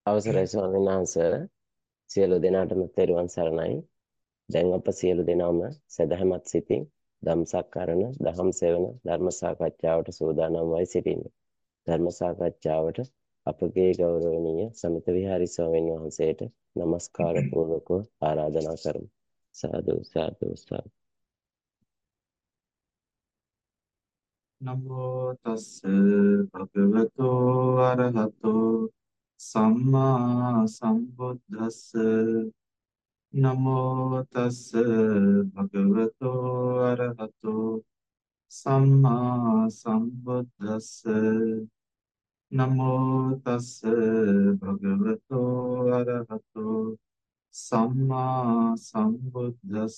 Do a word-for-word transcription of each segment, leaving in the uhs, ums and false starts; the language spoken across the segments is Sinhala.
අවසරයි ස්වාමීන් වහන්සේ සියලු දෙනාටම තෙරුවන් සරණයි. දැන් අප සියලු දෙනාම සදහමත් සිතින් ධම්සක්කරණ දහම් සෙවන ධර්ම සාකච්ඡාවට සූදානම් වයි සිටින්නේ. ධර්ම සාකච්ඡාවට අපගේ ගෞරවනීය සමිත විහාරි ස්වාමීන් වහන්සේට নমස්කාර පූර්වකව ආරාධනා කරමු. සාදු සාදු සාදු. නමෝ තස්ස භගවතෝ අරහතෝ සම්මා සම්බුද්දස්ස නමෝ තස්ස භගවතෝ අරහතෝ සම්මා සම්බුද්දස්ස නමෝ තස්ස භගවතෝ අරහතෝ සම්මා සම්බුද්දස්ස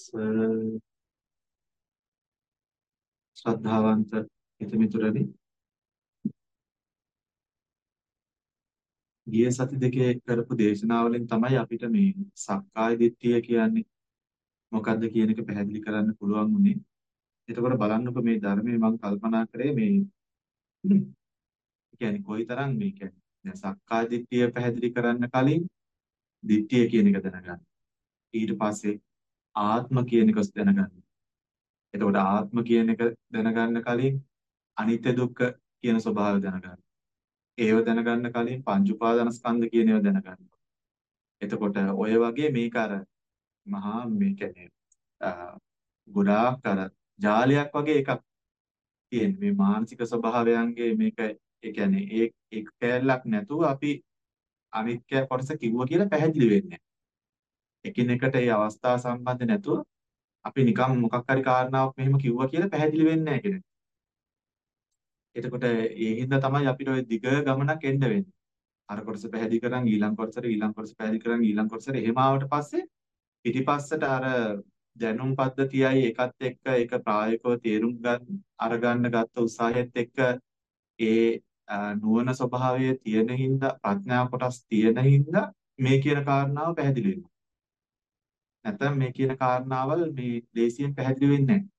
ශ්‍රද්ධාවන්ත හිතමිතුරනි, ගිය සති දෙකේ කරපු දේශනාවලින් තමයි අපිට මේ සක්කාය දිට්ඨිය කියන්නේ මොකක්ද කියන එක පැහැදිලි කරන්න පුළුවන් උනේ. එතකොට බලන්නකො මේ ධර්මයේ මම කල්පනා කරේ මේ කියන්නේ කොයිතරම් මේ කියන්නේ දැන් සක්කාය දිට්ඨිය පැහැදිලි කරන්න කලින් දිට්ඨිය කියන එක දැනගන්න. ඊට පස්සේ ආත්ම කියන එක දැනගන්න. එතකොට ආත්ම කියන එක දැනගන්න කලින් අනිත්‍ය දුක්ඛ කියන ස්වභාවය දැනගන්න. ඒව දැනගන්න කලින් පංච උපාදානස්කන්ධ කියන ඒවා දැනගන්න. එතකොට ඔය වගේ මේක අර මහා මේ කියන්නේ අ, ගොඩාක් අර ජාලයක් වගේ එකක් තියෙන මේ මානසික ස්වභාවයන්ගේ මේක ඒ කියන්නේ ඒ එක් කැලලක් නැතුව අපි අනිත්‍ය කොටස කිව්ව කියලා පැහැදිලි වෙන්නේ නැහැ. එකිනෙකට ඒ අවස්ථා සම්බන්ධ නැතුව අපි නිකම් මොකක් හරි කාරණාවක් මෙහෙම කිව්වා කියලා පැහැදිලි වෙන්නේ නැහැ කෙනෙක්. එතකොට ඒ හින්දා තමයි අපිට ওই දිග ගමනක් එන්න වෙන්නේ. අර කොටස පැහැදිලි කරන් ඊළඟ කොටසට ඊළඟ කොටස පැහැදිලි කරන් ඊළඟ කොටසට එහෙම ආවට පස්සේ පිටිපස්සට අර දැනුම් පද්ධතියයි එකත් එක්ක ඒක ප්‍රායෝගිකව තේරුම් ගන්න අරගන්න ගත්ත උත්සාහයත් එක්ක ඒ අ, නුවණ ස්වභාවය තියෙන හින්දා ප්‍රඥා කොටස් තියෙන හින්දා මේ කියන කාරණාව පැහැදිලි වෙනවා. නැත්නම් මේ කියන කාරණාවල් මේ දේශියෙන් පැහැදිලි වෙන්නේ නැහැ.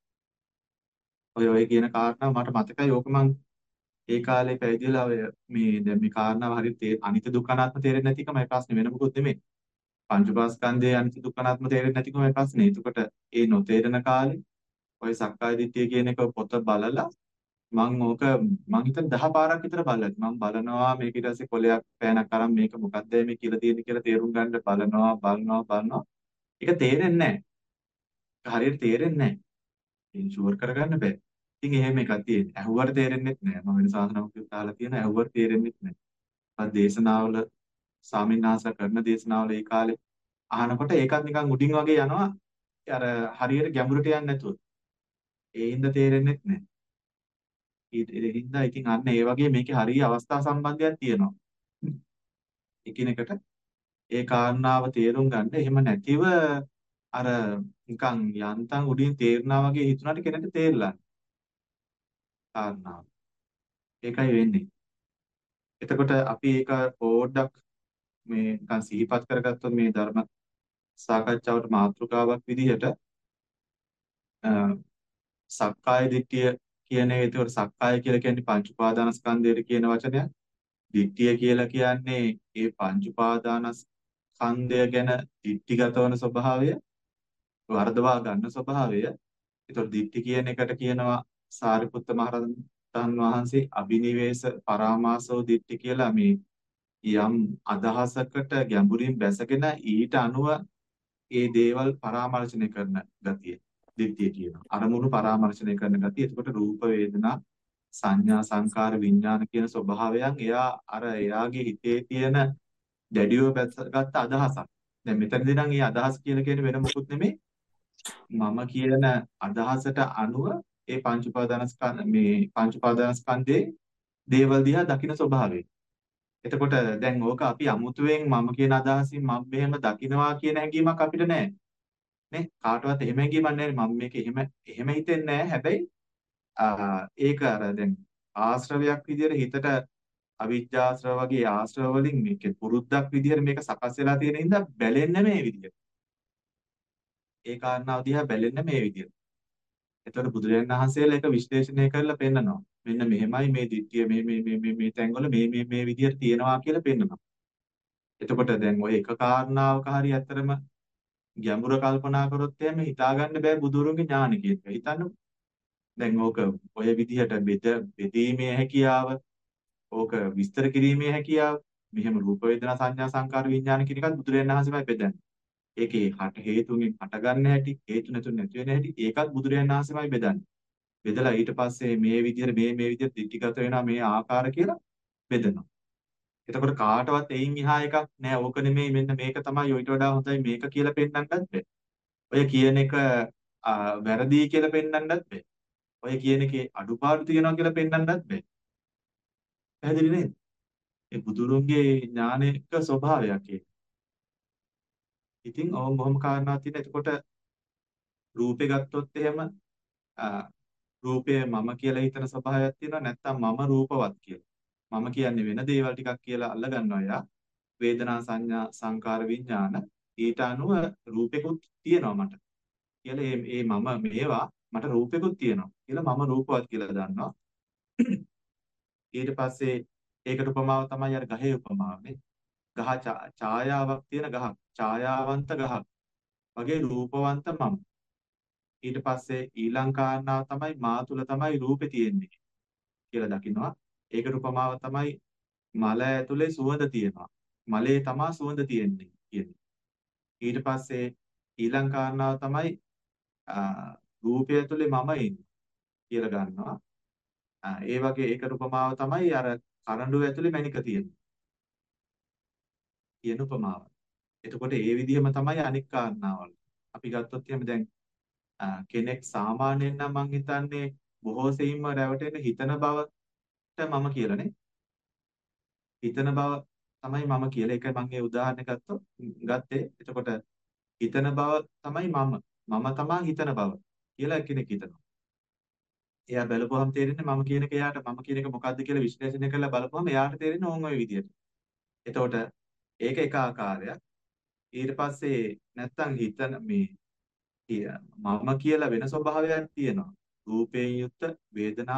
ඔය ඔය කියන කාරණාව මට මතකයි. ඕක මං ඒ කාලේ පැවිදිලා ඔය මේ දැන් මේ කාරණාව හරියට තේ- අනිත්‍ය දුක්ඛ අනාත්ම තේරෙන්නේ නැතිකමයි ප්‍රශ්නේ, වෙන මොකුත් නෙමෙයි. පංච උපාස්කන්ධයේ අනිත්‍ය දුක්ඛ අනාත්ම තේරෙන්නේ නැතිකමයි ප්‍රශ්නේ. එතකොට ඒ නොතේරෙන කාලේ ඔය සක්කාය දිට්ඨිය කියන එක පොත බලලා මම ඕක මං හිතන දහ පාරක් විතර බලලා මම බලනවා මේක ඊට පස්සේ කොලයක් පෑනක් අරන් මේක මොකක්ද මේ කියලා තියෙන්නේ කියලා තේරුම් ගන්න බලනවා බලනවා බලනවා. ඒක තේරෙන්නේ නැහැ. හරියට තේරෙන්නේ නැහැ. ඒක ෂුවර් කරගන්න බෑ. ඉතින් එහෙම එකක් තියෙනවා. ඇහුවට තේරෙන්නේ නැහැ. මම වෙන සාසනමකුත් අහලා තියෙනවා ඇහුවට තේරෙන්නේ නැහැ. මම දේශනාවල ස්වාමීන් කරන දේශනාවල ඒ කාලේ අහනකොට ඒකත් නිකන් උඩින් වගේ යනවා. අර හරියට ගැඹුරට යන්නේ නැතුව. ඒ හින්දා තේරෙන්නේ නැහැ. ඒ හින්දා ඉතින් අන්න ඒ වගේ මේකේ හරිය අවස්ථා සම්බන්ධයක් තියෙනවා. එකිනෙකට ඒ කාරණාව තේරුම් ගන්න එහෙම නැතිව අර නිකන් යන්තම් උඩින් තේරනා වගේ හිතුණාට කෙනෙක්ට තේරලා නැහැ කාරණාව. ඒකයි වෙන්නේ. එතකොට අපි ඒක පොඩ්ඩක් මේ නිකන් සිහිපත් කරගත්තොත් මේ ධර්ම සාකච්ඡාවට මාතෘකාවක් විදිහට අ, සක්කාය දිට්ඨිය කියන එක. ඒතකොට සක්කාය කියලා කියන්නේ පංච උපාදානස්කන්ධයට කියන වචනයක්. දිට්ඨිය කියලා කියන්නේ ඒ පංච උපාදානස්කන්ධය ගැන දිට්ඨිගත වන ස්වභාවය, වර්ධවා ගන්න ස්වභාවය. ඒතකොට දිට්ඨි කියන එකට කියනවා සාරිපුත්ත මහරහතන් වහන්සේ අබිනිවේෂ පරාමාසෝ දිට්ඨි කියලා. මේ යම් අදහසකට ගැඹුරින් බැසගෙන ඊට අනුව ඒ දේවල් පරාමර්ශනය කරන ගතිය දිට්ඨිය කියනවා. අරමුණු පරාමර්ශනය කරන ගතිය. එතකොට රූප වේදනා සංඥා සංකාර විඥාන කියන ස්වභාවයන් එයා අර එයාගේ හිතේ තියෙන දැඩිව බැසගත් අදහසක්. දැන් මෙතනදී නම් මේ අදහස් කියලා කියන්නේ වෙන මොකුත් නෙමෙයි. මම කියන අදහසට අනුව ඒ පංච උපාදානස්කන්ධ මේ පංච උපාදානස්කන්ධේ දේවල් දිහා දකින ස්වභාවය. එතකොට දැන් ඕක අපි අමුතුවෙන් මම කියන අදහසින් මම මෙහෙම දකිනවා කියන හැඟීමක් අපිට නැහැ නේ. කාටවත් එහෙම හැඟීමක් නැහැ. මම මේක එහෙම එහෙම හිතෙන්නේ නැහැ. හැබැයි ආ, ඒක අර දැන් ආශ්‍රවයක් විදිහට හිතට අවිජ්ජාශ්‍රව වගේ ආශ්‍රව වලින් මේක පුරුද්දක් විදිහට මේක සකස් වෙලා තියෙන හින්දා බැලෙන්නේ මේ විදිහට. ඒ කාරණාව දිහා බැලෙන්නේ මේ විදිහට. එතකොට බුදුරජාණන් වහන්සේලා ඒක විශ්ලේෂණය කරලා පෙන්නනවා. මෙන්න මෙහෙමයි මේ දිට්ඨිය මේ මේ මේ මේ මේ තැන්වල මේ මේ මේ විදිහට තියෙනවා කියලා පෙන්නනවා. එතකොට දැන් ඔය එක කාරණාවක හරි ඇත්තරම ගැඹුර කල්පනා කරොත් එහෙම හිතාගන්න බෑ බුදුරුන්ගේ ඥාන කියන එක. හිතන්න දැන් ඕක ඔය විදිහට බෙද බෙදීමේ හැකියාව, ඕක විස්තර කිරීමේ හැකියාව, මෙහෙම රූප වේදනා සංඥා සංකාර විඥාන කියන එකත් බුදුරජාණන් වහන්සේමයි බෙදන්නේ. ඒකේ හට හේතුන්ගෙන් හටගන්න හැටි, හේතු නැතුව නැති වෙන හැටි ඒකත් බුදුරජාණන් වහන්සේමයි බෙදන්නේ. බෙදලා ඊට පස්සේ මේ විදිහට මේ මේ විදිහට දිටිගත වෙනවා මේ ආකාර කියලා බෙදනවා. එතකොට කාටවත් එයින් එහා එකක් නෑ. ඕක නෙමෙයි මෙන්න මේක තමයි ඊට වඩා හොඳයි මේක කියලා පෙන්නන්නත් බෑ. ඔය කියන එක වැරදි කියලා පෙන්නන්නත් බෑ. ඔය කියන එකේ අඩුපාඩු තියෙනවා කියලා පෙන්නන්නත් බෑ. පැහැදිලි නේද? ඒ බුදුරුන්ගේ ඥානයක ස්වභාවයක් ඒක. ඉතින් ඔහොම බොහොම කාරණා තියෙන. එතකොට රූපේ ගත්තොත් එහෙම රූපය මම කියලා හිතන ස්වභාවයක් තියෙනවා. නැත්නම් මම රූපවත් කියලා. මම කියන්නේ වෙන දේවල් ටිකක් කියලා අල්ල ගන්නවා යා. වේදනා සංඥා සංකාර විඥාන ඊට අනුව රූපෙකුත් තියෙනවා මට. කියලා මේ මේ මම මේවා මට රූපෙකුත් තියෙනවා. කියලා මම රූපවත් කියලා දන්නවා. ඊට පස්සේ ඒකට උපමාව තමයි අර ගහේ උපමාවනේ. ගහ ඡායාවක් තියෙන ගහක්. ඡායාවන්ත ගහක්. වගේ රූපවන්ත මම. ඊට පස්සේ ඊළඟ කාරණාව තමයි මා තුල තමයි රූපේ තියෙන්නේ කියලා දකිනවා. ඒකට උපමාව තමයි මල ඇතුලේ සුවඳ තියෙනවා. මලේ තමා සුවඳ තියෙන්නේ කියන්නේ. ඊට පස්සේ ඊළඟ කාරණාව තමයි රූපය ඇතුලේ මම ඉන්නේ කියලා ගන්නවා. ඒ වගේ ඒකට උපමාව තමයි අර කරඬුව ඇතුලේ මණික තියෙන්නේ කියන උපමාව. එතකොට ඒ විදිහම තමයි අනික් කාරණාවල්. අපි ගත්තොත් එහෙම දැන් කෙනෙක් සාමාන්‍යයෙන් නම් මං හිතන්නේ බොහෝ සෙයින්ම රැවටෙන හිතන බවට මම කියලානේ. හිතන බව තමයි මම කියලා. ඒකයි මම ඒ උදාහරණ ගත්තොත් ගත්තේ. එතකොට හිතන බව තමයි මම. මම තමා හිතන බව කියලා කෙනෙක් හිතනවා. එයා බලපුවහම තේරෙන්නේ මම කියන එක එයාට මම කියන එක මොකද්ද කියලා විශ්ලේෂණය කරලා බලපුවහම එයාට තේරෙන්නේ ඕන් ඔය විදියට. එතකොට ඒක එක ආකාරයක්. ඊට පස්සේ නැත්තම් හිතන මේ මම කියලා වෙන ස්වභාවයක් තියෙනවා. රූපයෙන් යුක්ත වේදනා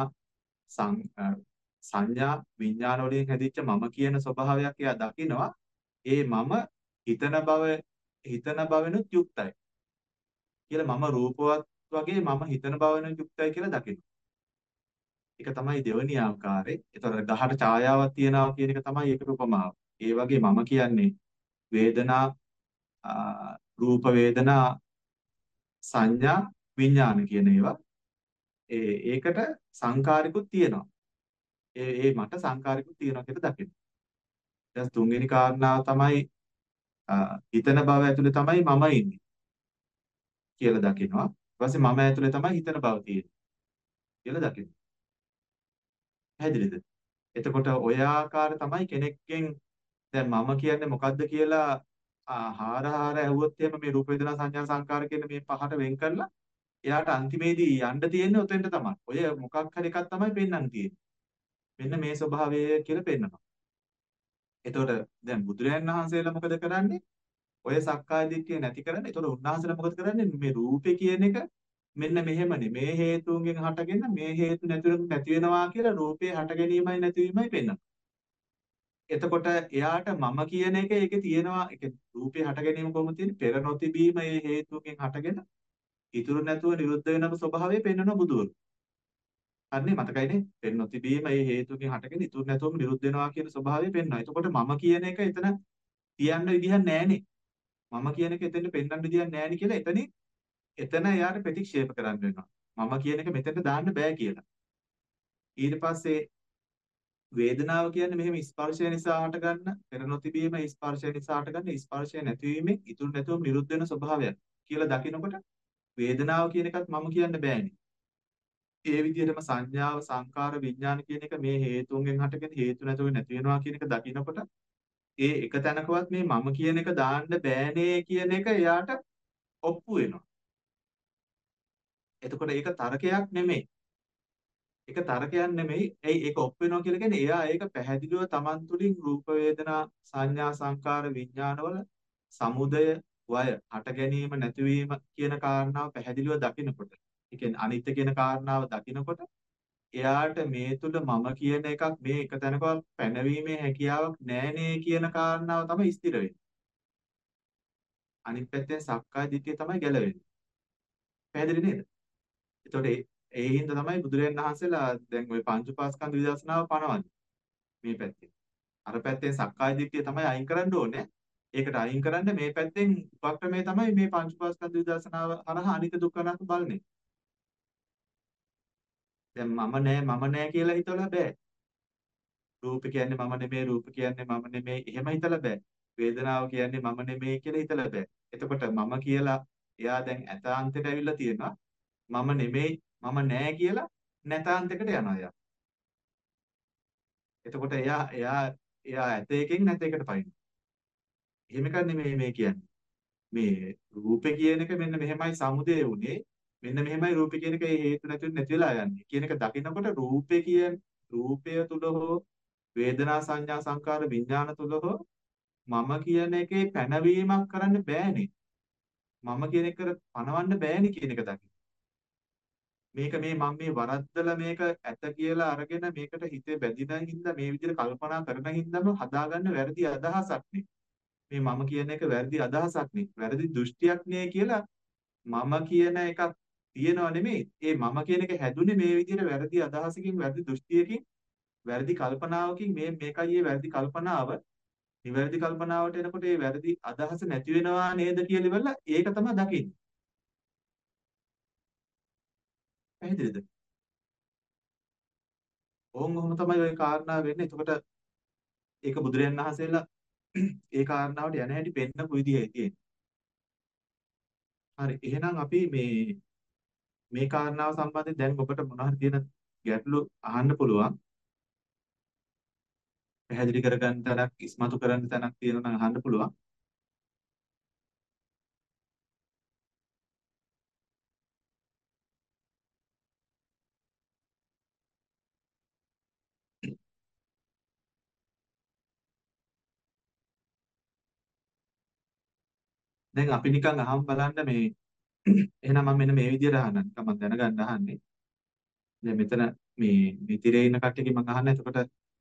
සංඥා විඥාන වලින් හැදිච්ච මම කියන ස්වභාවයක් එයා දකිනවා. ඒ මම හිතන බව හිතන බවෙනුත් යුක්තයි. කියලා මම රූපවත් වගේ මම හිතන බවෙනුත් යුක්තයි කියලා දකිනවා. ඒක තමයි දෙවැනි ආකාරය. ඒතර ගහට ඡායාවක් තියනවා කියන එක තමයි ඒකට උපමාව. ඒ වගේ මම කියන්නේ වේදනා රූප වේදනා සංඥා විඥාන කියන ඒවා ඒ ඒකට සංකාරිකුත් තියෙනවා. ඒ ඒ මට සංකාරිකුත් තියෙනවා කියලා දකින්න. ඊට තුන්වෙනි කාරණාව තමයි හිතන බව ඇතුලේ තමයි මම ඉන්නේ කියලා දකිනවා. ඊට පස්සේ මම ඇතුලේ තමයි හිතන බව තියෙන්නේ කියලා දකින්න. පැහැදිලිද? එතකොට ඔය ආකාර තමයි කෙනෙක්ගෙන් දැන් මම කියන්නේ මොකද්ද කියලා හාර හාර ඇහුවොත් එහෙම මේ රූප වේදනා සංඥා සංකාර කියන මේ පහට වෙන් කරලා එයාට අන්තිමේදී යන්න තියෙන්නේ ඔතෙන්ට තමයි. ඔය මොකක් හරි එකක් තමයි පෙන්වන්න තියෙන්නේ. මෙන්න මේ ස්වභාවය කියලා පෙන්වනවා. එතකොට දැන් බුදුරයන් වහන්සේලා මොකද කරන්නේ? ඔය සක්කාය දිට්ඨිය නැති කරන්නේ. එතකොට උන්වහන්සේලා මොකද කරන්නේ? මේ රූපේ කියන එක මෙන්න මෙහෙමනේ. මේ හේතුන්ගෙන් හටගෙන මේ හේතු නැතිවෙන නැති වෙනවා කියලා රූපේ හට ගැනීමයි නැතිවීමයි පෙන්වනවා. එතකොට එයාට මම කියන එක ඒකේ තියෙනවා. ඒක රූපේ හට ගැනීම කොහොමද තියෙන්නේ? පෙර නොතිබීම මේ හේතුන්ගෙන් හටගෙන ඉතුරු නැතුව නිරුද්ධ වෙනම ස්වභාවය පෙන්වන බුදුවරු. හරිනේ මතකයිනේ? පෙර නොතිබීම මේ හේතුන්ගෙන් හටගෙන ඉතුරු නැතුවම නිරුද්ධ වෙනවා කියන ස්වභාවය පෙන්වනවා. එතකොට මම කියන එක එතන තියන්න විදිහක් නැහැනේ. මම කියන එක එතෙන්ට පෙන්වන්න විදිහක් නැහැනේ කියලා එතනින් එතන එයාට ප්‍රතික්ෂේප කරන්න වෙනවා. මම කියන එක මෙතෙන්ට දාන්න බෑ කියලා. ඊට පස්සේ වේදනාව කියන්නේ මෙහෙම ස්පර්ශය නිසා හටගන්න පෙර නොතිබීම ස්පර්ශය නිසා හටගන්න ස්පර්ශය නැතිවීමෙන් ඉතුරු නැතුවම නිරුද්ධ වෙන ස්වභාවයක් කියලා දකිනකොට වේදනාව කියන එකත් මම කියන්න බෑනේ. ඒ විදිහටම සංඥාව සංකාර විඥාන කියන එක මේ හේතුන්ගෙන් හටගෙන හේතු නැතුව නැති වෙනවා කියන එක දකිනකොට ඒ එක තැනකවත් මේ මම කියන එක දාන්න බෑනේ කියන එක එයාට ඔප්පු වෙනවා. එතකොට ඒක තර්කයක් නෙමෙයි. ඒක තර්කයක් නෙමෙයි. ඇයි ඒක ඔප් වෙනවා කියලා කියන්නේ එයා ඒක පැහැදිලිව Taman තුලින් රූප වේදනා සංඥා සංකාර විඥානවල සමුදය වය හට ගැනීම නැතිවීම කියන කාරණාව පැහැදිලිව දකිනකොට ඒ කියන්නේ අනිත්‍ය කියන කාරණාව දකිනකොට එයාට මේ තුල මම කියන එකක් මේ එක තැනකවත් පැනවීමේ හැකියාවක් නැහනේ කියන කාරණාව තමයි ස්ථිර වෙන්නේ. අනිත් පැත්තෙන් සක්කාය දිට්ඨිය තමයි ගැලවෙන්නේ. පැහැදිලි නේද? එතකොට ඒ ඒ හින්දා තමයි බුදුරජාණන් වහන්සේලා දැන් ওই පංච උපාස්කන්ධ විදර්ශනාව පනවන්නේ මේ පැත්තෙන්. අර පැත්තෙන් සක්කාය දිට්ඨිය තමයි අයින් කරන්න ඕනේ. ඒකට අයින් කරන්න මේ පැත්තෙන් උපක්‍රමය තමයි මේ පංච උපාස්කන්ධ විදර්ශනාව හරහා අනිත්‍ය දුක්ඛ අනාත්ම බලන්නේ. දැන් මම නෑ මම නෑ කියලා හිතවලා බෑ. රූප කියන්නේ මම නෙමෙයි රූප කියන්නේ මම නෙමෙයි එහෙම හිතලා බෑ. වේදනාව කියන්නේ මම නෙමෙයි කියලා හිතලා බෑ. එතකොට මම කියලා එයා දැන් ඇතාන්තයට ඇවිල්ලා තියෙනවා. මම නෙමෙයි මම නෑ කියලා නැතාන්තයකට යනවා එයා. එතකොට එයා එයා එයා ඇතේකින් නැතේකට පයින්න. එහෙම එකක් නෙමෙයි මේ කියන්නේ. මේ රූපේ කියන එක මෙන්න මෙහෙමයි සමුදේ උනේ. මෙන්න මෙහෙමයි රූපේ කියන එක ඒ හේතු නැති නැති වෙලා යන්නේ. කියන එක දකිනකොට රූපේ කියන රූපය තුල හෝ වේදනා සංඥා සංකාර විඥාන තුල හෝ මම කියන එකේ පැනවීමක් කරන්න බෑනේ. මම කියන එක පනවන්න බෑනේ කියන එක දකින්න. මේක මේ මම මේ වරද්දලා මේක ඇත කියලා අරගෙන මේකට හිතේ බැඳින හින්දා මේ විදිහට කල්පනා කරන හින්දාම හදාගන්න වැරදි අදහසක් නේ. මේ මම කියන එක වැරදි අදහසක් නේ. වැරදි දෘෂ්ටියක් නේ කියලා මම කියන එකක් තියෙනව නෙමෙයි. ඒ මම කියන එක හැදුනේ මේ විදිහට වැරදි අදහසකින් වැරදි දෘෂ්ටියකින් වැරදි කල්පනාවකින් මේ මේකයි මේ වැරදි කල්පනාව. නිවැරදි කල්පනාවට එනකොට ඒ වැරදි අදහස නැති වෙනවා නේද කියලා ඉවරලා ඒක තමයි දකින්නේ. පැහැදිලිද? ඕන් ඔහොම තමයි ওই කාරණා වෙන්නේ. එතකොට ඒක බුදුරජාණන් වහන්සේලා ඒ කාරණාවට යන හැටි පෙන්නපු විදිහයි තියෙන්නේ. හරි. එහෙනම් අපි මේ මේ කාරණාව සම්බන්ධයෙන් දැන් ඔබට මොන හරි තියෙන ගැටලු අහන්න පුළුවන්. පැහැදිලි කරගන්න තැනක්, ඉස්මතු කරන්න තැනක් තියෙනවා නම් අහන්න පුළුවන්. දැන් අපි නිකන් අහම් බලන්න මේ එහෙනම් මම මෙන්න මේ විදිහට අහන්න. නිකන් මම දැනගන්න අහන්නේ. දැන් මෙතන මේ නිතිරේ ඉන්න කට්ටියකින් මම අහන්න. එතකොට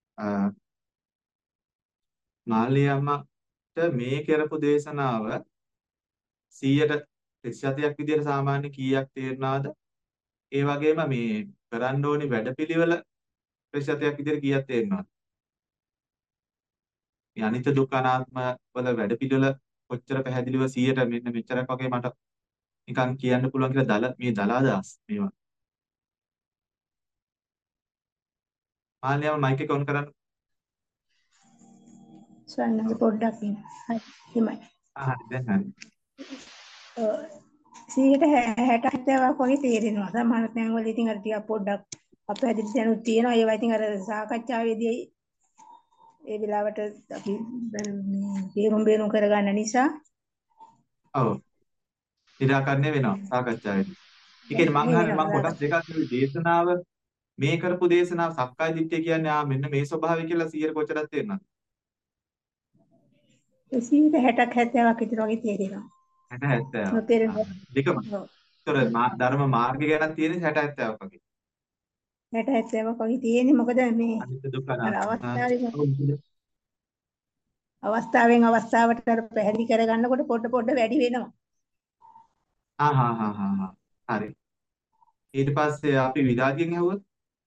මාළී අම්මට මේ කරපු දේශනාව සීයට ප්‍රතිශතයක් විදිහට සාමාන්‍ය කීයක් තේරෙනවද? ඒ වගේම මේ කරන්න ඕනි වැඩපිළිවෙල ප්‍රතිශතයක් විදිහට කීයක් තේරෙනවද? මේ අනිත්‍ය දුක්ඛ අනාත්ම වල වැඩපිළිවෙල කොච්චර පැහැදිලිව සීයට මෙන්න මෙච්චරක් වගේ මට නිකන් කියන්න පුළුවන් කියලා දල මේ දල අදහස් මේවා. මාළී අම්මා මයික් එක ඔන් කරන්න. සන්නගේ පොඩ්ඩක් ඉන්න. හරි. එහෙමයි. ආ හරි දැන් හරි. සීයට හැට හැත්තෑවක් වගේ තේරෙනවා. සමහර තැන්වල ඉතින් අර ටිකක් පොඩ්ඩක් අපහැදිලි දැනුත් තියෙනවා. ඒවා ඉතින් අර සාකච්ඡාවේදී ඒ වෙලාවට අපි මේ තේරුම් බේරුම් කරගන්න නිසා ඔව්. निराකරණය වෙනවා සාකච්ඡාවේදී. ඒ කියන්නේ මම අහන්නේ මම කොටස් දෙකක් නෙවෙයි දේශනාව මේ කරපු දේශනාව සක්කාය දිට්ඨිය කියන්නේ ආ මෙන්න මේ ස්වභාවය කියලා සීයට කොච්චරක් තේරෙනවද? සීයට හැටක් හැත්තෑවක් විතර වගේ තේරෙනවා. හැට හැත්තෑව. නොතේරෙනවා. දෙකම. ඔව්. ඒතර ධර්ම මාර්ගය ගැන තියෙන්නේ හැට හැත්තෑවක් වගේ. හැට හැත්තෑවක් වගේ තියෙන්නේ මොකද මේ අනිත්‍ය දුක්ඛ අර අනාත්ම. අවස්ථාවේ අවස්ථාවෙන් අවස්ථාවට අර පැහැදිලි කරගන්නකොට පොඩ පොඩ වැඩි වෙනවා. ආ හා හා හා හා. හරි. ඊට පස්සේ අපි විරාගයෙන් ඇහුවොත්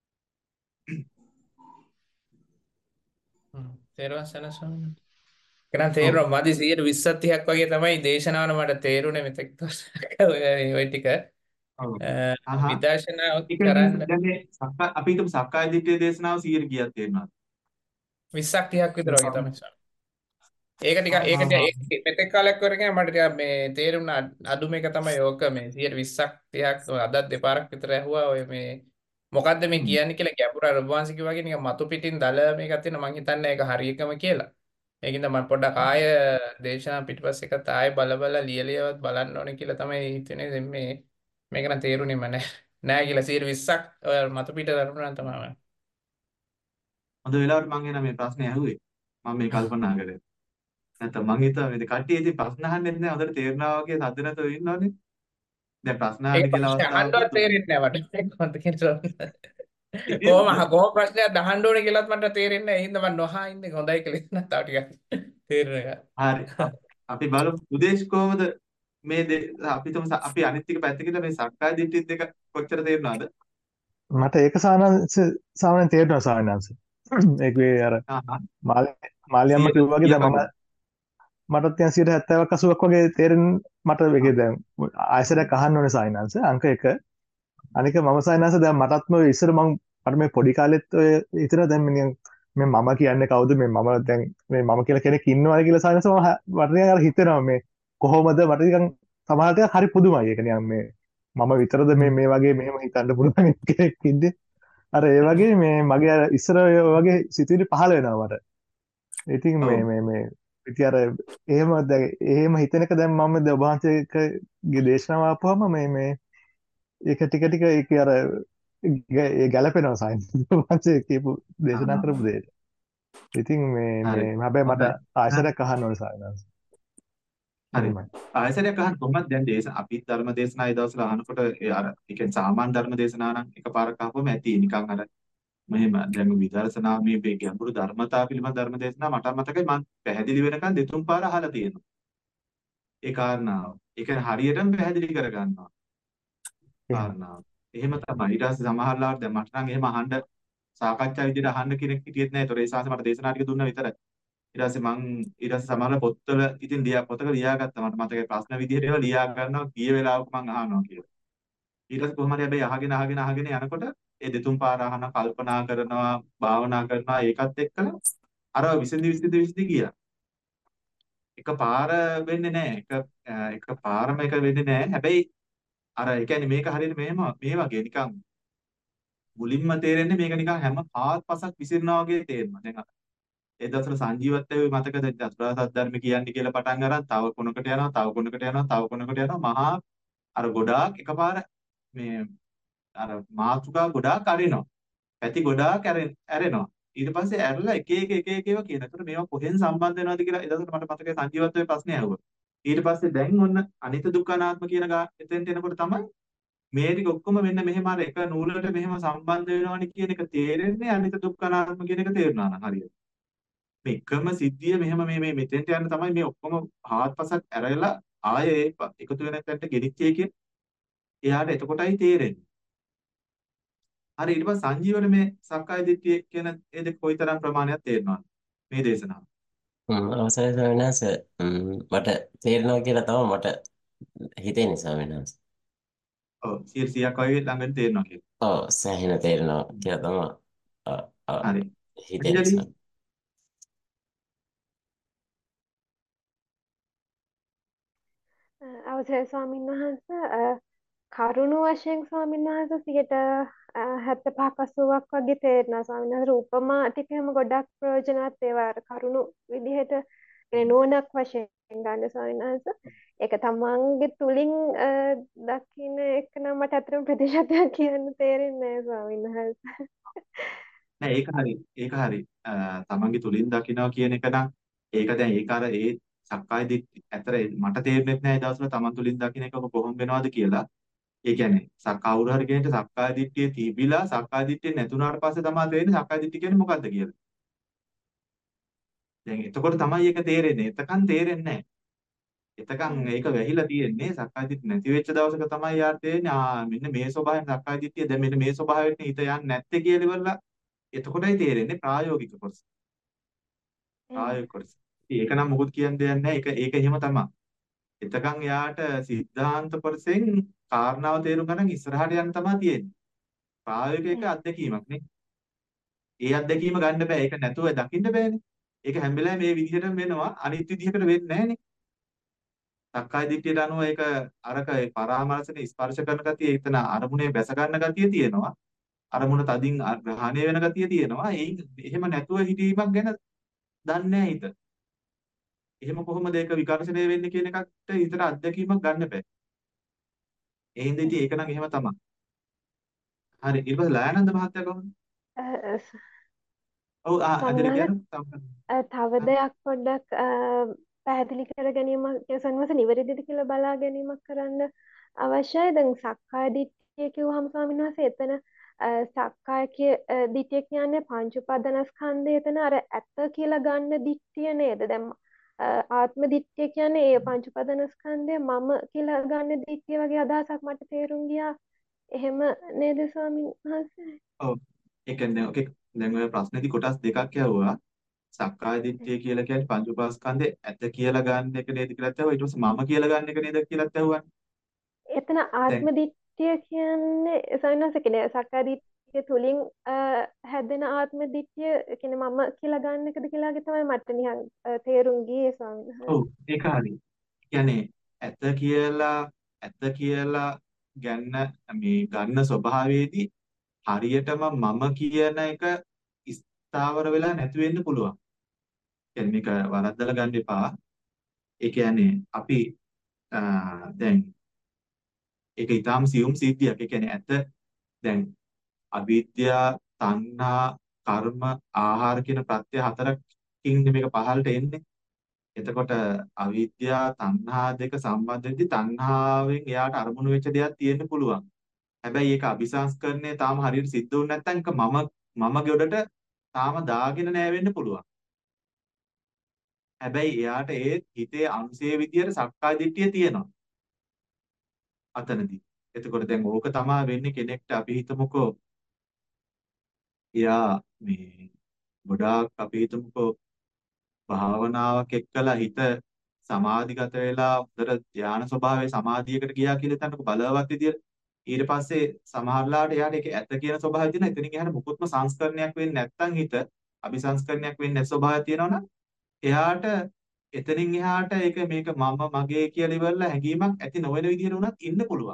තේරුවන් සනසන. කරන් තේරුණා මදි සීයට විස්සක් තිහක් වගේ තමයි දේශනාවන මට තේරුනේ මෙතෙක් ඔය ඔය ටික. ඔව්. අ, ආහා. විදර්ශනා ඒ කරන්න කියන්නේ දැන් මේ සක්කාය අපි හිතමු සක්කාය දිට්ඨිය දේශනාව සීයට කීයක් තේරෙනවද? විස්සක් තිහක් විතර වගේ තමයි ස්වාමී. ඒක ටික ආ ඒක හා හා. ටික මෙතෙක් කාලයක් කරගෙන මට ටික මේ තේරුණා අඩුම එක තමයි ඕක මේ සීයට විස්සක් තිහක් අදත් දෙපාරක් විතර ඇහුවා ඔය මේ මොකද්ද මේ කියන්නේ කියලා ගැඹුරු අර වංශික වගේ නිකන් මතු පිටින් දල මේකක් තියෙන මං හිතන්නේ ඒක හරියකම කියලා. ඒකින්ද මම පොඩ්ඩක් ආය දේශනා පිටිපස්ස එකත් ආය බල බල ලියලියවත් බලන්න ඕනේ කියලා තමයි හිතන්නේ. දැන් මේ මේක නම් තේරුණේම නැහැ. නෑ කියලා සීයට විස්සක් ඔය මතු පිට දරුණා තමයි. හොඳ වෙලාවට මම එන මේ ප්‍රශ්නේ ඇහුවේ. මම මේ කල්පනා කරේ. නැත්නම් මං හිතුවා මේ කට්ටිය ඉතින් ප්‍රශ්න අහන්නෙත් නෑ හොඳට තේරෙනවා වගේ සද්ද නැතුව ඉන්නවනේ. දැන් ප්‍රශ්න ඒක අහන්න කියලා ප්‍රශ්නේ අවස්ථාවක් අහන්නවත් දුන්නොත් තේරෙන්නේ නැහැ මට. කොහොමද කියන්නේ? කොහොම කොහොම ප්‍රශ්නයක් අහන්න ඕනේ කියලාත් මට තේරෙන්නේ නැහැ. ඒ හින්දා මම නොහා ඉන්නේ හොඳයි කියලා ඉන්න තව ටිකක් තේරෙන එක. හරි. අපි බලමු උදේශ් කොහමද මේ දේ- අපි තුමු අපි අනිත් එක පැත්තකින් මේ සක්කාය දිට්ඨිය දෙක කොච්චර තේරුණාද? මට ඒක සාමාන්‍ය සාමාන්‍යයෙන් තේරෙනවා සාමාන්‍යංශ. ඒකේ අර ආ ආ. මාළි මාළි අම්ම සියයට කිව්වා වගේ දැන් කීයක් මම වගේ? මටත් දැන් සියයට හැත්තෑවක් අසූවක් වගේ තේරෙන මට ඒකේ දැන් ආයෙසරයක් අහන්න ඕනේ සාමාන්‍යංශ අංක එක. අනික මම සාමාන්‍යංශ දැන් මටත්ම ඉස්සර මම මට මේ පොඩි කාලෙත් ඔය හිතන දැන් මිනිහන් මේ මම කියන්නේ කවුද මේ මම දැන් මේ මම කියලා කෙනෙක් ඉන්නවද කියලා සාමාන්‍යංශ මම මට නිකන් අර හිතෙනවා මේ කොහොමද මට නිකන් සමහරට හරි පුදුමයි ඒක නිකන් මේ මම විතරද මේ මේ වගේ මෙහෙම හිතන්න පුළුවන් කෙනෙක් ඉන්නේ අර ඒ වගේ මේ මගේ අර ඉස්සර ඔය වගේ සිතුවිලි පහළ වෙනවා මට. ඉතින් ඔව්. මේ මේ මේ ඉතින් අර එහෙම දැන් එහෙම හිතන එක දැන් මම දැන් ඔබ වහන්සේගේ දේශනාව ආපුවම මේ මේ ඒක ටික ටික ඒක අර ගැ- ඒ ගැළපෙනවා සයින් ඔබ වහන්සේ කියපු දේශනා ආ. කරපු දෙයට. ඉතින් මේ හරි. මේ හැබැයි මට හොඳයි. හරි. ආයසරයක් අහන්න ඕනේ සයින්ස්. හරි. එහෙමයි. ආයසරයක් අහන්න කොහොමද දැන් දේශ අපි ධර්ම දේශනා ඒ දවස්වල අහනකොට ඒ අර ඒ කියන්නේ සාමාන්‍ය ධර්ම දේශනා නම් එකපාරක් අහපුවම ඇති නිකන් අර මෙහෙම දැන් විදර්ශනා මේ මේ ගැඹුරු ධර්මතා පිළිබඳ ධර්ම දේශනා මට මතකයි මම පැහැදිලි වෙනකන් දෙතුන් පාර අහලා තියෙනවා. ඒ කාරණාව. ඒ කියන්නේ හරියටම පැහැදිලි කරගන්නවා එහෙම. කාරණාව. එහෙම තමයි. ඊට පස්සේ සමහරවිට දැන් මට නම් එහෙම අහන්න සාකච්ඡා විදිහට අහන්න කෙනෙක් හිටියෙත් නැහැ. ඒතොර ඒ ශාස්ත්‍රය මට දේශනා ටික දුන්නා විතරයි. ඊට පස්සේ මං ඊට පස්සේ සමහර පොත්වල ඉතින් ලියා පොතක ලියාගත්තා. මට මතකයි ප්‍රශ්න විදිහට ඒවා ලියා ගන්නවා කීය වෙලාවක මං අහනවා කියලා. ඊට පස්සේ කොහොම හරි හැබැයි අහගෙන අහගෙන අහගෙන යනකොට ඒ දෙතුන් පාර අහන කල්පනා කරනවා භාවනා කරනවා ඒකත් එක්කලා අර විසඳි විසඳි විසඳි ගියා. එක පාර වෙන්නේ නැහැ. එක එක පාරම එක වෙන්නේ නැහැ. හැබැයි අර ඒ කියන්නේ මේක හරියට මෙහෙම මේ වගේ නිකන් මුලින්ම තේරෙන්නේ මේක නිකන් හැම ආත්පසක් විසිරනවා වගේ තේරෙනවා. දැන් ඒ දවස්වල සංජීවත් වෙයි මතකද චතුරාර්ය සත්‍ය ධර්ම කියන්නේ කියලා පටන් අරන් තව කොනකට යනවා තව කොනකට යනවා තව කොනකට යනවා මහා අර ගොඩාක් එකපාර මේ අර මාතෘකා ගොඩාක් අරිනවා පැති ගොඩාක් ඇරෙ- ඇරෙනවා ඊට පස්සේ ඇරලා එක එක එක එක ඒවා කියන. ඒතර මේවා කොහෙන් සම්බන්ධ වෙනවද කියලා ඒ දවස්වල මට මතකයි සංජීවත් වෙයි ප්‍රශ්නේ ඇහුවා. ඊට පස්සේ දැන් ඔන්න අනිත්‍ය දුක්ඛ අනාත්ම කියන ගා එතෙන්ට එනකොට තමයි මේ ටික ඔක්කොම මෙන්න මෙහෙම අර එක නූලකට මෙහෙම සම්බන්ධ වෙනවනේ කියන එක තේරෙන්නේ අනිත්‍ය දුක්ඛ අනාත්ම කියන එක තේරුණා නම් හරියට. මේ එකම සිද්ධිය මෙහෙම මේ මේ මෙතෙන්ට යන්න තමයි මේ ඔක්කොම හාත්පසක් ඇරලා ආයේ ඒ ප- එකතු වෙන තැනට ගෙනිච්චේ කිය. එයාට එතකොටයි තේරෙන්නේ. හරි ඊට පස්සේ සංජීවන මේ සක්කාය දිට්ඨිය කියන ඒ දෙක කොයිතරම් ප්‍රමාණයක් තේරෙනවද මේ දේශනාව? හ්ම්, අවසරයි ස්වාමීන් වහන්සේ. හ්ම්, මට තේරෙනවා කියලා තමයි මට හිතෙන්නේ ස්වාමීන් වහන්සේ. ඔව් සියයට සීයක් වගේ ළඟට තේරෙනවා කියලා. ඔව් සෑහෙන තේරෙනවා කියලා තමයි අ, අ, හරි. හිතෙන්නේ අනිජලි ස්වාමීන්. අවසරයි ස්වාමීන් වහන්ස කරුණු වශයෙන් ස්වාමීන් වහන්සේ සියට හැත්තෑ පහක් අසූවක් වගේ තේරෙනවා ස්වාමීන් වහන්සේ උපමා ටික එහෙම ගොඩක් ප්‍රයෝජනවත් ඒවා අර කරුණු විදිහට ඒ නුවණක් වශයෙන් ගන්න ස්වාමීන් වහන්සේ ඒක තමන්ගේ තුලින් අ, දකින්න එක නම් මට අතරම ප්‍රතිශතයක් කියන්න තේරෙන්නේ නැහැ ස්වාමීන් වහන්සේ. නෑ ඒක හරි. ඒක හරි. අ, තමන්ගේ තුලින් දකිනවා කියන එක නම් ඒක දැන් ඒක අර ඒ සක්කාය දිට්ඨි ඇතර මට තේරෙන්නේ නැහැ ඒ දවස්වල තමන් තුලින් දකින්න එක කොහොම වෙනවද කියලා. ඒ කියන්නේ සක් කවුරු හරි කෙනෙක්ට සක්කාය දිට්ඨිය තිබිලා සක්කාය දිට්ඨිය නැතුණාට පස්සේ තමයි තේරෙන්නේ සක්කාය දිට්ඨිය කියන්නේ මොකක්ද කියලා. දැන් එතකොට තමයි ඒක තේරෙන්නේ. එතකන් තේරෙන්නේ නැහැ. එතකන් ඒක වැහිලා තියෙන්නේ සක්කාය දිට්ඨිය නැති වෙච්ච දවසක තමයි යාර තේරෙන්නේ ආ මෙන්න මේ ස්වභාවයෙන් සක්කාය දිට්ඨිය දැන් මෙන්න මේ ස්වභාවයෙන් හිත යන්නේ නැත්තේ කියලා ඉවරලා එතකොටයි තේරෙන්නේ ප්‍රායෝගික කොටස. ප්‍රායෝගික කොටස. ඉතින් ඒක නම් මොකුත් කියන්න දෙයක් නැහැ. ඒක ඒක එහෙම තමයි. එතකන් යාට සිද්ධාන්ත කොටසෙන් කාරණාව තේරුම් ගන්න ඉස්සරහට යන්න තමයි තියෙන්නේ. ප්‍රායෝගික අත්දැකීමක් නේ. ඒ අත්දැකීම ගන්න බෑ. ඒක නැතුව දකින්න බෑනේ. ඒක හැම වෙලාවෙම මේ විදිහටම වෙනවා. අනිත් විදිහකට වෙන්නේ නැහනේ. සක්කාය දිට්ඨියට අනුව ඒක අරක ඒ පරාමර්ශනේ ස්පර්ශ කරන ගතිය එතන අරමුණේ බැස ගන්න ගතිය තියෙනවා. අරමුණ තදින් ග්‍රහණය වෙන ගතිය තියෙනවා. ඒ එහෙම නැතුව හිටීමක් ගැන දන්නේ නැහැ හිත. එහෙම කොහොමද ඒක විකර්ෂණය වෙන්නේ කියන එකට හිතට අත්දැකීමක් ගන්න බෑ. ඒ හින්දා ඉතින් ඒක නම් එහෙම තමයි. හරි ඊට පස්සේ ලයනන්ද මහත්තයා කොහොමද? අ, අ, ඔව් ආ ස්වාමීන් අදලි වහන්සේ කියන්න. අ, තව දෙයක් පොඩ්ඩක් අ, පැහැදිලි කර ගැනීමක් සන්වස නිවැරදිද කියලා බලා ගැනීමක් කරන්න අවශ්‍යයි. දැන් සක්කාය දිට්ඨිය කිව්වහම ස්වාමීන් වහන්සේ එතන සක්කාය කිය දිට්ඨිය කියන්නේ පංච උපාදානස්කන්ධය එතන අර ඇත්ත කියලා ගන්න දිට්ඨිය නේද? දැන් ආත්ම දිට්ඨිය කියන්නේ ඒ පංච උපාදානස්කන්ධය මම කියලා ගන්න දිට්ඨිය වගේ අදහසක් මට තේරුම් ගියා. එහෙම නේද ස්වාමීන් වහන්සේ? ඔව්. ඒ කියන්නේ ඔකේ දැන් ඔය ප්‍රශ්නේදී කොටස් දෙකක් යවුවා. සක්කාය දිට්ඨිය කියලා කියන්නේ පංච උපාස්කන්ධේ ඇත කියලා ගන්න එක නේද කියලා ඇහුවා. ඊට පස්සේ මම කියලා ගන්න එක නේද කියලා ඇහුවා. එතන දැන් ආත්ම දිට්ඨිය කියන්නේ ස්වාමීන් වහන්සේ කියන්නේ සක්කාය දිට්ඨිය තුලින් හැදෙන ආත්ම දිට්ඨිය කියන්නේ මම කියලා ගන්න එකද කියලාගේ තමයි මට නිකන් තේරුම් ගියේ ස්වාමීන් වහන්සේ. ඔව් ඒක හරි. කියන්නේ ඇත කියලා ඇත කියලා ගන්න මේ ගන්න ස්වභාවයේදී හරියටම මම කියන එක ස්ථාවර වෙලා නැති වෙන්න පුළුවන්. කියන්නේ මේක වරද්දලා ගන්න එපා. ඒ කියන්නේ අපි අ, දැන් ඒක ඊටාම් සියුම් සිද්ධියක්. ඒ කියන්නේ ඇත දැන් අවිද්‍යා, තණ්හා, කර්ම, ආහාර කියන ප්‍රත්‍ය හතරකින් මේක පහළට එන්නේ. එතකොට අවිද්‍යා, තණ්හා දෙක සම්බන්ධ වෙද්දී තණ්හාවෙන් එයාට අරමුණු වෙච්ච දෙයක් තියෙන්න පුළුවන්. හැබැයි ඒක අபிසංස්කරණය තාම හරියට සිද්ධ වුනේ නැත්නම් ඒක මම මම ගොඩට තාම දාගෙන නෑ වෙන්න පුළුවන්. හැබැයි එයාට ඒ හිතේ අංශයේ විදියට සක්කාය දිට්ඨිය තියෙනවා අතනදී. එතකොට දැන් ඕක තමයි වෙන්නේ කෙනෙක්ට අපි හිතමුකෝ එයා මේ ගොඩාක් අපි හිතමුකෝ භාවනාවක් එක්කලා හිත සමාධිගත වෙලා හොඳට ධානා ස්වභාවයේ සමාධියකට ගියා කියලා හිතන්නකො බලවත් විදියට. ඊට පස්සේ සමහරලාට එයාට ඒක ඇත කියන ස්වභාවය තියෙනවා. එතනින් එහාට මුකුත්ම සංස්කරණයක් වෙන්නේ නැත්නම් හිත අபிසංස්කරණයක් වෙන්නේ නැති ස්වභාවයක් තියෙනවනම් එයාට එතනින් එහාට ඒක මේක මම මගේ කියලා ඉවරලා හැඟීමක් ඇති නොවන විදියට උනත් ඉන්න පුළුවන්.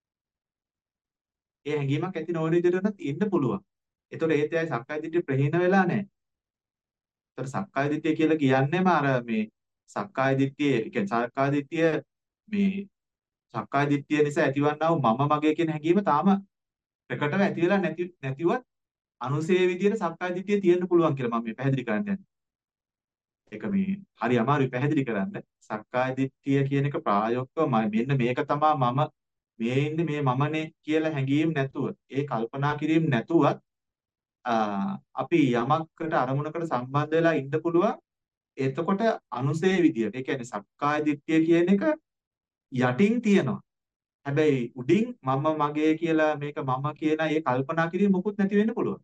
ඒ හැඟීමක් ඇති නොවන විදියට උනත් ඉන්න පුළුවන්. ඒතකොට ඒත් එයායි සක්කාය දිට්ඨිය ප්‍රහීන වෙලා නැහැ. ඒතකොට සක්කාය දිට්ඨිය කියලා කියන්නේම අර මේ සක්කාය දිට්ඨිය, ඒ කියන්නේ සක්කාය දිට්ඨිය මේ සක්කාය දිට්ඨිය නිසා ඇතිවන්නා වූ මම මගේ කියන හැඟීම තාම ප්‍රකටව ඇති වෙලා නැති නැතිවත් අනුසේ විදියට සක්කාය දිට්ඨිය තියෙන්න පුළුවන් කියලා මම මේ පැහැදිලි කරන්න යන්නේ. ඒක මේ හරි අමාරුයි පැහැදිලි කරන්න. සක්කාය දිට්ඨිය කියන එක ප්‍රායෝගිකව මෙන්න මේක තමයි මම මේ ඉන්නේ මේ මමනේ කියලා හැඟීම් නැතුව, ඒ කල්පනා කිරීම නැතුවත් අපි යමකට අරමුණකට සම්බන්ධ වෙලා ඉන්න පුළුවන්. එතකොට අනුසේ විදියට. ඒ කියන්නේ සක්කාය දිට්ඨිය කියන එක යටින් තියෙනවා. හැබැයි උඩින් මම මගේ කියලා මේක මම කියන ඒ කල්පනා කිරීම මොකුත් නැති වෙන්න පුළුවන්.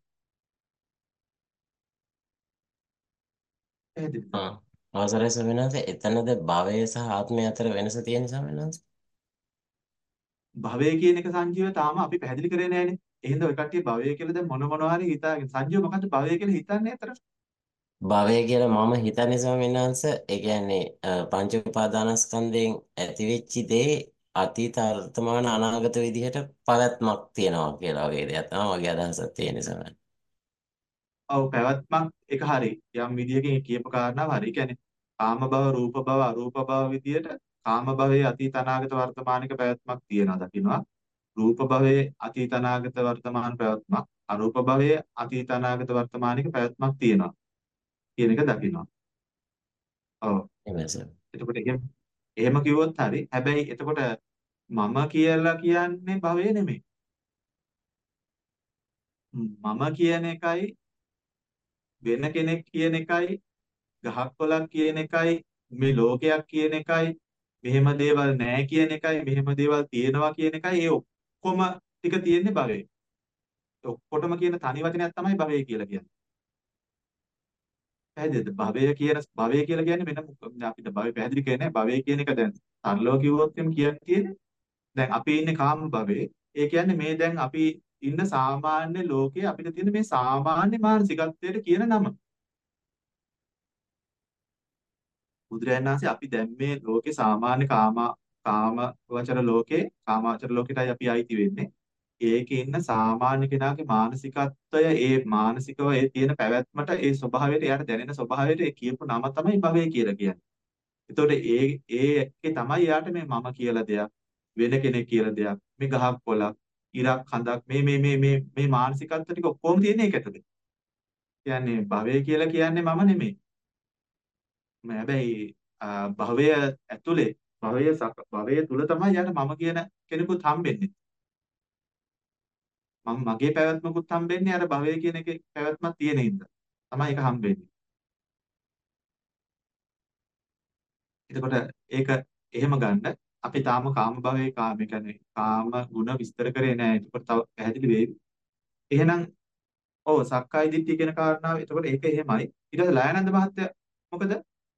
පැහැදිලිද? ආ අවසරයි ස්වාමීන් වහන්සේ එතනද භවය සහ ආත්මය අතර වෙනස තියෙන ස්වාමීන් වහන්සේ. භවය කියන එක සංජීව තාම අපි පැහැදිලි කරේ නෑනේ. එහෙනම් ඔය කට්ටිය භවය කියලා දැන් මොන මොනවා හරි හිතාගෙන සංජීව මොකද්ද භවය කියලා හිතන්නේ අතර? භවය කියලා මම හිතන්නේ ස්වාමීන් වහන්සේ ඒ කියන්නේ අ, පංච උපාදානස්කන්ධයෙන් ඇතිවෙච්ච දේ අතීත වර්තමාන අනාගත විදිහට පැවැත්මක් තියනවා කියලා වගේ දෙයක් තමයි මගේ අදහසක් තියෙන්නේ ස්වාමීන්. ඔව් පැවැත්මක් එක හරි. යම් විදියකින් කියපු කාරණාව හරි. කියන්නේ කාම භව, රූප භව, අරූප භව විදියට කාම භවයේ අතීත අනාගත වර්තමානික පැවැත්මක් තියෙනවා දකින්නවා. රූප භවයේ අතීත අනාගත වර්තමාන පැවැත්මක්, අරූප භවයේ අතීත අනාගත වර්තමානික පැවැත්මක් තියෙනවා කියන එක දකින්නවා. ඔව්. එහෙමයි සර්. එතකොට එහෙම එහෙම කිව්වොත් හරි. හැබැයි එතකොට මම කියලා කියන්නේ භවය නෙමෙයි. මම කියන එකයි වෙන කෙනෙක් කියන එකයි ගහක් කොළක් කියන එකයි මේ ලෝකයක් කියන එකයි මෙහෙම දේවල් නැහැ කියන එකයි මෙහෙම දේවල් තියෙනවා කියන එකයි ඒ ඔක්කොම ටික තියෙන්නේ භවයේ. ඔක්කොටම කියන තනි වචනයක් තමයි භවය කියලා කියන්නේ. පැහැදිලිද? භවය කියන භවය කියලා කියන්නේ වෙන අපිට භවය පැහැදිලි කරන්නේ භවය කියන එක දැන් සරලව කිව්වොත් එම් කියන්නේ දැන් අපි ඉන්නේ කාම භවයේ. ඒ කියන්නේ මේ දැන් අපි ඉන්න සාමාන්‍ය ලෝකයේ අපිට තියෙන මේ සාමාන්‍ය මානසිකත්වයට කියන නම. බුදුරජාණන් වහන්සේ අපි දැන් මේ ලෝකේ සාමාන්‍ය කාම කාම වචර ලෝකේ කාමාවචර ලෝකෙටයි අපි ආйти වෙන්නේ. ඒකේ ඉන්න සාමාන්‍ය කෙනාගේ මානසිකත්වය ඒ මානසිකව ඒ තියෙන පැවැත්මට ඒ ස්වභාවයට එයාට දැනෙන ස්වභාවයට ඒ කියපු නම තමයි භවය කියලා කියන්නේ. එතකොට ඒ ඒකේ තමයි එයාට මේ මම කියලා දෙයක් වෙන කෙනෙක් කියලා දෙයක් මේ ගහක් කොළක් ඉරක් හඳක් මේ මේ මේ මේ මේ මානසිකත්ව ටික ඔක්කොම තියෙන එකටද. කියන්නේ භවය කියලා කියන්නේ මම නෙමෙයි. මම හැබැයි භවය ඇතුලේ භවය භවය තුල තමයි යාට මම කියන කෙනෙකුත් හම්බෙන්නේ. මම මගේ පැවැත්මකුත් හම්බෙන්නේ අර භවය කියන එකේ පැවැත්මක් තියෙන හින්දා. තමයි ඒක හම්බෙන්නේ. එතකොට ඒක එහෙම ගන්න අපි තාම කාම භවයේ කාම කියන්නේ කාම ගුණ විස්තර කරේ නැහැ. එතකොට තව පැහැදිලි වෙයි. එහෙනම් ඔව් සක්කාය දිට්ඨිය කියන කාරණාව එතකොට ඒක එහෙමයි. ඊට පස්සේ ලයනන්ද මහත්තයා මොකද?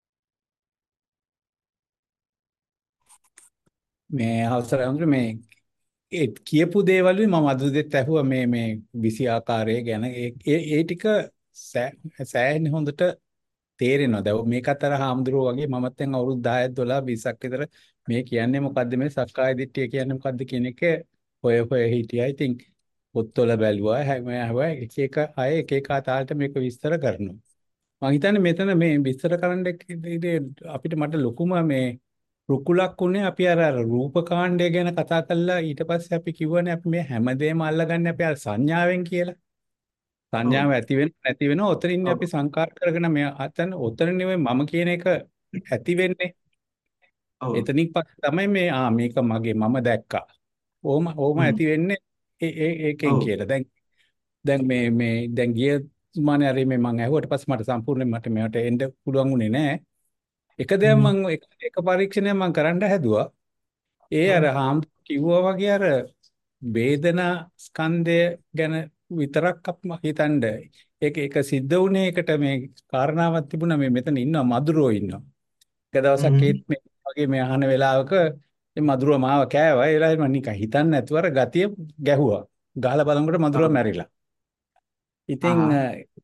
මේ අවසරයි අඳුර මේ ඒ කියපු දේවල් වලින් මම අද දෙත් ඇහුවා මේ මේ විසි ආකාරය ගැන ඒ ඒ ඒ ටික සෑ- සෑහෙන හොඳට තේරෙනවා. දැන් මේකත් අර හාමුදුරුවෝ වගේ මමත් දැන් අවුරුදු දහයක් දොළහක් විස්සක් විතර මේ කියන්නේ මොකද්ද මේ සක්කාය දිට්ඨිය කියන්නේ මොකද්ද කියන එක හොය හොය හිටියා. ඉතින් පොත්වල බැලුවා හැම හැම එක එක අය එක එක ආතාලට මේක විස්තර කරනවා. මම හිතන්නේ මෙතන මේ විස්තර කරන්න ඉතින් අපිට මට ලොකුම මේ රුකුලක් උනේ අපි අර අර රූපකාණ්ඩය ගැන කතා කළා ඊට පස්සේ අපි කිව්වනේ අපි මේ හැමදේම අල්ලගන්නේ අපි අර සංඥාවෙන් කියලා. ඔව් සංඥාව ඇති වෙන නැති වෙන ඔතනින් ඔව් අපි සංකාර කරගෙන මේ අතන ඔතන නෙවෙයි මම කියන එක ඇති වෙන්නේ. ඔව් එතනින් පස්සේ තමයි මේ ආ මේක මගේ මම දැක්කා. ඕම ඕම හ්ම් ඇති වෙන්නේ ඒ ඒ ඒකෙන් ඔව් කියලා. දැන් දැන් මේ මේ දැන් ගිය මානේ හරි මේ මම ඇහුවට පස්සේ මට සම්පූර්ණයෙන් මට මේවට එන්න පුළුවන් උනේ නැහැ. එක දෙයක් හ්ම් මම එක එක පරීක්ෂණයක් මම කරන්න හැදුවා. ඒ අර හ්ම් හාමුදුරුවෝ කිව්වා වගේ අර වේදනා ස්කන්ධය ගැන විතරක් අප හිතන්න ඒක ඒක සිද්ධ වුණේ එකට මේ කාරණාවක් තිබුණා මේ මෙතන ඉන්නවා මధుරෝ ඉන්නවා. එක දවසක් ඒත් හ්ම් මේ වගේ මේ අහන වෙලාවක මේ මధుරෝ මාව කෑවා. ඒ වෙලාවේ මම නිකන් හිතන්නේ නැතුව අර ගතිය ගැහුවා. ගහලා බලනකොට මధుරෝ ඔව් මැරිලා. ඉතින් ආහා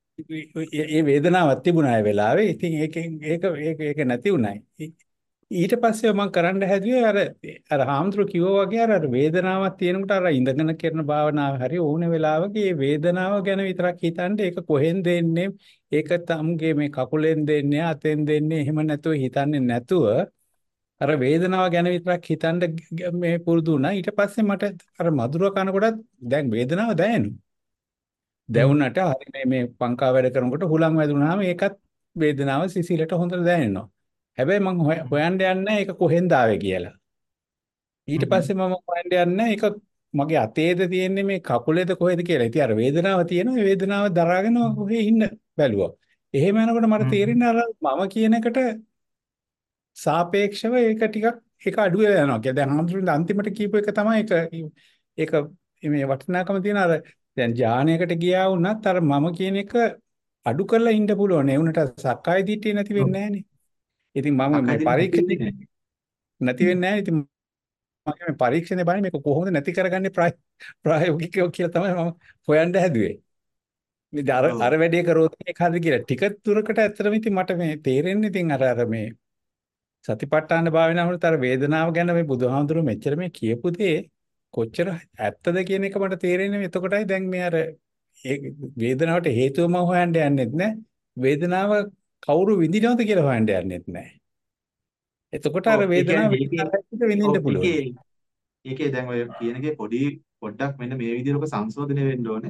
ඒ වේදනාවක් තිබුණා ඒ වෙලාවේ. ඉතින් ඒකෙන් ඒක ඒක ඒක නැති වුණයි. ඊට පස්සේ මම කරන්න හැදුවේ අර අර හාමුදුරුවෝ කිව්වා වගේ අර අර වේදනාවක් තියෙනකොට අර ඉඳගෙන කරන භාවනාව හරි ඕන වෙලාවක මේ වේදනාව ගැන විතරක් හිතන්න ඒක කොහෙන් දෙන්නේ ඒක තමුගේ මේ කකුලෙන් දෙන්නේ අතෙන් දෙන්නේ එහෙම නැතුව හිතන්නේ නැතුව අර වේදනාව ගැන විතරක් හිතන්න මේ පුරුදු වුණා ඊට පස්සේ මට අර මధుර කනකොටත් දැන් වේදනාව දැනෙනවා හ්ම් දැවුනට හරි මේ මේ පංකා වැඩ කරනකොට හුලං වැදුනහම ඒකත් වේදනාව සිසිලට හොඳට දැනෙනවා. හැබැයි මම හොයන්න යන්නේ ඒක කොහෙන්ද ආවේ කියලා. ඊට හ්ම් පස්සේ මම හොයන්න යන්නේ ඒක මගේ අතේද තියෙන්නේ මේ කකුලේද කොහෙද කියලා. ඉතින් අර වේදනාව තියෙනවා. ඒ වේදනාව දරාගෙන කොහේ ඉන්න බැලුවා. එහෙම යනකොට මට හ්ම් තේරෙන්නේ අර මම කියන එකට සාපේක්ෂව ඒක ටිකක් ඒක අඩු වෙලා යනවා. කියලා දැන් හඳුනන අන්තිමට කියපු එක තමයි ඒක ඒක මේ වටිනාකම තියෙන අර දැන් ධානයකට ගියා වුණත් අර මම කියන එක අඩු කරලා ඉන්න පුළුවන්. ඒ වුණට සක්කාය දිට්ඨිය නැති ඔව් වෙන්නේ නැහනේ. ඉතින් මම සක්කාය මේ දිට්ඨිය නැති පරීක්ෂණය වෙන්නේ නැහැ. නැති වෙන්නේ නැහැ. ඉතින් මම මේ පරීක්ෂණය බලන්නේ මේක කොහොමද නැති කරගන්නේ ප්‍රාය- ප්‍රායෝගිකව කියලා තමයි මම හොයන්න හැදුවේ. ඉතින් අර ඔව් අර වැඩේ කරොත් මේක හරිය කියලා. ටික දුරකට ඇත්තටම ඉතින් මට මේ තේරෙන්නේ ඉතින් අර අර මේ සතිපට්ඨාන භාවනාවලට අර වේදනාව ගැන මේ බුදුහාමුදුරුවෝ මෙච්චර මේ කියපු දේ කොච්චර ඇත්තද කියන එක මට තේරෙන්නේ එතකොටයි දැන් මේ අර ඒ වේදනාවට හේතුව මම හොයන්න යන්නෙත් නෑ වේදනාව කවුරු විඳිනවද කියලා හොයන්න යන්නෙත් නෑ එතකොට අර ඔව් ඒ වේදනාව කියන්නේ ඒකේ විඳිනවට විඳින්න ඔව් පුළුවන් ඒකේ ඒකේ දැන් ඔය කියන එකේ පොඩි පොඩ්ඩක් මෙන්න මේ විදිහට ඔක සංශෝධනය වෙන්න ඕනේ.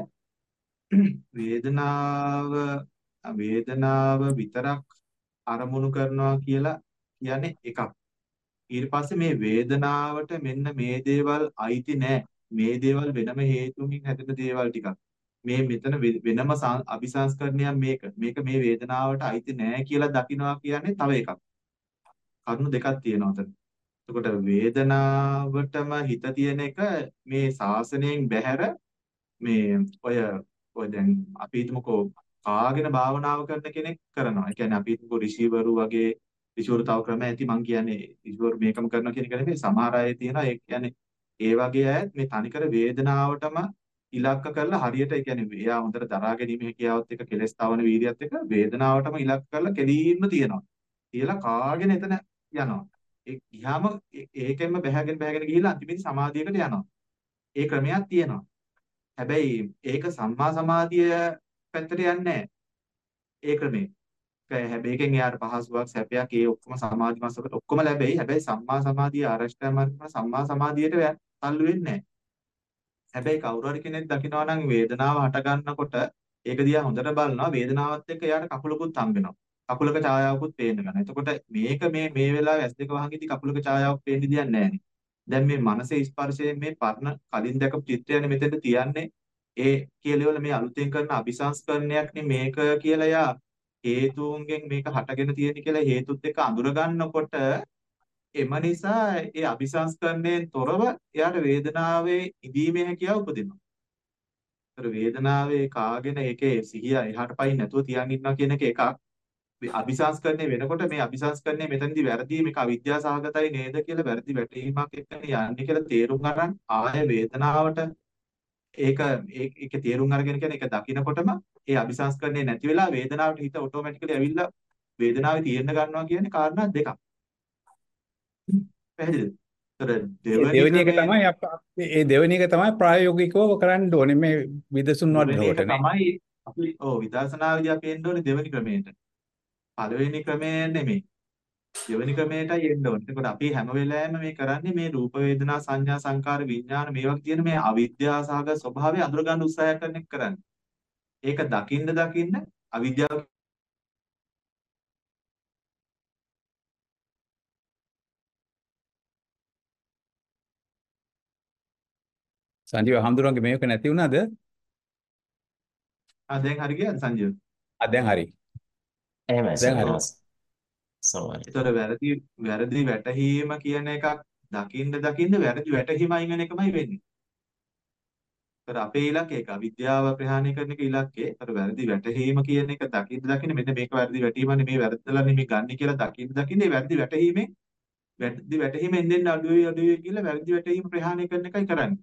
වේදනාව වේදනාව විතරක් අරමුණු කරනවා කියලා කියන්නේ එකක්. ඊට පස්සේ මේ වේදනාවට මෙන්න මේ දේවල් අයිති නෑ. මේ දේවල් වෙනම හේතුකින් හැදෙන දේවල් ටිකක්. මේ මෙතන වෙ- වෙනම සං- අபிසංස්කරණයක් මේක. මේක මේ වේදනාවට අයිති නෑ කියලා දකිනවා කියන්නේ තව එකක්. කරුණු දෙකක් තියෙනවා අතන. එතකොට වේදනාවටම හිත තියෙන එක මේ ශාසනයෙන් බැහැර මේ ඔය ඔය දැන් අපි හිතමුකෝ කාගෙන භාවනාව කරන කෙනෙක් කරනවා. ඒ කියන්නේ අපි හිතමුකෝ ඍෂිවරු වගේ ඍෂිවරු තව ක්‍රම ඇති මං කියන්නේ ඍෂිවරු මේකම කරනවා කියන එක නෙමෙයි. සමහර අය තියෙනවා ඒ කියන්නේ ඒ වගේ අයත් මේ තනිකර වේදනාවටම ඉලක්ක කරලා හරියට ඒ කියන්නේ එයා හොඳට දරා ගැනීම හැකියාවත් එක්ක කෙලස් තවන වීර්යයත් එක්ක වේදනාවටම ඉලක්ක කරලා කෙලින්ම තියෙනවා. තියලා කාගෙන එතන යනවා. ඒ ගියාම ඒ- ඒකෙන්ම බැහැගෙන බැහැගෙන ගිහිල්ලා අන්තිමේදී සමාධියකට යනවා. ඒ ක්‍රමයක් තියෙනවා. හැබැයි ඒක සම්මා සමාධිය පැත්තට යන්නේ නැහැ. ඒ ක්‍රමේ. ඒ හැබැයි ඒකෙන් එයාට පහසුවක් සැපයක් ඒ ඔක්කොම සමාධි මාසකට ඔක්කොම ලැබෙයි. හැබැයි සම්මා සමාධිය ආරෂ්ඨ මාර්ගම සම්මා සමාධියට ය- තල්ලු වෙන්නේ නැහැ. හැබැයි කවුරු හරි කෙනෙක් දකිනවා නම් වේදනාව හට ගන්නකොට ඒක දිහා හොඳට බලනවා වේදනාවත් එක්ක එයාට කකුලකුත් හම්බ වෙනවා. කකුලක ඡායාවකුත් පේන්න ගන්නවා. එතකොට මේක මේ මේ වෙලාවේ ඇස් දෙක වහන් කකුලක ඡායාවක් පේන්න දෙයක් නැහැ නේ. දැන් මේ මනසේ ස්පර්ශයෙන් මේ පරණ කලින් දැකපු චිත්‍රයනේ මෙතෙන්ට තියන්නේ. ඒ කියලවල මේ අලුතෙන් කරන අபிසංස්කරණයක් නේ මේක කියලා යා හේතුන්ගෙන් මේක හටගෙන තියෙන කියලා හේතුත් එක්ක අඳුර ගන්නකොට එම නිසා ඒ අபிසංස්කරණයෙන් තොරව එයාට වේදනාවේ ඉදීමේ හැකියාව උපදිනවා. ඒතර වේදනාවේ කාගෙන ඒකේ සිහිය එහාට පයින් නැතුව තියන් ඉන්නවා කියන එක එකක්. මේ අபிසංස්කරණය වෙනකොට මේ අபிසංස්කරණය මෙතනදී වැරදි මේක අවිද්‍යාව සහගතයි නේද කියලා වැරදි වැටහීමක් එක්කනේ යන්නේ කියලා තේරුම් ගන්න ආය වේදනාවට ඒක ඒක තේරුම් අරගෙන කියන්නේ ඒක දකිනකොටම ඒ අபிසංස්කරණය නැති වෙලා වේදනාවට හිත ඔටෝමැටිකලි ඇවිල්ලා වේදනාවේ තියෙන්න ගන්නවා කියන්නේ කාරණා දෙකක්. පැහැදිලිද? ඒතර ඒ දෙවෙනි දෙවෙනි එක ක්‍රමය තමයි අප- ඒ දෙවෙනි එක තමයි ප්‍රායෝගිකව කරන්න ඕනේ මේ විදසුන් දෙවෙනි එක වඩනකොට නේ. තමයි අපි ඔව් විදර්ශනාවේදී අපි එන්න ඕනේ දෙවෙනි ක්‍රමයට. පළවෙනි ක්‍රමය නෙමෙයි. දෙවෙනි ක්‍රමයටයි එන්න ඕනේ. එතකොට අපි හැම වෙලාවෙම මේ කරන්නේ මේ රූප වේදනා සංඥා සංකාර විඥාන මේ වගේ තියෙන මේ අවිද්‍යාව සහගත ස්වභාවය අඳුර ගන්න උත්සාහය කරන එක කරන්නේ. ඒක දකින්න දකින්න අවිද්‍යාව සංජීව හඳුරන්ගේ මේක නැති වුණාද? ආ දැන් හරි ගියද සංජීව? ආ දැන් හරි. එහෙමයි දැන් හරි. ඔව්. සමහරවිට ඒතර වැරදි වැරදි වැටහීම කියන එකක් දකින්න දකින්න වැරදි වැටහීම අයින් වෙන එකමයි වෙන්නේ. ඒතර අපේ ඉලක්කය ඒක අවිද්‍යාව ප්‍රහාණය කරන එක ඉලක්කය. ඒතර වැරදි වැටහීම කියන එක දකින්න දකින්න මෙන්න මේක වැරදි වැටහීමනේ මේ වැරද්දලා නෙමෙයි ගන්න කියලා දකින්න දකින්න මේ වැරදි වැටහීමෙන් වැරදි වැටහීමෙන් දෙන්න අඩුවේ අඩුවේ කියලා වැරදි වැටහීම ප්‍රහාණය කරන එකයි කරන්නේ.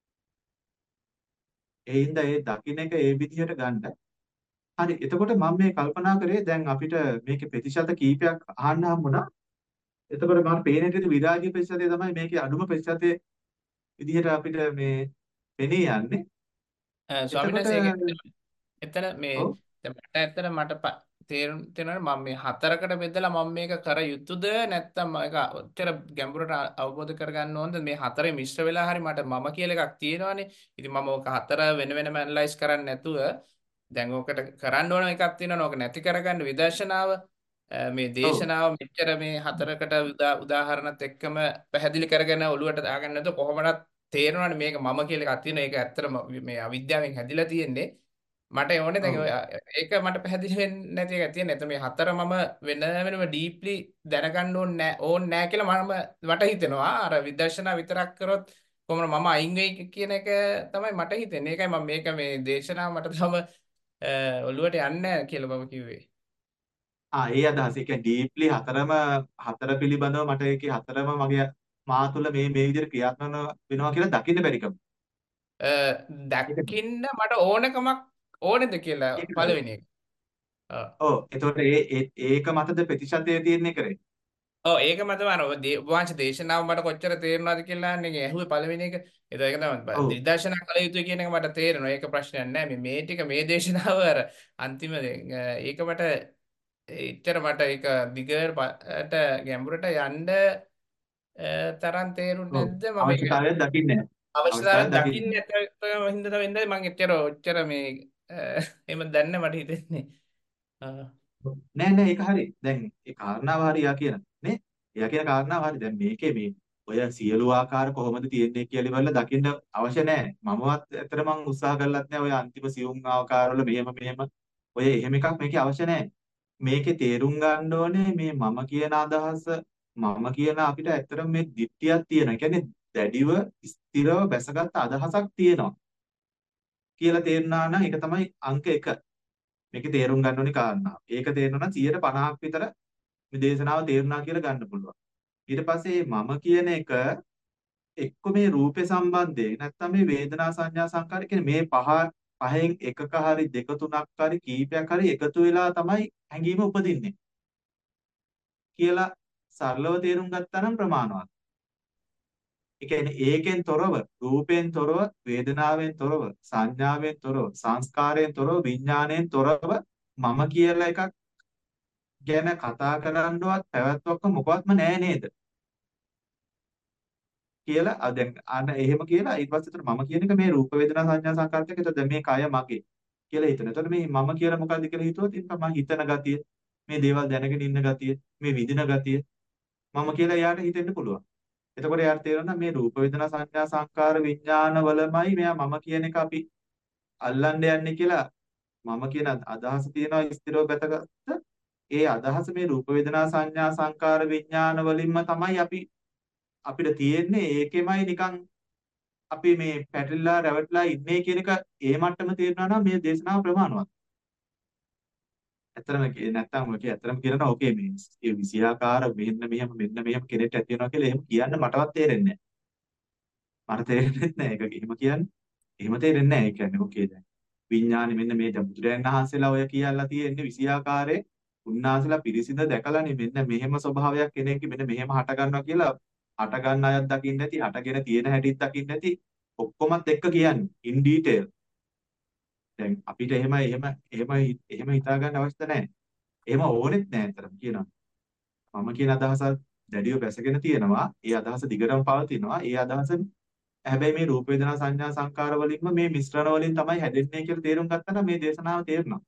ඒ හින්දා ඒ දකින්න එක ඒ විදිහට ගන්න. හරි. එතකොට මම මේ කල්පනා කරේ දැන් අපිට මේකේ ප්‍රතිශත කීපයක් අහන්න හම්බුණා. එතකොට මම පේන විදිහට විරාගී ප්‍රතිශතය තමයි මේකේ අඩුම ප්‍රතිශතය විදිහට අපිට මේ පෙනී යන්නේ. ස්වාමීන් එතකොට වහන්සේ ඒක එතන මේ ඔව් දැන් මට ඇත්තට මට ප- තේරුම් තේරෙනවා මම මේ හතරකට බෙදලා මම මේක කර යුතුද නැත්නම් මේක ඔච්චර ගැඹුරට අ- අවබෝධ කරගන්න ඕනද මේ හතරේ මිශ්‍ර වෙලා හරි මට මම කියලා එකක් තියෙනවානේ. ඉතින් මම ඕක හතර වෙන වෙනම ඇනලයිස් කරන්නේ නැතුව දැන් ඕකට කරන්න ඕන එකක් තියෙනවා. ඕක නැති කරගන්න විදර්ශනාව අ, මේ ඔව් දේශනාව මෙච්චර මේ හතරකට උදා උදාහරණත් එක්කම පැහැදිලි කරගෙන ඔලුවට දාගන්න නැතුව කොහොමවත් තේරෙනවානේ මේක මම කියලා එකක් තියෙනවා. ඒක ඇත්තටම මේ අවිද්‍යාවෙන් හැදිලා තියෙන්නේ. මට ඕනේ දැන් ඔව් ඔය ඒක මට පැහැදිලි වෙන්නේ නැති එකක් තියෙන. එතන මේ හතර මම වෙන වෙනම ඩීප්ලි දැනගන්න ඕනේ නැහැ ඕනේ නැහැ කියලා මම මට හිතෙනවා. අර විදර්ශනා විතරක් කරොත් කොහොමද මම අයින් වෙයි කියන එක තමයි මට හිතෙන්නේ. ඒකයි මම මේක මේ දේශනාව මට තම අ, ඔළුවට යන්නේ නැහැ කියලා මම කිව්වේ. ආ ඒ අදහස. ඒ කියන්නේ ඩීප්ලි හතරම හතර පිළිබඳව මට ඒකේ හතරම මගේ මා තුළ මේ මේ විදිහට ක්‍රියාත්මක වෙනවා කියලා දකින්න බැරිකම. අ, ඒකද? දකින්න මට ඕනකමක් ඕනේද කියලා ඒකද? පළවෙනි එක. ඔව්. ඔව්. එතකොට ඒ ඒ- ඒක මතද ප්‍රතිශතය තියෙන්නේ කරේ. ඔව් ඒක මම තමයි ඔය දේ- වංශ දේශනාව මට කොච්චර තේරෙනවද කියලා නේ ඇහුවේ පළවෙනි එක. ඒක ඒක තමයි ඔව්. නිදර්ශන කළ යුතුයි කියන එක මට තේරෙනවා. ඒක ප්‍රශ්නයක් නෑ. මේ මේ ටික මේ දේශනාව අර අන්තිම දේ- ඒක මට එච්චර මට ඒක දිගට ගැඹුරට යන්න අ, තරම් තේරුන්නේ ඔව්. නැද්ද මම ඒක අවශ්‍යතාවයක් දකින්නේ නැහැ. අවශ්‍යතාවයෙන් අවශ්‍යතාවයක් දකින්න දකින්නේ නැත්නම් හින්දා තමයි ඉඳලා මම එච්චර ඔච්චර මේ අ, එහෙම දැන්න මට හිතෙන්නේ. ආ. නැහැ. නෑ නෑ ඒක හරි. දැන් ඒ කාරණාව හරි යා කියන නේ. එයා කියන කාරණාව හරි. දැන් මේකේ මේ ඔය සියලු ආකාර කොහොමද තියෙන්නේ කියලා ඉවරලා දකින්න අවශ්‍ය නැහැ. මමවත් ඇත්තට මම උත්සාහ කළත් නැහැ ඔය අන්තිම සියුම් ආකාරවල මෙහෙම මෙහෙම ඔය එහෙම එකක් මේකේ අවශ්‍ය නැහැ. මේකේ තේරුම් ගන්න ඕනේ මේ මම කියන අදහස මම කියන අපිට ඇත්තටම මේ දිට්ඨියක් තියෙනවා. ඒ කියන්නේ දැඩිව ස්ථිරව බැසගත් අදහසක් තියෙනවා කියලා තේරුණා නම් ඒක තමයි අංක එක. මේකේ තේරුම් ගන්න ඕනේ කාරණාව. ඒක තේරෙනවා නම් සියයට පනහක් විතර මේ දේශනාව තේරුණා කියලා ගන්න පුළුවන්. ඊට පස්සේ මම කියන එක එක්ක මේ රූපේ සම්බන්ධයෙන් නැත්නම් මේ වේදනා සංඥා සංකාර කියන මේ පහ පහෙන් එකක හරි දෙක තුනක් හරි කීපයක් හරි එකතු වෙලා තමයි හැඟීම උපදින්නේ කියලා සරලව තේරුම් ගත්තා නම් ප්‍රමාණවත්. ඒ කියන්නේ ඒකෙන් තොරව රූපෙන් තොරව වේදනාවෙන් තොරව සංඥාවෙන් තොරව සංස්කාරයෙන් තොරව විඥාණයෙන් තොරව මම කියලා එකක් ගැන කතා කරන්නවත් පැවැත්වක මොකවත්ම නැහැ නේද කියලා අ දැන් අන්න එහෙම කියලා ඊට පස්සේ එතන මම කියන එක මේ රූප වේදනා සංඥා සංකාර දෙක. එතකොට දැන් මේ කය මගේ කියලා හිතන. එතකොට මේ මම කියලා මොකද්ද කියලා හිතුවොත් ඒක මම හිතන ගතිය, මේ දේවල් දැනගෙන ඉන්න ගතිය, මේ විඳින ගතිය මම කියලා එයාට හිතෙන්න පුළුවන්. එතකොට එයාට තේරෙනවා මේ රූප වේදනා සංඥා සංකාර විඥාන වලමයි මෙයා මම කියන එක අපි අල්ලන්න යන්නේ කියලා මම කියන අදහස තියෙනවා ස්ථිරව ගතගත්ත ඒ අදහස මේ රූප වේදනා සංඥා සංකාර විඥාන වලින්ම තමයි අපි අපිට තියෙන්නේ ඒකෙමයි නිකන් අපි මේ පැටලිලා රැවටිලා ඉන්නේ කියන එක ඒ මට්ටම තේරුණා නම් මේ දේශනාව ප්‍රමාණවත්. ඇත්තම කිය නැත්තම් ඔය කිය ඇත්තම කියනවා ඕකේ මේ ඒ විෂයාකාර මෙන්න මෙහෙම මෙන්න මෙහෙම කෙනෙක්ට ඇති වෙනවා කියලා එහෙම කියන්න මටවත් තේරෙන්නේ නැහැ. මට තේරෙන්නේ නැහැ ඒක එහෙම කියන්නේ. එහෙම තේරෙන්නේ නැහැ. ඒ කියන්නේ ඕකේ දැන් විඥානෙ මෙන්න මේ බුදුරයන් වහන්සේලා ඔය කියලා තියෙන්නේ විෂයාකාරයේ උන්වහන්සේලා පිරිසිඳ දැකලානේ මෙන්න මෙහෙම ස්වභාවයක් කෙනෙක්ගේ මෙන්න මෙහෙම හට ගන්නවා කියලා හට ගන්න අයත් දකින්න නැති හටගෙන තියෙන හැටිත් දකින්න නැති ඔක්කොමත් එක්ක කියන්නේ in detail. දැන් අපිට එහෙම එහෙම එහෙම එහෙම හිතා ගන්න අවශ්‍ය නැහැ. එහෙම ඕනෙත් නැහැ අතරම කියනවා. මම කියන අදහස දැඩිව බැසගෙන තියෙනවා. ඒ අදහස දිගටම පවතිනවා. ඒ අදහස හැබැයි මේ රූප වේදනා සංඥා සංකාර වලින්ම මේ මිශ්‍රණ වලින් තමයි හැදෙන්නේ කියලා තේරුම් ගත්තා නම් මේ දේශනාව තේරෙනවා.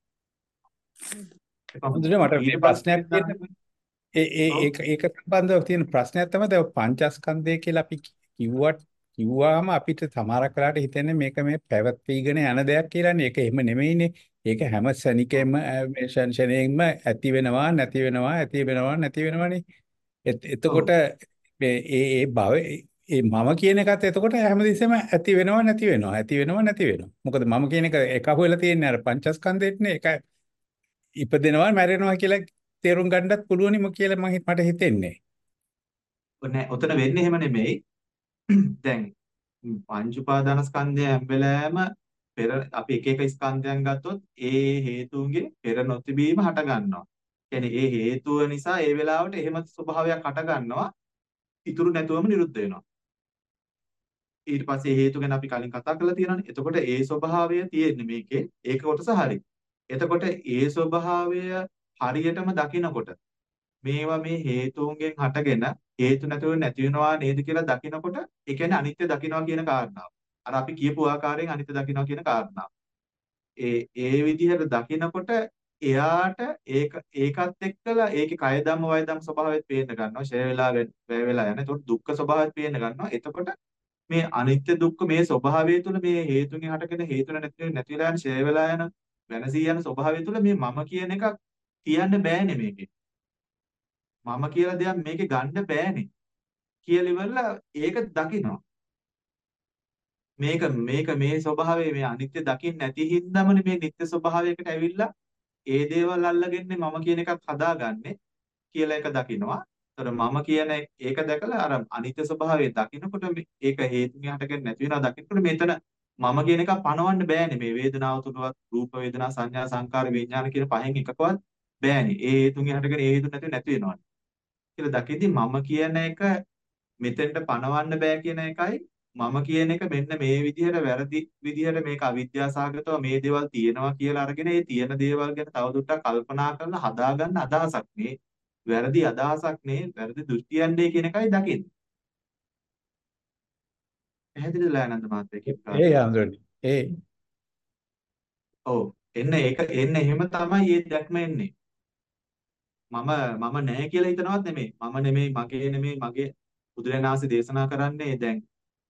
හොඳට මට මේ ප්‍රශ්නයක් තියෙනවා. ඒ ඒ ඒක ඒක සම්බන්ධව තියෙන ප්‍රශ්නයක් තමයි දැන් පංචස්කන්ධය කියලා අපි කිව්වට කිව්වාම අපිට සමහරක් වෙලාවට හිතෙන්නේ මේක මේ පැවැත්වීගෙන යන දෙයක් කියලානේ. ඒක එහෙම නෙමෙයිනේ. ඒක හැම ශනිකෙම මේ ශනිකෙම ඇති වෙනවා නැති වෙනවා ඇති වෙනවා නැති වෙනවානේ. එතකොට මේ ඒ ඒ භව ඒ මම කියන එකත් එතකොට හැමදෙස්සෙම ඇති වෙනවා නැති වෙනවා ඇති වෙනවා නැති වෙනවා. මොකද මම කියන එක එක අහුවෙලා තියෙන්නේ අර පංචස්කන්ධෙටනේ. ඒක ඉපදෙනවා මැරෙනවා කියලා තේරුම් ගන්නත් පුළුවනිම කියලා මම මට හිතෙන්නේ. නෑ ඔතන වෙන්නේ එහෙම නෙමෙයි. දැන් පංච උපාදානස්කන්ධය හැම වෙලාවෙම පෙර අපි එක එක ස්කන්ධයන් ගත්තොත් ඒ හේතුන්ගේ පෙර නොතිබීම හට ගන්නවා. කියන්නේ ඒ හේතුව නිසා ඒ වෙලාවට එහෙම ස්වභාවයක් හට ගන්නවා. ඉතුරු නැතුවම නිරුද්ධ වෙනවා. ඊට පස්සේ හේතු ගැන අපි කලින් කතා කරලා තියෙනවානේ. එතකොට ඒ ස්වභාවය තියෙන්නේ මේකේ ඒක කොටස හරි. එතකොට ඒ ස්වභාවය හරියටම දකිනකොට මේවා මේ හේතුන්ගෙන් හටගෙන හේතු නැතුව නැති වෙනවා නේද කියලා දකිනකොට ඒ කියන්නේ අනිත්‍ය දකින්නවා කියන කාරණාව. අර අපි කියපු ආකාරයෙන් අනිත්‍ය දකින්නවා කියන කාරණාව. ඒ ඒ විදිහට දකිනකොට එයාට ඒක ඒකත් එක්කලා ඒකේ කය ධම්ම වය ධම්ම ස්වභාවයත් පේන්න ගන්නවා. ෂය වෙලා වැය වෙලා යන. ඒතකොට දුක්ඛ ස්වභාවයත් පේන්න ගන්නවා. එතකොට මේ අනිත්‍ය දුක්ඛ මේ ස්වභාවය තුළ මේ හේතුන්ගෙන් හටගෙන හේතු නැති නැති වෙලා යන ෂය වෙලා යන වෙනසී යන ස්වභාවය තුළ මේ මම කියන එකක් කියන්න බෑනේ මේකේ. මම කියලා දෙයක් මේකේ ගන්න බෑනේ. කියලා ඉවරලා ඒක දකිනවා. මේක මේක මේ ස්වභාවය මේ අනිත්‍ය දකින්න නැති හින්දාමනේ මේ නිත්‍ය ස්වභාවයකට ඇවිල්ලා ඒ දේවල් අල්ලගන්නේ මම කියන එකක් හදාගන්නේ කියලා එක දකිනවා. ඒතර මම කියන ඒක දැකලා අර අනිත්‍ය ස්වභාවය දකිනකොට ඒක හේතුන් හටගෙන නැති වෙනවා දකිනකොට මෙතන මම කියන එක පණවන්න බෑනේ මේ වේදනාව තුලවත් රූප වේදනා සංඥා සංකාර විඥාන කියන පහෙන් එකකවත් බෑනේ. ඒ හේතුන් හටගෙන ඒ හේතු නැති නැති වෙනවානේ. කියලා දකිද්දි මම කියන එක මෙතෙන්ට පණවන්න බෑ කියන එකයි මම කියන එක මෙන්න මේ විදිහට වැරදි විදිහට මේක අවිද්‍යාසහගතව මේ දේවල් තියෙනවා කියලා අරගෙන ඒ තියෙන දේවල් ගැන තවදුරටත් කල්පනා කරලා හදාගන්න අදහසක් නේ වැරදි අදහසක් නේ වැරදි දෘෂ්ටියන්නේ කියන එකයි දකින්නේ. පැහැදිලිද ආනන්ද මහත්තයා කියපු ඒ ආන්දරනි ඒ ඔව් එන්න ඒක එන්න එහෙම තමයි මේ දැක්ම එන්නේ. මම මම නැහැ කියලා හිතනවත් නෙමෙයි. මම නෙමෙයි මගේ නෙමෙයි මගේ බුදුරජාණන් වහන්සේ දේශනා කරන්නේ දැන්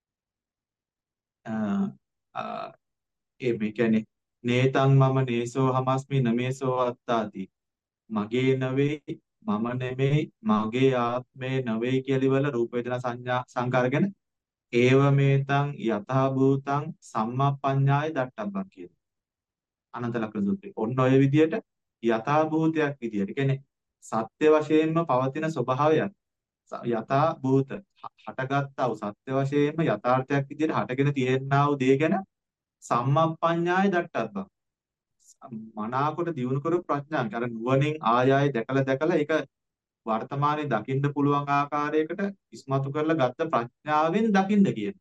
ඒ මේ කියන්නේ නේතං මම නේසෝ හමස්මි නමේසෝ අත්තාති මගේ නෙවෙයි මම නෙමෙයි මගේ ආත්මේ නෙවෙයි කියලා ඉවල රූප වේදනා සංඥා සංකාර ගැන ඒව මේතං යථා භූතං සම්මප්පඤ්ඤාය දට්ඨබ්බං කියන අනන්ත ලක්ෂණ සූත්‍රය. ඔන්න ඔය විදියට යථා භූතයක් විදියට කියන්නේ සත්‍ය වශයෙන්ම පවතින ස්වභාවයක් යථා භූත හටගත්තා වූ සත්‍ය වශයෙන්ම යථාර්ථයක් විදියට හටගෙන තියෙනා වූ දේ ගැන සම්මප්පඤ්ඤාය දට්ඨබ්බං මනාකොට දියුණු කරු ප්‍රඥාව. අර නුවණින් ආය ආය දැකලා දැකලා ඒක වර්තමානයේ දකින්න පුළුවන් ආකාරයකට ඉස්මතු කරලා ගත්ත ප්‍රඥාවෙන් දකින්න කියන.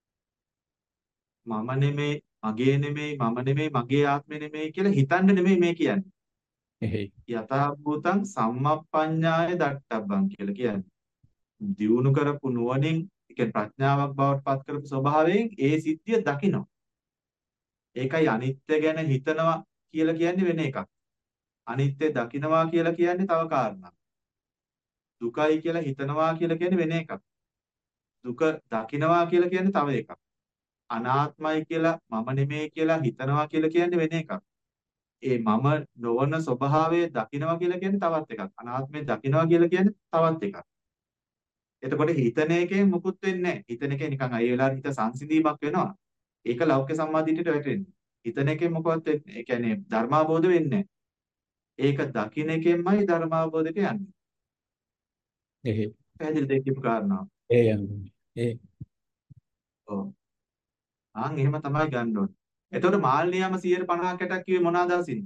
මම නෙමෙයි, මගේ නෙමෙයි, මම නෙමෙයි, මගේ ආත්මෙ නෙමෙයි කියලා හිතන්න නෙමෙයි මේ කියන්නේ. එහෙයි. යථා භූතං සම්මප්පඤ්ඤාය දට්ඨබ්බං කියලා කියන්නේ. දියුණු කරපු නුවණින් ඒ ප්‍රඥාවක් බවට පත් කරපු ස්වභාවයෙන් ඒ සිද්ධිය දකිනවා. ඒකයි අනිත්‍ය ගැන හිතනවා කියලා කියන්නේ වෙන එකක්. අනිත්‍ය දකිනවා කියලා කියන්නේ තව කාරණාවක්. දුකයි කියලා හිතනවා කියලා කියන්නේ වෙන එකක්. දුක දකිනවා කියලා කියන්නේ තව එකක්. අනාත්මයි කියලා මම නෙමෙයි කියලා හිතනවා කියලා කියන්නේ වෙන එකක්. ඒ මම නොවන ස්වභාවය දකිනවා කියලා කියන්නේ තවත් එකක්. අනාත්මය දකිනවා කියලා කියන්නේ තවත් එකක්. එතකොට හිතන එකෙන් මුකුත් වෙන්නේ නැහැ. හිතන එකේ නිකන් අය වෙලාවට හිත සංසිඳීමක් වෙනවා. ඒක ලෞකික සම්මාදිටියට වැටෙන්නේ. හිතන එකෙන් මොකවත් වෙන්නේ. ඒ කියන්නේ ධර්මාබෝධ වෙන්නේ නැහැ. ඒක දකින්න එකෙන්මයි ධර්මාබෝධයට යන්නේ. එහෙ පැහැදිලිද ඒ කියපු කාරණාව? ඒ යන්නේ. ඒ ඔව්. ආන් එහෙම තමයි ගන්න ඕනේ. එතකොට මාල්නියම සියයට පනහකටක් කිව්වේ මොන අදහසින්ද?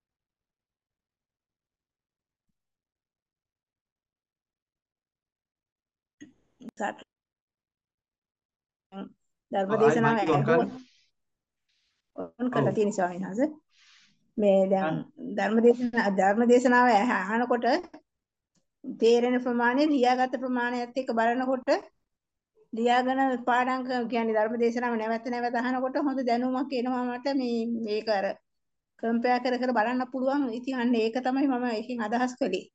ධර්ම ඔව් ආයි දේශනාව මයික් එක ඔන් කරන්න. ඕන් කරලා ඔව්. තියෙන ස්වාමීන් වහන්සේ. මේ දැන් ආ. ධර්ම දේශනා ධර්ම දේශනාව අහනකොට තේරෙන ප්‍රමාණය ලියාගත් ප්‍රමාණයත් එක්ක බලනකොට ලියාගෙන පාඩම් ක- කියන්නේ ධර්ම දේශනාව නැවත නැවත අහනකොට හොඳ දැනුමක් එනවා මට මේ මේක අර කම්පෙයාර් කර කර බලන්න පුළුවන්. ඉතින් අන්න ඒක තමයි මම එකකින් අදහස් කළේ.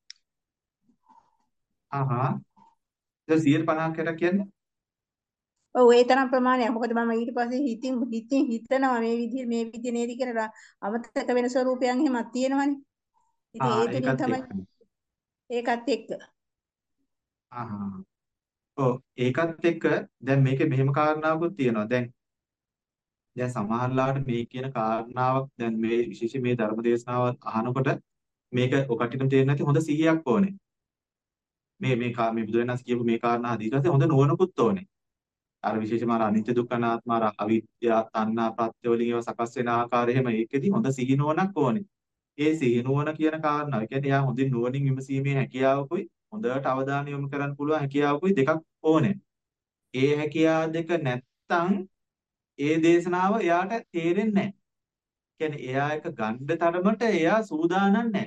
ආහා. දැන් සියයට පනහකට කියන්නේ? ඔව් ඒ තරම් ප්‍රමාණයක්. මොකද මම ඊට පස්සේ හිතින් හිතින් හිතනවා මේ විදිහ මේ විදිහ නේද කියලා අමතක වෙන ස්වරූපයන් එහෙමත් තියෙනවනේ. ඉතින් ආ ඒ තුලින් ඒකත් තමයි එක්කනේ. ඒකත් එක්ක. ආහා. ඔව් ඒකත් එක්ක දැන් මේකේ මෙහෙම කාරණාවකුත් තියෙනවා. දැන් දැන් සමහරලාට මේ කියන කාරණාවක් දැන් මේ විශේෂයෙන් මේ ධර්ම දේශනාව අහනකොට මේක ඔකටිටම තේරෙන්නේ නැති හොඳ සිහියක් ඕනේ. මේ මේ කා මේ බුදුරජාණන් කියපු මේ කාරණා හදීලා හොඳ නුවණකුත් ඕනේ. අර විශේෂයෙන්ම අර අනිත්‍ය දුක්ඛ අනාත්ම අර අවිද්‍යා තණ්හා ප්‍රත්‍ය වලින් ඒවා සකස් වෙන ආකාරය එහෙම ඒකෙදි හොඳ සිහිනුවණක් ඕනේ. ඒ සිහිනුවණ කියන කාරණාව. ඒ කියන්නේ යා හොඳින් නුවණින් විමසීමේ හැකියාවකුයි හොඳට අවධානය යොමු කරන්න පුළුවන් හැකියාවකුයි දෙකක් ඕනේ. ඒ හැකියාව දෙක නැත්තම් ඒ දේශනාව එයාට තේරෙන්නේ නැහැ. කියන්නේ එයා එක ගන්න තරමට එයා සූදානම් නැහැ.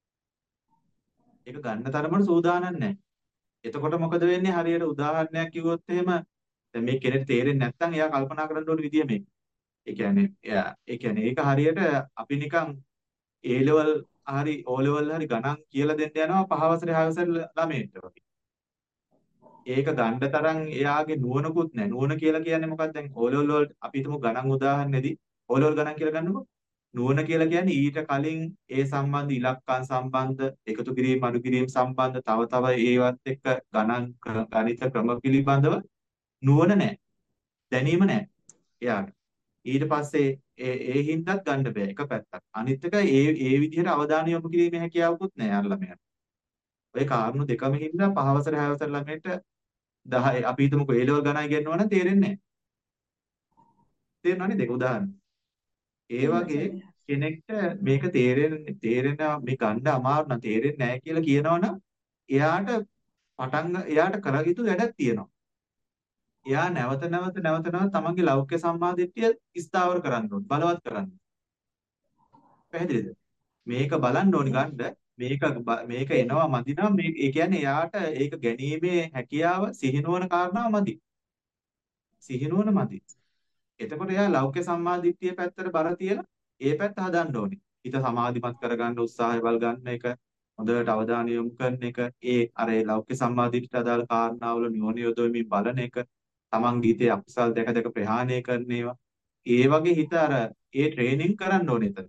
ඒක ගන්න තරමට සූදානම් නැහැ. එතකොට මොකද වෙන්නේ? හරියට උදාහරණයක් කිව්වොත් එහෙම දැන් මේ කෙනෙක් තේරෙන්නේ නැත්නම් එයා කල්පනා කරන්න ඕන විදිය මේක. ඒ කියන්නේ එයා ඒ කියන්නේ ඒක හරියට අපි නිකන් A level හරි O level හරි ගණන් කියලා දෙන්න යනවා පහ වසරේ හය වසරේ ළමයෙක්ට වගේ. ඒක ගන්න තරම් එයාගේ නුවණකුත් නැහැ. නුවණ කියලා කියන්නේ මොකක්ද? දැන් O level වලට අපි හිතමු ගණන් උදාහරණෙදී O level ගණන් කියලා ගන්නකො. නුවණ කියලා කියන්නේ ඊට කලින් ඒ සම්බන්ධ ඉලක්කම් සම්බන්ධ එකතු කිරීම අඩු කිරීම සම්බන්ධ තව තව ඒවත් එක්ක ගණන් ගණිත ක්‍රම පිළිබඳව නුවණ නැහැ. දැනීම නැහැ එයාට. ඊට පස්සේ ඒ ඒ හින්දාත් ගන්න බෑ එක පැත්තක්. අනිත් එක ඒ ඒ විදිහට අවධානය යොමු කිරීමේ හැකියාවකුත් නැහැ අර ළමයාට. ඔය කාරණු දෙකම හින්දා පහ වසර හය වසර ළමයට දහය අපි හිතමුකෝ ඒ ලෙවල් ගණන් ඉගෙනනවා නම් තේරෙන්නේ නැහැ. තේරෙනවනේ දෙක උදාහරණ. ඒ එහෙම වගේ ස්වාමීන් වහන්සේ. කෙනෙක්ට මේක තේරෙන්නේ තේරෙන මේ ගන්න අමාරු නම් තේරෙන්නේ නැහැ කියලා කියනවනම් එයාට පටන් එයාට කර යුතු වැඩක් තියෙනවා. එයා නැවත නැවත නැවත නැවත තමන්ගේ ලෞකික සම්මාදිට්ඨිය ස්ථාවර කරන්න ඕනේ බලවත් කරන්න. පැහැදිලිද? මේක බලන්න ඕනි ගන්න මේක බ- මේක එනවා මදි නම් මේ ඒ කියන්නේ එයාට ඒක ගැනීමේ හැකියාව සිහිනුවන කාරණාව මදි. සිහිනුවන මදි. එතකොට එයා ලෞකික සම්මාදිට්ඨිය පැත්තට බර තියලා ඒ පැත්ත හදන්න ඕනි. හිත සමාධිමත් කරගන්න උත්සාහය බල ගන්න එක හොඳට අවධානය යොමු කරන එක ඒ අර ඒ ලෞකික සම්මාදිට්ඨියට අදාළ කාරණාවල නුවණ යොදවමින් බලන එක තමන්ගේ හිතේ අකුසල් දැක දැක ප්‍රහාණය කරන ඒවා ඒ වගේ හිත අර ඒ ට්‍රේනින් කරන්න ඕනේ එතන.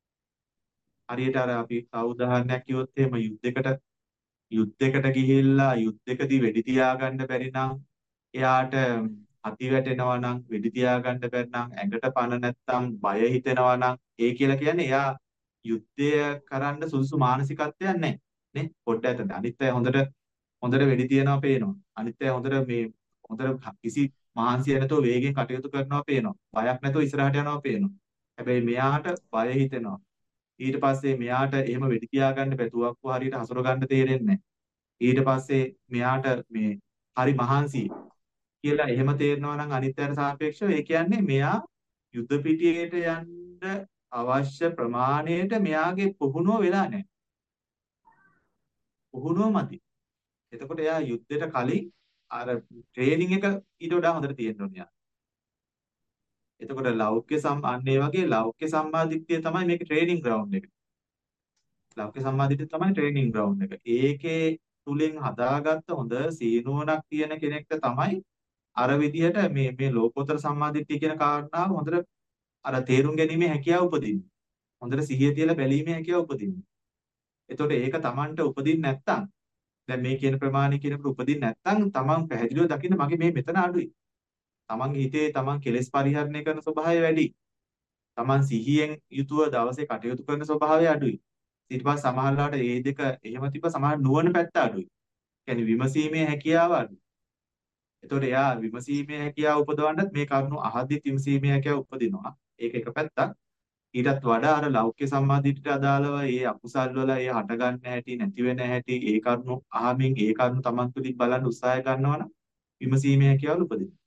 හරියට අර අපි තව උදාහරණයක් කිව්වොත් එහෙම යුද්ධයකට යුද්ධයකට ගිහිල්ලා යුද්ධයකදී වෙඩි තියාගන්න බැරි නම් එයාට අති වැටෙනවා නම් වෙඩි තියාගන්න බැරි නම් ඇඟට පණ නැත්තම් බය හිතෙනවා නම් ඒ කියලා කියන්නේ එයා යුද්ධය කරන්න සුදුසු මානසිකත්වයක් නැහැ නේ පොඩ්ඩක් හිතන්න අනිත් අය හොඳට හොඳට වෙඩි තියනවා පේනවා අනිත් අය හොඳට මේ හොඳට කිසි මහන්සියක් නැතුව වේගෙන් කටයුතු කරනවා පේනවා බයක් නැතුව ඉස්සරහට යනවා පේනවා හැබැයි මෙයාට බය හිතෙනවා ඊට පස්සේ මෙයාට එහෙම වෙඩි තියාගන්න බැතුවක්ව හරියට හසුර ගන්න තේරෙන්නේ නැහැ ඊට පස්සේ මෙයාට මේ හරි මහන්සි කියලා එහෙම තේරෙනවා නම් අනිත්‍යයට සාපේක්ෂව ඒ කියන්නේ මෙයා යුද්ධ පිටියට යන්න අවශ්‍ය ප්‍රමාණයට මෙයාගේ පුහුණුව වෙලා නැහැ. පුහුණුව මදි. එතකොට එයා යුද්ධයට කලින් අර ට්‍රේනින් එක ඊට වඩා හොඳට තියෙන්න ඕනේ. එතකොට ලෞකික සම් අන්න ඒ වගේ ලෞකික සම්මාදිට්ඨිය තමයි මේක ට්‍රේනින් ග්‍රවුන්ඩ් එක. ලෞකික සම්මාදිට්ඨිය තමයි ට්‍රේනින් ග්‍රවුන්ඩ් එක. ඒකේ තුලින් හදාගත්ත හොඳ සීනුවණක් තියෙන කෙනෙක්ට තමයි අර විදිහට මේ මේ ලෝකෝත්තර සම්මාදිට්ඨිය කියන කාරණාව හොඳට අර තේරුම් ගැනීමේ හැකියාව උපදින්නේ. හොඳට සිහිය තියලා බැලීමේ හැකියාව උපදින්නේ. එතකොට ඒක Tamanට උපදින්නේ නැත්තම් දැන් මේ කියන ප්‍රමාණය කියනකොට උපදින්නේ නැත්තම් Taman පැහැදිලිව දකින්න මගේ මේ මෙතන අඩුයි. Tamanගේ හිතේ Taman කෙලෙස් පරිහරණය කරන ස්වභාවය වැඩි. Taman සිහියෙන් යුතුව දවසේ කටයුතු කරන ස්වභාවය අඩුයි. ඊට පස්සේ සමහරවිට මේ දෙක එහෙම තිබ්බ සමහර නුවණ පැත්ත අඩුයි. කියන්නේ විමසීමේ හැකියාව අඩුයි. එතකොට එයා විමසීමේ හැකියාව උපදවන්නත් මේ කරුණු අහද්දි විමසීමේ හැකියාව උපදිනවා. ඒක එක පැත්තක්. ඊටත් වඩා අර ලෞකික සම්මාදිට්ඨියට අදාළව ඒ අකුසල් වල ඒ හට ගන්න හැටි නැති වෙන හැටි ඒ කරුණු අහමින් ඒ කරුණු Taman තුලින් බලන්න උත්සාහය ගන්නවා නම් විමසීමේ හැකියාව උපදිනවා.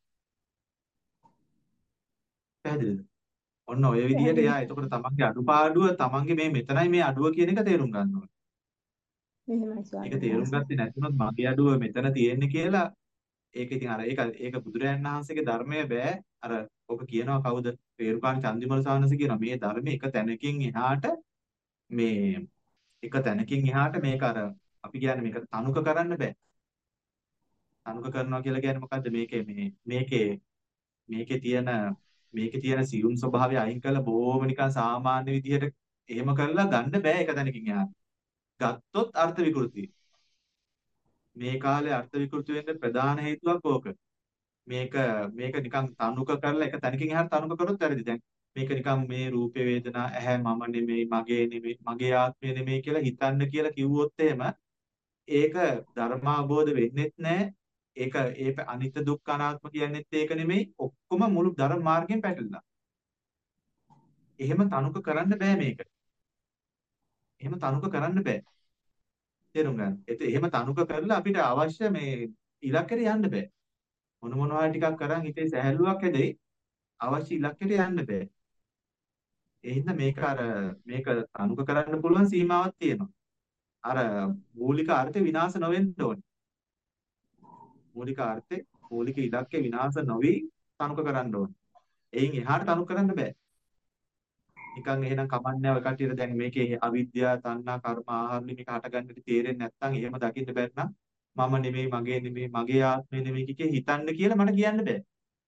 පැහැදිලිද? ඔන්න ඔය විදිහට එයා එතකොට තමන්ගේ අඩුපාඩුව තමන්ගේ මේ මෙතනයි මේ අඩුව කියන එක තේරුම් ගන්න ඕනේ. එහෙමයි ඒක ස්වාමීන් තේරුම් වහන්සේ. ගත්තේ නැතිනොත් මගේ අඩුව මෙතන තියෙන්නේ කියලා ඒක ඉතින් අර ඒක ඒක බුදුරජාණන් වහන්සේගේ ධර්මයේ බෑ අර ඔබ කියනවා කවුද පේරුකාණ චන්දිමල් සානස කියනවා මේ ධර්මයේ එක තැනකින් එහාට මේ එක තැනකින් එහාට මේක අර අපි කියන්නේ මේක තනුක කරන්න බෑ. තනුක කරනවා කියලා කියන්නේ මොකද්ද මේකේ මේ මේකේ මේකේ තියෙන මේකේ තියෙන සියුම් ස්වභාවය අයින් කරලා බොහොම නිකන් සාමාන්‍ය විදිහට එහෙම කරලා ගන්න බෑ එක තැනකින් එහාට. ගත්තොත් අර්ථ විකෘති. මේ කාලේ අර්ථ විකෘති වෙන්න ප්‍රධාන හේතුවක් ඕක. මේක මේක නිකන් තනුක කරලා එක තැනකින් එහාට තනුක කරොත් වැරදි. දැන් මේක නිකන් මේ රූපේ වේදනා ඇහැ මම නෙමෙයි මගේ නෙමෙයි මගේ ආත්මය නෙමෙයි කියලා හිතන්න කියලා කිව්වොත් එහෙම ඒක ධර්මාබෝධ වෙන්නේත් නැහැ. ඒක ඒ අනිත්‍ය දුක්ඛ අනාත්ම කියන්නේත් ඒක නෙමෙයි. ඔක්කොම මුළු ධර්ම මාර්ගයෙන් පැටලෙනවා. එහෙම තනුක කරන්න බෑ මේක. එහෙම තනුක කරන්න බෑ. තේරුම් ගන්න. ඒත් එහෙම තනුක කරලා අපිට අවශ්‍ය මේ ඉලක්කයට යන්න බෑ. මොන මොනවා ටිකක් කරන් හිතේ සැහැල්ලුවක් හැදෙයි. අවශ්‍ය ඉලක්කයට යන්න බෑ. ඒ හින්දා මේක අර මේක තනුක කරන්න පුළුවන් සීමාවක් තියෙනවා. අර මූලික අර්ථය විනාශ නොවෙන්න ඕනේ. මූලික අර්ථේ මූලික ඉලක්කේ විනාශ නොවි තනුක කරන්න ඕනේ. එයින් එහාට තනුක කරන්න බෑ. නිකන් එහෙනම් කමන්නේ ඔය කටියට දැන් මේකේ අවිද්‍යාව, තණ්හා, කර්ම, ආහාරණි මේක හටගන්නට තේරෙන්නේ නැත්නම් එහෙම දකින්න බැරි නම් මම නෙමෙයි, මගේ නෙමෙයි, මගේ ආත්මය නෙමෙයි කිකේ හිතන්න කියලා මට කියන්න බෑ.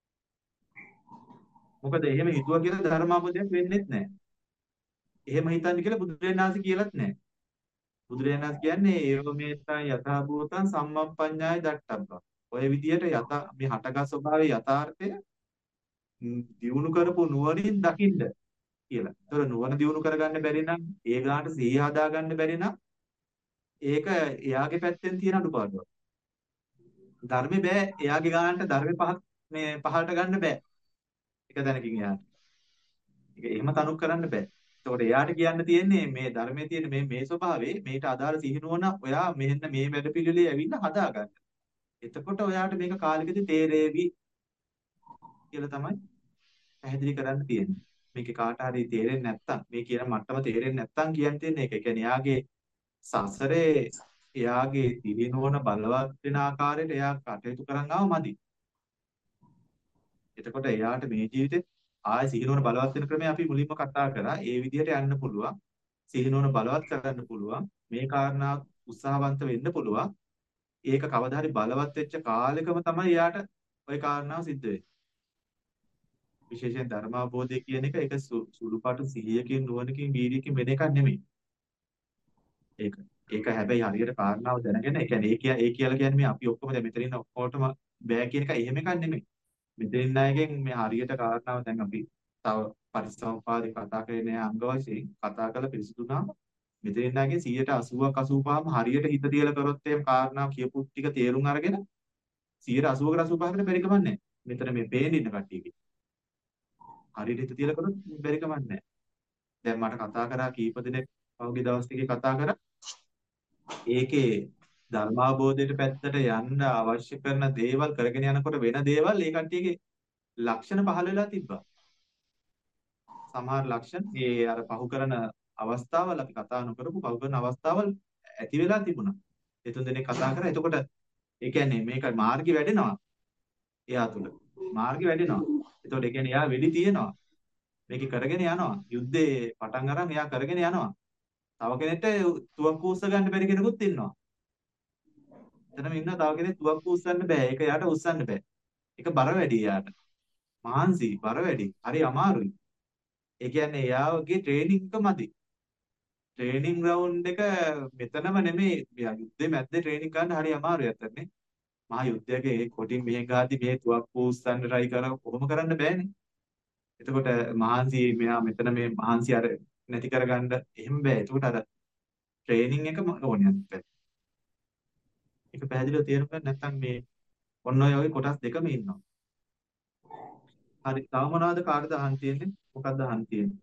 මොකද එහෙම හිතුවා කියලා ධර්මාපදයක් වෙන්නේත් නැහැ. එහෙම හිතන්න කියලා බුදුරජාණන් වහන්සේ කියලාත් නැහැ. බුදුරජාණන් වහන්සේ කියන්නේ ඒවමේතං යථා භූතං සම්මප්පඤ්ඤාය දට්ඨබ්බා. ඔය විදිහට යත මේ හටගත් ස්වභාවයේ යථාර්ථය දියුණු කරපු නුවණින් දකින්න කියලා. ඒතර නුවණ දියුණු කරගන්න බැරි නම් ඒ ගානට සිහිය හදාගන්න බැරි නම් ඒක එයාගේ පැත්තෙන් තියෙන අඩුපාඩුවක්. ධර්මේ බෑ එයාගේ ගානට ධර්මේ පහ මේ පහලට ගන්න බෑ. එක දැනකින් එයාට. ඒක එහෙම තනුක් කරන්න බෑ. ඒතකොට එයාට කියන්න තියෙන්නේ මේ ධර්මයේ තියෙන මේ මේ ස්වභාවයේ මේට අදාළ සිහිනුවන ඔයා මෙහෙන්න මේ වැඩපිළිවෙලේ ඇවිල්ලා හදාගන්න. එතකොට ඔයාට මේක කාලෙකදී තේරෙවි කියලා තමයි පැහැදිලි කරන්න තියෙන්නේ. මේකේ කාට හරි තේරෙන්නේ නැත්තම් මේ කියන මට්ටම තේරෙන්නේ නැත්තම් කියන්න තියෙන්නේ ඒක. ඒ කියන්නේ එයාගේ සසරේ එයාගේ දිවිනෝන බලවත් වෙන ආකාරයට එයා කටයුතු කරන් ආව මදි. එතකොට එයාට මේ ජීවිතේ ආය සිහිනෝන බලවත් වෙන ක්‍රමය අපි මුලින්ම කතා කරා. ඒ විදිහට යන්න පුළුවන්. සිහිනෝන බලවත් කරන්න පුළුවන්. මේ කාරණා උත්සාහවන්ත වෙන්න පුළුවන්. ඒක කවදා හරි බලවත් වෙච්ච කාලෙකම තමයි එයාට ওই කාරණාව සිද්ධ වෙන්නේ. විශේෂයෙන් ධර්මාබෝධය කියන එක ඒක සුළුපාටු සිහියකින් නුවණකින් වීර්යකින් වෙන එකක් නෙමෙයි. ඒක ඒක හැබැයි හරියට කාරණාව දැනගෙන ඒ කියන්නේ ඒ කිය ඒ කියලා කියන්නේ මේ අපි ඔක්කොම දැන් මෙතන ඉන්න ඔක්කොටම බෑ කියන එක එහෙම එකක් නෙමෙයි. මෙතන ඉන්න අයගෙන් මේ හරියට කාරණාව දැන් අපි තව පරිසම්පාදේ කතා කරන්නේ අංග වශයෙන් කතා කරලා පිරිසුදුනාම මෙතන ඉන්න අයගෙන් සියයට අසූවක් අසූපහම හරියට හිත තියලා කරොත් එහෙම කාරණාව කියපු ටික තේරුම් අරගෙන සියයට අසූවකට අසූපහකට බැරි කමක් නැහැ. මෙතන මේ පේන ඉන්න කට්ටියගේ හරියට හිත තියලා කරොත් බැරි කමක් නැහැ. දැන් මට කතා කරා කීප දිනක් පහුගිය දවස් ටිකේ කතා කරා ඒකේ ධර්මාබෝධයට පැත්තට යන්න අවශ්‍ය කරන දේවල් කරගෙන යනකොට වෙන දේවල් ඒ කට්ටියගේ ලක්ෂණ පහළ වෙලා තිබ්බා. සමහර ලක්ෂණ ඒ අර පහු කරන අවස්ථාවල් අපි කතා නොකරපු පහු කරන අවස්ථාවල් ඇති වෙලා තිබුණා. ඒ තුන් දෙනෙක් කතා කරා. එතකොට ඒ කියන්නේ මේක මාර්ගي වැඩෙනවා. එයා තුල මාර්ගي වැඩෙනවා. එතකොට ඒ කියන්නේ එයා වෙඩි තියෙනවා. මේක කරගෙන යනවා. යුද්ධේ පටන් අරන් එයා කරගෙන යනවා. තව කෙනෙක්ට තුවක්කු උස්ස ගන්න බැරි කෙනෙකුත් ඉන්නවා. එතනම ඉන්නවා තව කෙනෙක් තුවක්කු උස්සන්න බෑ. ඒක එයාට උස්සන්න බෑ. ඒක බර වැඩි යාට. මහන්සි බර වැඩි. හරි අමාරුයි. ඒ කියන්නේ එයාගේ ට්‍රේනින් එක මදි. ට්‍රේනින් ග්‍රවුන්ඩ් එක මෙතනම නෙමෙයි. යුද්ධෙ මැද්දේ ට්‍රේනින් ගන්න හරි අමාරුයි අතන්නේ. මහා යුද්ධයක ඒ කොටින් මෙහෙ ගාති මේ තුවක්කු උස්සන්න try කරා කොහොම කරන්න බෑනේ. එතකොට මහන්සි මෙයා මෙතන මේ මහන්සි අර නැති කරගන්න එහෙම බෑ. එතකොට අර ට්‍රේනින් එක ඕනේ අනිත් ඒක පැහැදිලිව තේරුම් ගන්න නැත්නම් මේ ඔන්න ඔය වගේ කොටස් දෙකම ඉන්නවා. හරි. තව මොනවද කාටද අහන්න තියෙන්නේ? මොකක්ද අහන්න තියෙන්නේ?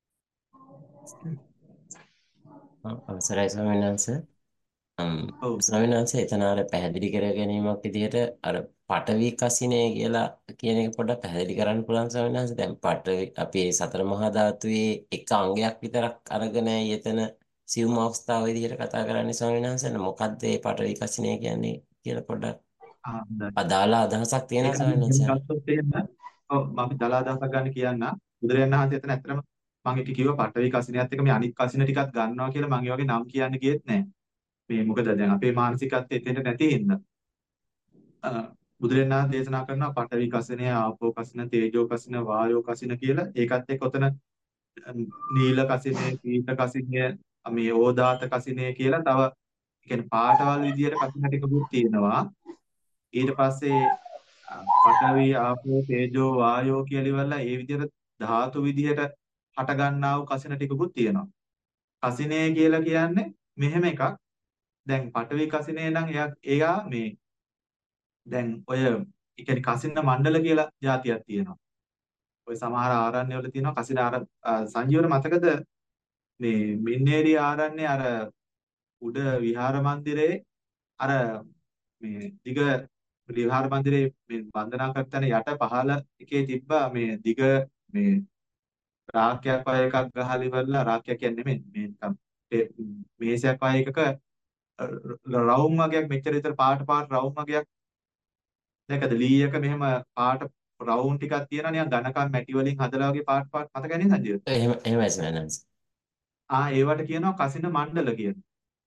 අවසරයි ස්වාමීන් වහන්සේ. අම් ඔව්. ස්වාමීන් වහන්සේ එතන අර පැහැදිලි කර ගැනීමක් විදිහට අර පඨවි කසිනේ කියලා කියන එක පොඩ්ඩක් පැහැදිලි කරන්න පුළුවන් ස්වාමීන් වහන්සේ. දැන් පඨවි අපේ සතර මහා ධාතුවේ එක අංගයක් විතරක් අරගෙන එතන සියුම් අවස්ථාව විදිහට කතා කරන්නේ ස්වාමීන් වහන්සේ. මොකද්ද මේ පඨවි කසිනේ කියන්නේ කියලා පොඩ්ඩක් ආ හොඳයි. අදාළ අදහසක් තියෙනවා ඒක ස්වාමීන් අපි වහන්සේ. ගත්තොත් එහෙම ඔව් මම දලාදහසක් ගන්න කියන්න. බුදුරජාණන් වහන්සේ එතන ඇත්තටම මම ඒක කිව්වා පඨවි කසිනියත් එක්ක මේ අනිත් කසින ටිකක් ගන්නවා කියලා මම ඒ වගේ නම් කියන්න ගියෙත් නැහැ. මේ මොකද දැන් අපේ මානසිකත්වයේ එතෙන්ට නැති හින්දා. අ, බුදුරජාණන් වහන්සේ දේශනා කරනවා පඨවි කසිනය, ආපෝ කසින, තේජෝ කසින, වායෝ කසින කියලා. ඒකත් එක්ක ඔතන නීල කසිනේ, පීත කසිනය, මේ ඕදාත කසිනේ කියලා තව ඒ කියන්නේ පාටවල් විදියට කසින ටිකකුත් තියෙනවා. ඊට පස්සේ අ, පඨවි, ආපෝ, තේජෝ, වායෝ කියලා ඉවරලා ඒ විදියට ධාතු විදියට හට ගන්නා වූ කසින ටිකකුත් තියෙනවා. කසිනේ කියලා කියන්නේ මෙහෙම එකක්. දැන් පඨවි කසිනේ නම් එයා එයා මේ දැන් ඔය ඒ කියන්නේ කසින මණ්ඩල කියලා જાතියක් තියෙනවා. ඔය සමහර ආරණ්‍ය වල තියෙනවා කසින ආර සංජීවන මතකද මේ මින්නේරි ආරණ්‍ය අර උඩ විහාර මන්දිරේ අර මේ දිග විහාර මන්දිරේ මේ වන්දනා කරන තැන යට පහළ එකේ තිබ්බා මේ දිග මේ රාක්කයක් වගේ එකක් ගහලා ඉවරලා රාක්කයක් කියන්නේ නෙමෙයි මේ නිකන් මේසයක් වගේ එකක රවුම් වගේක් මෙච්චර විතර පාට පාට රවුම් වගේක් දැකද ලී එක මෙහෙම පාට රවුම් ටිකක් තියෙනවා නිකන් ඝනකම් මැටි වලින් හදලා වගේ පාට පාට මතකයි නේද සංජීව? එහෙම එහෙමයි ස්වාමීන් වහන්සේ. ආ ඒවට කියනවා කසින මණ්ඩල කියලා.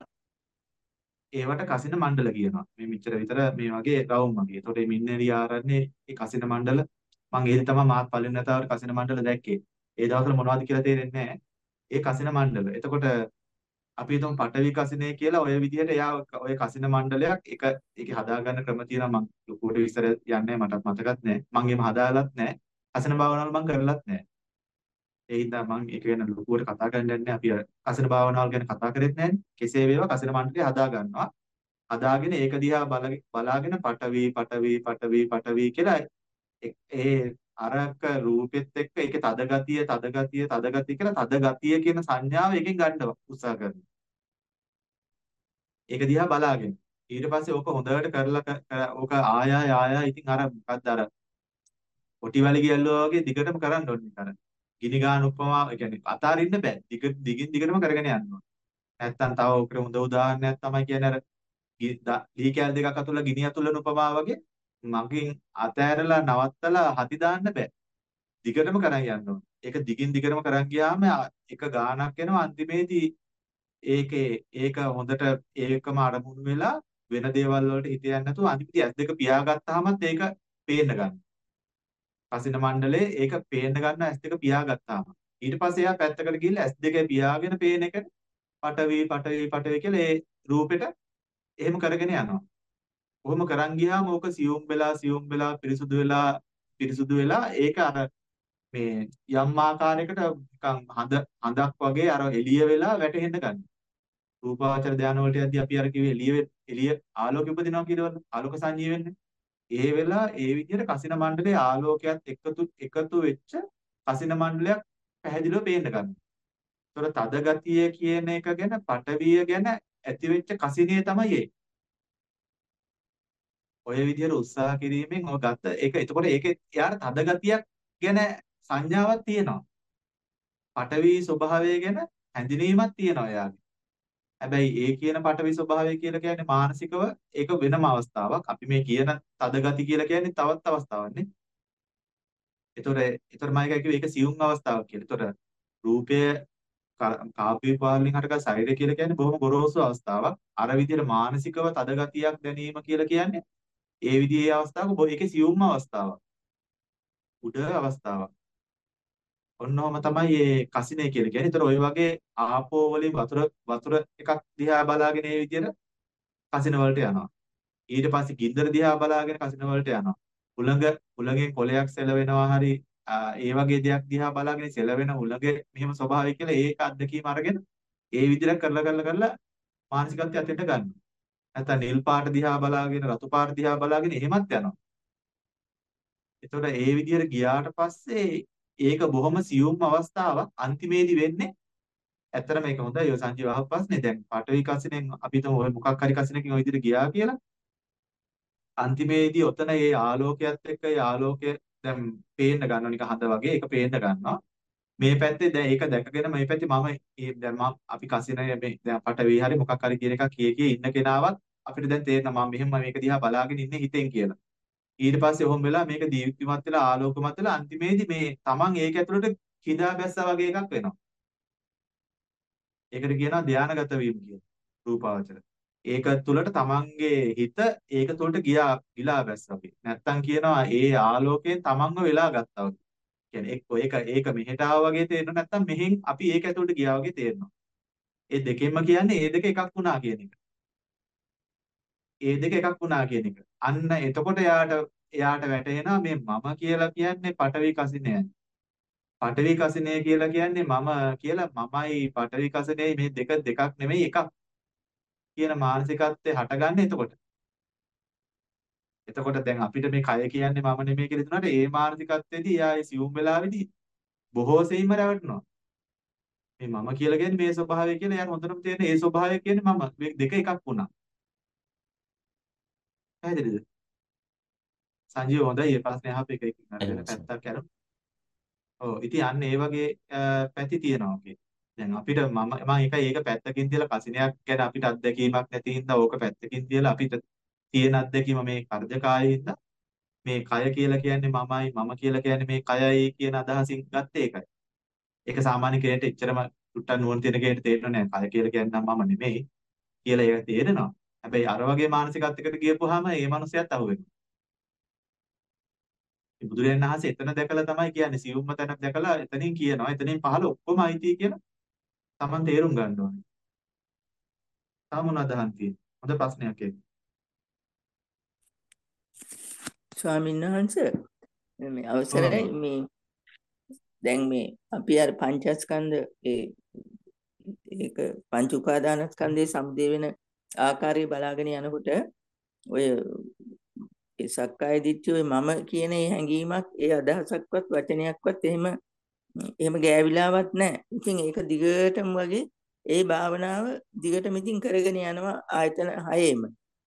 ඒවට කසින මණ්ඩල කියනවා. මේ මෙච්චර විතර මේ වගේ රවුම් වගේ. ඒතකොට මේ මින්නේරි ආරණ්‍යේ මේ කසින මණ්ඩල මම ඒකේ තමයි මාත් පළවෙනි වතාවට කසින මණ්ඩල දැක්කේ. ඒ දවස්වල මොනවද කියලා තේරෙන්නේ නැහැ. ඒ කසින මණ්ඩල. එතකොට අපි හිතමු පඨවි කසිනේ කියලා ඔය විදිහට එයා ඔය කසින මණ්ඩලයක් එක ඒකේ හදාගන්න ක්‍රම තියෙනවා මම ලොකුවට විස්තර යන්නේ මටත් මතකත් නැහැ. මම එහෙම හදාලත් නැහැ. කසින භාවනාවල් මම කරලත් නැහැ. ඒ හින්දා මම ඒක ගැන ලොකුවට කතා කරන්න යන්නේ අපි කසින භාවනාවල් ගැන කතා කරෙත් නැහැ. කෙසේ වේවා කසින මණ්ඩලය හදා ගන්නවා. හදාගෙන ඒක දිහා බලාගෙන පඨවි පඨවි පඨවි පඨවි කියලා ඒ අරක රූපෙත් එක්ක ඒකේ තද ගතිය තද ගතිය තද ගතිය කියලා තද ගතිය කියන සංඥාව එකෙන් ගන්න උත්සාහ කරනවා. ඒක දිහා බලාගෙන ඊට පස්සේ ඕක හොඳට කරලා ඕක ආය ආය ආය ඉතින් අර මොකක්ද අර කොටි වැලි ගැල්ලුවා වගේ දිගටම කරන්න ඕනේ අර ගිනි ගන්න උපමා ඒ කියන්නේ අතාරින්න බෑ දිග දිගින් දිගටම කරගෙන යන්න ඕනේ. නැත්තම් තව ඔකට හොඳ උදාහරණයක් තමයි කියන්නේ අර ලී කෑල් දෙකක් අතුල්ලා ගිනි අතුල්ලන උපමා වගේ මගින් අතෑරලා නවත්තලා හදි දාන්න බෑ. දිගටම කරන් යන්න ඕනේ. ඒක දිගින් දිගටම කරන් ගියාම එක ගානක් එනවා අන්තිමේදී ඒකේ ඒක හොඳට ඒකම අරමුණු වෙලා වෙන දේවල් වලට හිත යන්නේ නැතුව අන්තිමේදී ඇස් දෙක පියාගත්තාමත් ඒක පේන්න ගන්නවා. කසින මණ්ඩලේ ඒක පේන්න ගන්න ඇස් දෙක පියාගත්තාම ඊට පස්සේ එයා පැත්තකට ගිහිල්ලා ඇස් දෙක පියාගෙන පේන එක පටවි පටවි පටවි කියලා ඒ රූපෙට එහෙම කරගෙන යනවා. කොහොම කරන් ගියාම ඕක සියුම් වෙලා සියුම් වෙලා පිරිසුදු වෙලා පිරිසුදු වෙලා ඒක අර මේ යම් ආකාරයකට නිකන් හඳ හඳක් වගේ අර එළිය වෙලා වැටෙන්න ගන්න. රූපාවචර ධානය වලට යද්දී අපි අර කිව්වේ එළිය එළිය ආලෝකෙ උපදිනවා කියලාවල ආලෝක සංජීව වෙන්නේ. ඒ වෙලා ඒ විදිහට කසින මණ්ඩලයේ ආලෝකයක් එකතු එකතු වෙච්ච කසින මණ්ඩලයක් පැහැදිලිව පේන්න ගන්නවා. ඒතර තද ගතිය කියන එක ගැන පටවිය ගැන ඇති වෙච්ච කසිනිය තමයි ඒ. ඔය විදිහට උත්සාහ කිරීමෙන් ඔය ගත්ත ඒක එතකොට ඒකේ යාර තද ගතියක් ගැන සංඥාවක් තියෙනවා. පඨවි ස්වභාවය ගැන හැඳිනීමක් තියෙනවා යාගේ. හැබැයි ඒ කියන පඨවි ස්වභාවය කියලා කියන්නේ මානසිකව ඒක වෙනම අවස්ථාවක්. අපි මේ කියන තද ගති කියලා කියන්නේ තවත් අවස්ථාවක් නේ. ඒතොර ඒතොර මම එකයි කිව්වේ ඒක සියුම් අවස්ථාවක් කියලා. ඒතොර රූපය කාපී පාවලින් හටගත් ශරීරය කියලා කියන්නේ බොහොම ගොරෝසු අවස්ථාවක්. අර විදිහට මානසිකව තද ගතියක් දැනීම කියලා කියන්නේ ඒ විදිහේ අවස්ථාවක බොහෝ ඒකේ සියුම්ම අවස්ථාවක්. උඩ අවස්ථාවක්. ඔන්නෝම තමයි මේ කසිනේ කියලා කියන්නේ. ඒතර ඔය වගේ ආපෝ වලින් වතුර වතුර එකක් දිහා බලාගෙන මේ විදිහට කසින වලට යනවා. ඊට පස්සේ ගින්දර දිහා බලාගෙන කසින වලට යනවා. උලඟ උලඟෙන් කොලයක් සෙලවෙනවා හරි ඒ වගේ දෙයක් දිහා බලාගෙන සෙලවෙන උලඟේ මෙහෙම ස්වභාවය කියලා ඒක අත්දැකීම අරගෙන ඒ විදිහට කරලා කරලා කරලා මානසිකත්වයට අතෙන්ට ගන්නවා. නැත්නම් නිල් පාට දිහා බලාගෙන රතු පාට දිහා බලාගෙන එහෙමත් යනවා. එතකොට ඒ විදිහට ගියාට පස්සේ ඒක බොහොම සියුම් අවස්ථාවක් අන්තිමේදී වෙන්නේ ඇත්තටම මේක හොඳයි ඔය සංජීව අහපු ප්‍රශ්නේ දැන් පටවි කසිනෙන් අපි හිතමු ඔය මොකක් හරි කසිනකින් ඔය විදිහට ගියා කියලා අන්තිමේදී ඔතන ඒ ආලෝකයත් එක්ක ඒ ආලෝකය දැන් පේන්න ගන්නවා නිකන් හඳ වගේ ඒක පේන්න ගන්නවා මේ පැත්තේ දැන් ඒක දැකගෙන මේ පැත්තේ මම ඒ දැන් මම අපි කසිනේ මේ දැන් පටවි හරි මොකක් හරි කියන එකක් කිය කිය ඉන්න කෙනාවත් අපිට දැන් තේරෙනවා මම මෙහෙම මේක දිහා බලාගෙන ඉන්නේ හිතෙන් කියලා ඊට පස්සේ ඔහොම වෙලා මේක දීප්තිමත් වෙලා ආලෝකමත් වෙලා අන්තිමේදී මේ Taman ඒක ඇතුළට කිදා බැස්සා වගේ එකක් වෙනවා ඒකට කියනවා ධානාගත වීම කියලා රූපාවචර. ඒක තුළට තමන්ගේ හිත ඒක තුළට ගියා ගිලා බැස්සා වගේ. නැත්තම් කියනවා ඒ ආලෝකයෙන් තමන්ව වෙලා ගත්තා වගේ. කියන්නේ එක්ක ඒක ඒක මෙහෙට ආවා වගේ තේරෙනවා නැත්තම් මෙහෙන් අපි ඒක ඇතුළට ගියා වගේ තේරෙනවා. ඒ දෙකෙන්ම කියන්නේ ඒ දෙක එකක් වුණා කියන එක. ඒ දෙක එකක් වුණා කියන එක. අන්න එතකොට එයාට එයාට වැටහෙනවා මේ මම කියලා කියන්නේ පටවි කසිනයයි. පඨවි කසිනය කියලා කියන්නේ මම කියලා මමයි පඨවි කසිනේ මේ දෙක දෙකක් නෙමෙයි එකක් කියන මානසිකත්වයේ හටගන්නේ එතකොට. එතකොට දැන් අපිට මේ කය කියන්නේ මම නෙමෙයි කියලා හිතනකොට ඒ මානසිකත්වයේදී එයා ඒ සියුම් වෙලාවේදී බොහෝ සෙයින්ම රැවටෙනවා. මේ මම කියලා කියන්නේ මේ ස්වභාවය කියලා එයාට හොඳටම තේරෙන ඒ ස්වභාවය කියන්නේ මම මේ දෙක එකක් වුණා. පැහැදිලිද? සංජීව හොඳයි මේ ප්‍රශ්නේ අහපු එක එකකින් අර වෙන පැත්තක් අරමු. ඔව් ඉතින් අන්න ඒ වගේ පැති තියෙනවා ඔකේ. දැන් අපිට මම මම ඒකයි ඒක පැත්තකින් තියලා කසිනයක් ගැන අපිට අත්දැකීමක් නැති හින්දා ඕක පැත්තකින් තියලා අපිට තියෙන අත්දැකීම මේ කර්ජකායේ හින්දා මේ කය කියලා කියන්නේ මමයි මම කියලා කියන්නේ මේ කයයි කියන අදහසින් ගත්තේ ඒකයි. ඒක සාමාන්‍ය කෙනෙක්ට එච්චරම තුට්ටක් නුවණ තියෙන කෙනෙක්ට තේරෙන්නේ නැහැ. කය කියලා කියන්නේ මම නෙමෙයි කියලා ඒක තේරෙනවා. හැබැයි අර වගේ මානසිකත්වයකට ගියපුවාම ඒ මනුස්සයත් අහුවෙනවා. මේ බුදුරජාණන් වහන්සේ එතන දැකලා තමයි කියන්නේ සියුම්ම තැනක් දැකලා එතනින් කියනවා එතනින් පහළ ඔක්කොම අයිති කියලා Taman තේරුම් ගන්න ඕනේ. තා මොනවද අහන්තියේ? හොඳ ප්‍රශ්නයක් ඒක. ස්වාමීන් වහන්සේ මේ අවසරයි මේ දැන් මේ අපි අර පංචස්කන්ධ ඒ ඒක පංච උපාදානස්කන්ධයේ සමුදේ වෙන ආකාරය බලාගෙන යනකොට ඔය ඒ සක්කාය දිට්ඨිය මම කියන ඒ හැඟීමක් ඒ අදහසක්වත් වචනයක්වත් එහෙම එහෙම ගෑවිලාවත් නැහැ. ඉතින් ඒක දිගටම වගේ ඒ භාවනාව දිගටම ඉතින් කරගෙන යනවා ආයතන හයේම.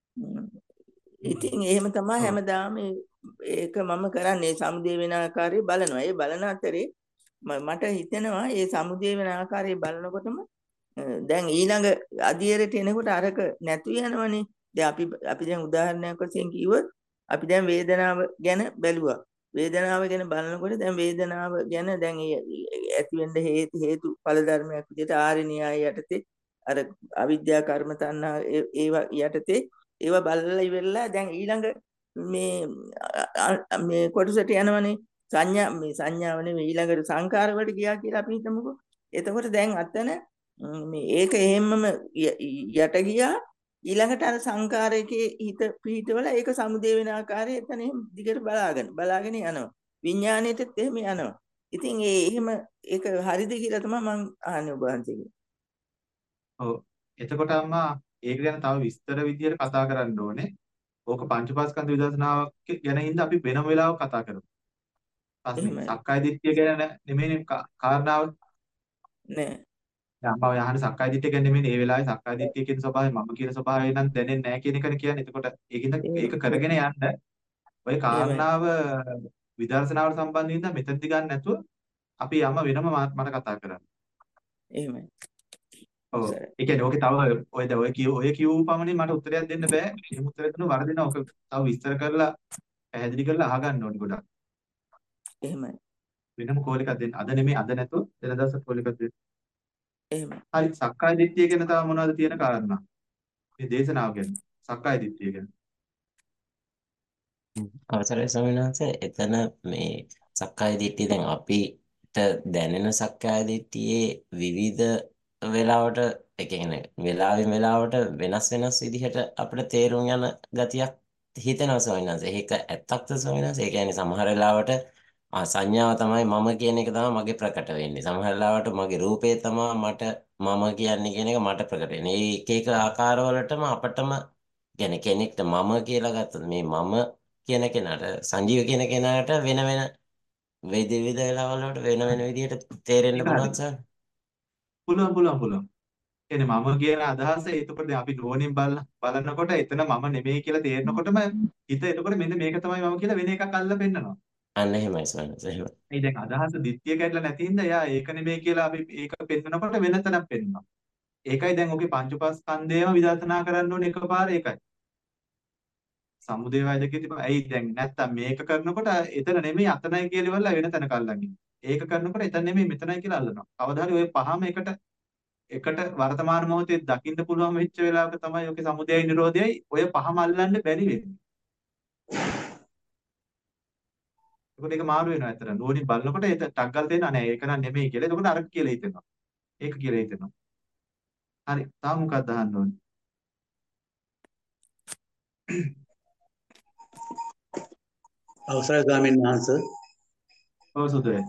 ඉතින් එහෙම තමයි හැමදාම ඒක මම කරන්නේ සමුදේ වෙන ආකාරය බලනවා. ඒ බලන අතරේ මට හිතෙනවා ඒ සමුදේ වෙන ආකාරය බලනකොටම දැන් ඊළඟ අධියරට එනකොට අරක නැතු යනවනේ. දැන් අපි අපි දැන් උදාහරණයක් වශයෙන් කිව්වොත් අපි දැන් වේදනාව ගැන බැලුවා. වේදනාව ගැන බලනකොට දැන් වේදනාව ගැන දැන් ඇති වෙන්න හේතු හේතු ඵල ධර්මයක් විදිහට ආර්ය න්‍යාය යටතේ අර අවිද්‍යා කර්ම තණ්හා ඒවා යටතේ ඒවා බලලා ඉවරලා දැන් ඊළඟ මේ මේ කොටසට යනවනේ සංඥා මේ සංඥාව නෙවෙයි ඊළඟට සංකාර වලට ගියා කියලා අපි හිතමුකෝ. එතකොට දැන් අතන මේ ඒක එහෙම්මම යට ගියා ඊළඟට අර සංකාරයේ හිත පිහිටවල ඒක සමුදේ වෙන ආකාරය එතන එහෙම දිගට බලාගෙන බලාගෙන යනවා. විඥාණයටත් එහෙම යනවා. ඉතින් ඒ එහෙම ඒක හරිද කියලා තමයි මම අහන්නේ ඔබ වහන්සේගෙන්. ඔව්. එතකොට අම්මා ඒක ගැන තව විස්තර විදියට කතා කරන්න ඕනේ. ඕක පංචපාස්කන්ධ විදර්ශනාවක් ගැන හින්දා අපි වෙනම වෙලාවක කතා කරමු. පස්සේ සක්කාය දිට්ඨිය ගැන නෙමෙයි කාරණාව. නෑ. දැන් අම්මා ඔය අහන්නේ සක්කාය දිට්ඨිය ගැන නෙමෙයි. මේ වෙලාවේ සක්කාය දිට්ඨිය කියන ස්වභාවය මම කියන ස්වභාවය නම් දැනෙන්නේ නැහැ කියන එකනේ කියන්නේ. එතකොට ඒකින්ද ඒක කරගෙන යන්න ඔය කාරණාව විදර්ශනාවට සම්බන්ධ වෙන මෙතනදි ගන්න නැතුව අපි යම වෙනම මට කතා කරන්න. එහෙමයි. ඔව්. ඒ කියන්නේ ඕකේ තව ඔය ද ඔය කියු ඔය කියු පමණින් මට උත්තරයක් දෙන්න බෑ. එහෙම උත්තරයක් දුන්න වරදිනවා. ඔක තව විස්තර කරලා පැහැදිලි කරලා අහගන්න ඕනි ගොඩක්. එහෙමයි. වෙනම කෝල් එකක් දෙන්න. අද නෙමෙයි අද නැතුව වෙන දවසක් කෝල් එකක් දෙන්න. එහෙමයි. හරි සක්කාය දිට්ඨිය ගැන තව මොනවද තියෙන කාරණා? මේ දේශනාව ගැන. සක්කාය දිට්ඨිය ගැන. අවසරයි ස්වාමීන් වහන්සේ එතන මේ සක්කාය දිට්ඨිය දැන් අපිට දැනෙන සක්කාය දිට්ඨියේ විවිධ වෙලාවට ඒ කියන්නේ වෙලාවෙන් වෙලාවට වෙනස් වෙනස් විදිහට අපිට තේරුම් යන ගතියක් හිතෙනවා ස්වාමීන් වහන්සේ. ඒක ඇත්තක්ද ස්වාමීන් වහන්සේ? ඒ කියන්නේ සමහර වෙලාවට ආ සංඥාව තමයි මම කියන එක තමයි මගේ ප්‍රකට වෙන්නේ. සමහර වෙලාවට මගේ රූපේ තමයි මට මම කියන්නේ කියන එක මට ප්‍රකට වෙන්නේ. මේ එක එක ආකාරවලටම අපටම කියන්නේ කෙනෙක්ට මම කියලා ගත්තොත් මේ මම කියන කෙනාට සංජීව කියන කෙනාට වෙන වෙන වේද වේද වෙලාවල් වලට වෙන වෙන විදිහට තේරෙන්න ඒක හරි. පුළුවන් සර්. පුළුවන් පුළුවන් පුළුවන්. එනේ මම කියන අදහස එතකොට දැන් අපි නුවණින් බල බලනකොට එතන මම නෙමෙයි කියලා තේරෙනකොටම හිත එතකොට මෙන්න මේක තමයි මම කියලා වෙන එකක් අල්ලලා පෙන්නනවා. අන්න එහෙමයි ස්වාමීන් වහන්සේ. එහෙමයි. ඒ දැන් අදහස දිත්‍ය කැඩලා නැති හින්දා එයා ඒක නෙමෙයි කියලා අපි ඒක පෙන්නනකොට වෙන තැනක් පෙන්නනවා. ඒකයි දැන් ඔගේ පංච උපාස්කන්ධයම විදර්ශනා කරන්න ඕනේ එකපාර ඒකයි. සමුදේ වෛදකේ තිබ්බා. ඇයි දැන් නැත්තම් මේක කරනකොට එතන නෙමෙයි අතනයි කියලා ඉවරලා වෙන තැනක අල්ලන්නේ. ඒක කරනකොට එතන නෙමෙයි මෙතනයි කියලා අල්ලනවා. කවදා හරි ওই පහම එකට එකට වර්තමාන මොහොතේ දකින්න පුළුවන් වෙච්ච වෙලාවක තමයි ඔගේ සමුදයයි නිරෝධයයි ඔය පහම අල්ලන්න බැරි වෙන්නේ. ඒකට ඒක මාරු වෙනවා ඇත්තට. නුවණින් බලනකොට ඒක ටක් ගාලා තේරෙනවා නෑ ඒක නන් නෙමෙයි කියලා. එතකොට අර කියලා හිතෙනවා. ඒක කියලා හිතෙනවා. හරි. තාම මොකක්ද අහන්න ඕනේ? අවසරයි ස්වාමීන් වහන්සේ ඔව් සුදුයි.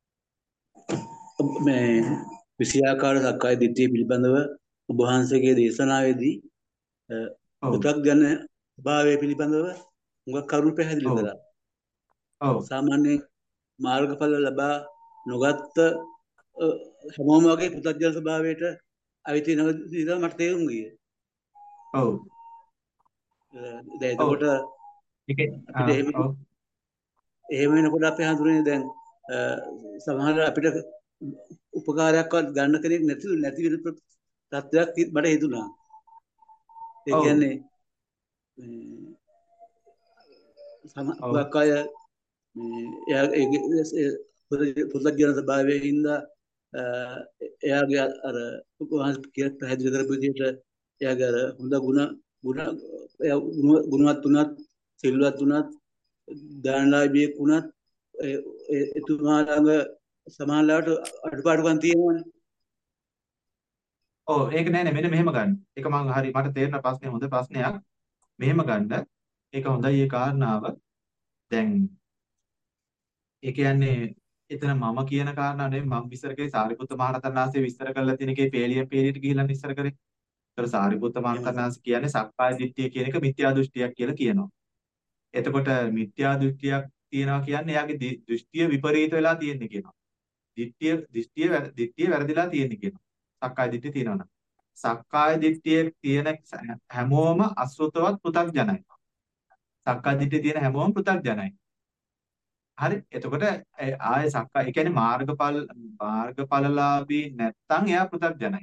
මේ විෂයාකාර සක්කාය දිට්ඨිය පිළිබඳව ඔබ වහන්සේගේ දේශනාවේදී ඔව්. පු탁ජන භාවය පිළිබඳව මුගක් කරුණු පැහැදිලි ඔව්. කළා. ඔව්. සාමාන්‍ය මාර්ගඵල ලබා නොගත් අ, හැමෝම වගේ පු탁ජන ස්වභාවයට අයිති වෙනවා කියලා මට තේරුම් ගියේ. ඔව්. අ, දැන් ඔව්. එතකොට ඒකේ අපිට එහෙම ඔව්. එහෙම වෙනකොට අපි හඳුනන්නේ දැන් අ, සමහර අපිට උපකාරයක්වත් ගන්න කෙනෙක් නැති නැති වෙන ප්‍ර- තත්ත්වයක් ති- මට හිතුණා. ඒ ඔව්. කියන්නේ මේ ඔව්. සමහරක් අය මේ එයා ඒ පුදුජන ස්වභාවයෙන් හින්දා අ, එයාගේ අර වහන්සේ කියලා පැහැදිලි කරපු විදිහට එයාගේ අර හොඳ ಗುಣ ಗುಣ එයා ගුණ- ගුණවත් උනත් සිල්වත් උනත් දානලාභියෙක් උනත් ඒ- ඒ- එතුමා ළඟ සමානලාට අඩුපාඩුකම් තියෙනවනේ. ඔව් ඒක නෑ නෑ මෙන්න මෙහෙම ගන්න. ඒක මං හරි මට තේරෙන ප්‍රශ්නේ හොඳ ප්‍රශ්නයක්. මෙහෙම ගන්න. ඒක හොඳයි ඒ කාරණාව. දැන් ඒ කියන්නේ එතන මම කියන කාරණා නෙමෙයි මම විස්තර කරේ සාරිපුත්ත මහරහතන් වහන්සේ විස්තර කරලා තියෙන එකේ පේලියෙන් පේලියට ගිහිල්ලා විස්තර කරේ. ඒතර සාරිපුත්ත මහරහතන් වහන්සේ කියන්නේ සක්කාය දිට්ඨිය කියන එක මිත්‍යා දෘෂ්ටියක් කියලා කියනවා. එතකොට මිත්‍යා දෘෂ්ටියක් තියනවා කියන්නේ එයාගේ දි- දෘෂ්ටිය විපරීත වෙලා තියෙන්නේ කියනවා. දිට්ඨිය දෘෂ්ටිය වැර- දිට්ඨිය වැරදිලා තියෙන්නේ කියනවා. සක්කාය දිට්ඨිය තියෙනවනම්. සක්කාය දිට්ඨිය තියෙන හැමෝම අසෘතවත් පෘථග්ජනයි. සක්කාය දිට්ඨිය තියෙන හැමෝම පෘථග්ජනයි. හරි. එතකොට ඒ ආයේ සක්කාය ඒ කියන්නේ මාර්ගඵල මාර්ගඵලලාභී නැත්තම් එයා පෘථග්ජනයි.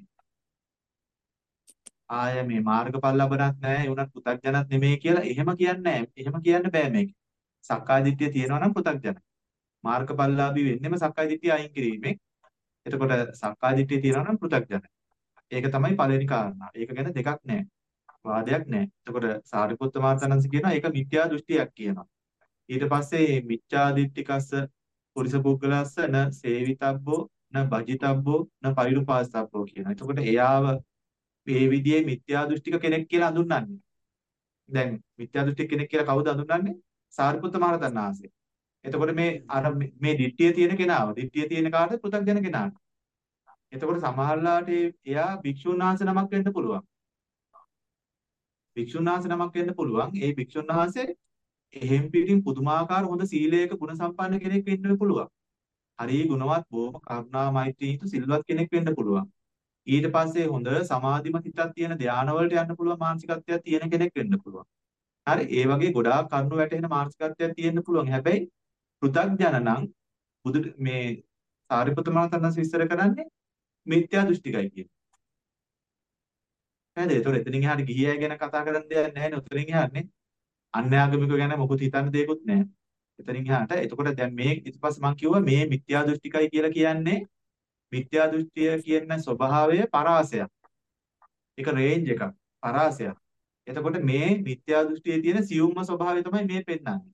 ආය මේ මාර්ගඵල ලබනත් නැහැ ඒ උනත් පෘථග්ජනත් නෙමෙයි කියලා එහෙම කියන්නේ නැහැ. එහෙම කියන්න බෑ මේක. සක්කාය දිට්ඨිය තියෙනවා නම් පෘථග්ජනයි. මාර්ගඵලලාභී වෙන්නෙම සක්කාය දිට්ඨිය අයින් කිරීමෙන්. එතකොට සක්කාය දිට්ඨිය තියෙනවා නම් පෘථග්ජනයි. ඒක තමයි පළවෙනි කාරණා. ඒක ගැන දෙකක් නැහැ. වාදයක් නැහැ. එතකොට සාරිපුත්ත මහරහතන් කියනවා ඒක මිත්‍යා දෘෂ්ටියක් කියනවා. ඊට පස්සේ මිච්ඡා දිට්ඨිකස්ස පුරිස පුද්ගලස්ස න සේවිතබ්බෝ න භජිතබ්බෝ න පරිරුපාසතබ්බෝ කියනවා. එතකොට එයාව මේ විදිහේ මිත්‍යා දෘෂ්ටික කෙනෙක් කියලා හඳුන්වන්නේ. දැන් මිත්‍යා දෘෂ්ටික කෙනෙක් කියලා කවුද හඳුන්වන්නේ? සාරිපුත්ත මහරහතන් වහන්සේ. එතකොට මේ අර මේ දිට්ඨිය තියෙන කෙනාව, දිට්ඨිය තියෙන කාට පෘථග්ජන කෙනාට. එතකොට සමහරලාට එයා භික්ෂුන් වහන්සේ නමක් වෙන්න පුළුවන්. භික්ෂුන් වහන්සේ නමක් වෙන්න පුළුවන්. ඒ භික්ෂුන් වහන්සේ එහෙම් පිටින් පුදුමාකාර හොඳ සීලයක ගුණ සම්පන්න කෙනෙක් වෙන්න පුළුවන්. හරි ගුණවත් බොහොම කරුණා මෛත්‍රී යුතු සිල්වත් කෙනෙක් වෙන්න පුළුවන්. ඊට පස්සේ හොඳ සමාධිමත් හිතක් තියෙන ධානවලට යන්න පුළුවන් මානසිකත්වයක් තියෙන කෙනෙක් වෙන්න පුළුවන්. හරි ඒ වගේ ගොඩාක් කරුණු වැටෙන මානසිකත්වයක් තියෙන්න පුළුවන්. හැබැයි පෘථග්ජන නම් බුදු මේ සාරිපුත්ත මහරහතන් වහන්සේ විස්තර කරන්නේ මිත්‍යා දෘෂ්ටිකයි කියන. නේද? ඒතකොට එතනින් එහාට ගිහි අය ගැන කතා කරන්න දෙයක් නැහැ නේ. උතරින් එහාටනේ අන්‍යාගමික ගැන මොකුත් හිතන්න දෙයක්වත් නැහැ. එතනින් එහාට එතකොට දැන් මේ ඊට පස්සේ මම කිව්වා මේ මිත්‍යා දෘෂ්ටිකයි කියලා කියන්නේ මිත්‍යා දෘෂ්ටිය කියන ස්වභාවය පරාසයක්. ඒක රේන්ජ් එකක්. පරාසයක්. එතකොට මේ මිත්‍යා දෘෂ්ටියේ තියෙන සියුම්ම ස්වභාවය තමයි මේ පෙන්වන්නේ.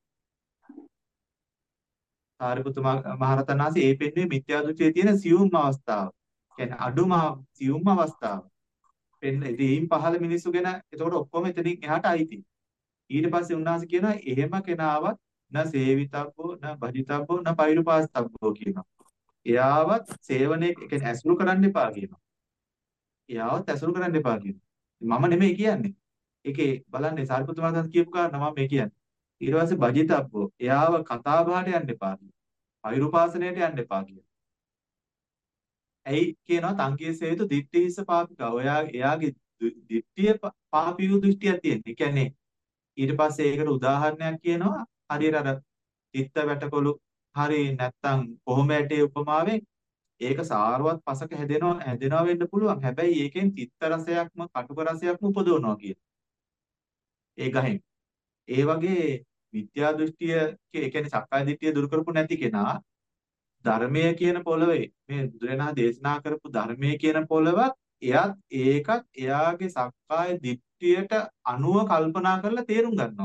සාරිපුත්ත මහරහතන් වහන්සේ ඒ පෙන්වන්නේ මිත්‍යා දෘෂ්ටියේ තියෙන සියුම්ම අවස්ථාව. කියන්නේ අඩුම සියුම්ම අවස්ථාව. පෙන්න ඉතින් පහළ මිනිස්සු ගැන එතකොට ඔක්කොම එතනින් එහාට අයිති. ඊට පස්සේ උන්වහන්සේ කියනවා එහෙම කෙනාවත් න සේවිතබ්බෝ න භජිතබ්බෝ න පෛරුපාස්තබ්බෝ කියනවා. එයාවත් සේවනයේ කියන්නේ ඇසුරු කරන්න එපා කියනවා. එයාවත් ඇසුරු කරන්න එපා කියනවා. මම නෙමෙයි කියන්නේ. ඒකේ බලන්නේ සාරිපුත්ත මහරහතන් කියපු කාරණා මම මේ කියන්නේ. ඊට පස්සේ භජිතබ්බෝ එයාව කතා බහට යන්න එපා කියනවා. පෛරුපාසනයට යන්න එපා කියනවා. ඇයි කියනවා තංකේ සේතු දිට්ඨිහිස්ස පාපිකා. ඔයා එයාගේ දිට්ඨිය පාපියු දෘෂ්ටියක් තියෙන. ඒ කියන්නේ ඊට පස්සේ ඒකට උදාහරණයක් කියනවා හරියට අර තිත්ත වැටකොළු හරි නැත්තම් කොහොම ඇටේ උපමාවෙන් ඒක සාරවත් පසක හැදෙනවා හැදෙනවා වෙන්න පුළුවන්. හැබැයි ඒකෙන් තිත්ත රසයක්ම කටුක රසයක්ම උපදවනවා කියන. ඒ ගහෙන්. ඒ වගේ විද්‍යා දෘෂ්ටිය ඒ කියන්නේ සක්කාය දිට්ඨිය දුරු කරපු නැති කෙනා ධර්මය කියන පොළවේ මේ බුදුරණා දේශනා කරපු ධර්මයේ කියන පොළවත් එයත් ඒකත් එයාගේ සක්කාය දිට්ඨියට අනුව කල්පනා කරලා තේරුම් ගන්නවා.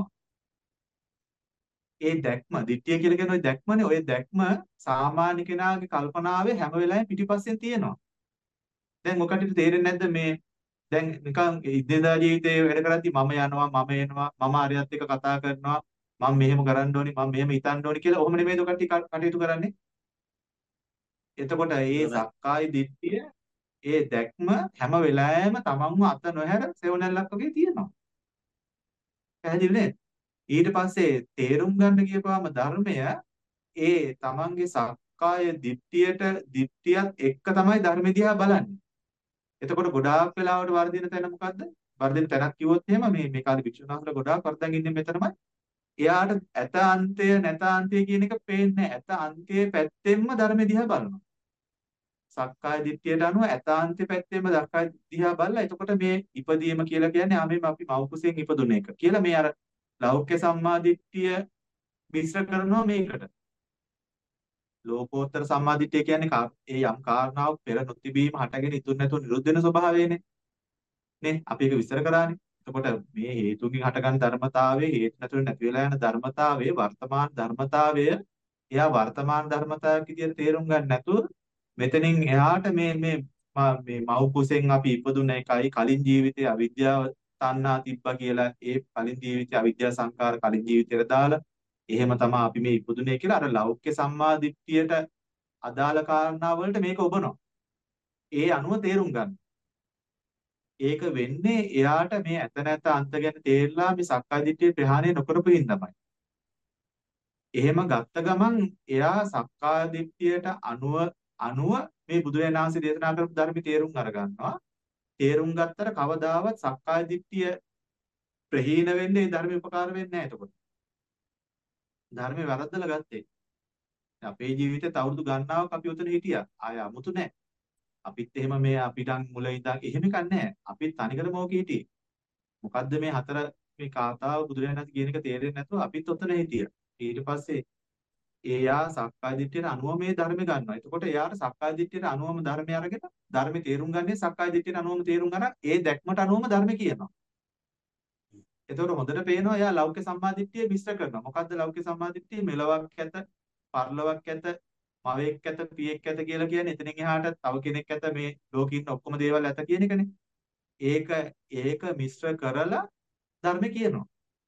ඒ දැක්ම දිට්ඨිය කියලා කියන ওই දැක්මනේ ওই දැක්ම සාමාන්‍ය කෙනාගේ කල්පනාවේ හැම වෙලාවෙම පිටිපස්සෙන් තියෙනවා. දැන් ඔකට තේරෙන්නේ නැද්ද මේ දැන් නිකන් ඉදින්දා ජීවිතේ වැඩ කරද්දි මම යනවා මම එනවා මම ආර්යත් එක්ක කතා කරනවා මම මෙහෙම කරන්න ඕනි මම මෙහෙම හිතන්න ඕනි කියලා ඔහොම නෙමෙයි ඔකට කටයුතු කරන්නේ. එතකොට ඒ සක්කාය දිට්ඨිය ඒ දැක්ම හැම වෙලාවෙම තමන්ව අත නොහැර සෙවණැල්ලක් වගේ තියෙනවා. පැහැදිලි නේද? ඊට පස්සේ තේරුම් ගන්න කියපුවාම ධර්මය ඒ තමන්ගේ සක්කාය දිට්ඨියට දිට්ඨියත් එක්ක තමයි ධර්ම දිහා බලන්නේ. එතකොට ගොඩාක් වෙලාවට වර්ධින තැන මොකද්ද? වර්ධින තැනක් කිව්වොත් එහෙම මේ මේ කාලේ වික්ෂුණාසල ගොඩාක් වර්ධන් ඉන්නේ මෙතනමයි. එයාට ඇත අන්තය නැත අන්තය කියන එක පේන්නේ නැහැ. ඇත අන්තයේ පැත්තෙන්ම ධර්ම දිහා බලනවා. සක්කාය දිට්ඨියට අනුව ඇතාන්තේ පැත්තෙම සක්කාය දිහා බලලා එතකොට මේ ඉපදීම කියලා කියන්නේ ආ මේ අපි මව්කුසෙන් ඉපදුන එක කියලා මේ අර ලෞකික සම්මා දිට්ඨිය මිශ්‍ර කරනවා මේකට. ලෝකෝත්තර සම්මා දිට්ඨිය කියන්නේ ඒ යම් කාරණාවක් පෙර නොතිබීම හටගෙන ඉතුරු නැතුව නිරුද්ධ වෙන ස්වභාවයනේ. නේ අපි ඒක විස්තර කරානේ. එතකොට මේ හේතුකින් හටගන්න ධර්මතාවයේ හේතු නැතුව නැති වෙලා යන ධර්මතාවයේ වර්තමාන ධර්මතාවය එයා වර්තමාන ධර්මතාවයක් විදිහට තේරුම් ගන්න නැතුව මෙතනින් එහාට මේ මේ මේ මව් කුසෙන් අපි ඉපදුන එකයි කලින් ජීවිතේ අවිද්‍යාව තණ්හා තිබ්බා කියලා ඒ කලින් ජීවිතේ අවිද්‍යා සංකාර කලින් ජීවිතේට දාලා එහෙම තමයි අපි මේ ඉපදුනේ කියලා අර ලෞකික සම්මා දිට්ඨියට අදාළ කාරණා වලට මේක ඔබනවා. ඒ අනුව තේරුම් ගන්න. ඒක වෙන්නේ එයාට මේ ඇත නැත අන්ත ගැන තේරලා මේ සක්කාය දිට්ඨිය ප්‍රහාණය නොකරපු හින්දාමයි. එහෙම ගත්ත ගමන් එයා සක්කාය දිට්ඨියට අනුව අනුව මේ බුදුරජාණන් වහන්සේ දේශනා කරපු ධර්ම තේරුම් අරගන්නවා. තේරුම් ගත්තට කවදාවත් සක්කාය දිට්ඨිය ප්‍රහීන වෙන්නේ ඒ ධර්ම උපකාර වෙන්නේ නැහැ එතකොට. ධර්මේ වරද්දලා ගත්තේ. අපේ ජීවිතේ අවුරුදු ගණනාවක් අපි උතන හිටියා. ආය 아무තු නැහැ. අපිත් එහෙම මේ අපිටන් මුල ඉඳන් එහෙම එකක් නැහැ. අපිත් තනිකරම ඕක හිටියේ. මොකද්ද මේ හතර මේ කාතාව බුදුරජාණන් වහන්සේ කියන එක තේරෙන්නේ නැතුව අපිත් උතන හිටියා. ඊට පස්සේ එයා සක්කාය දිට්ඨියට අනුව මේ ධර්ම ගන්නවා. එතකොට එයාට සක්කාය දිට්ඨියට අනුවම ධර්මය අරගෙන ධර්මේ තේරුම් ගන්නේ සක්කාය දිට්ඨියට අනුවම තේරුම් ගන්න ඒ දැක්මට අනුවම ධර්ම කියනවා. එතකොට හොඳට පේනවා එයා ලෞකික සම්මාදිට්ඨිය මිශ්‍ර කරනවා. මොකද්ද ලෞකික සම්මාදිට්ඨිය? මෙලවක් ඇත, පරලොවක් ඇත, මවෙක් ඇත, පියෙක් ඇත කියලා කියන්නේ එතනින් එහාට තව කෙනෙක් ඇත මේ ලෝකේ ඉන්න ඔක්කොම දේවල් ඇත කියන එකනේ. ඒක ඒක මිශ්‍ර කරලා ධර්ම කියනවා.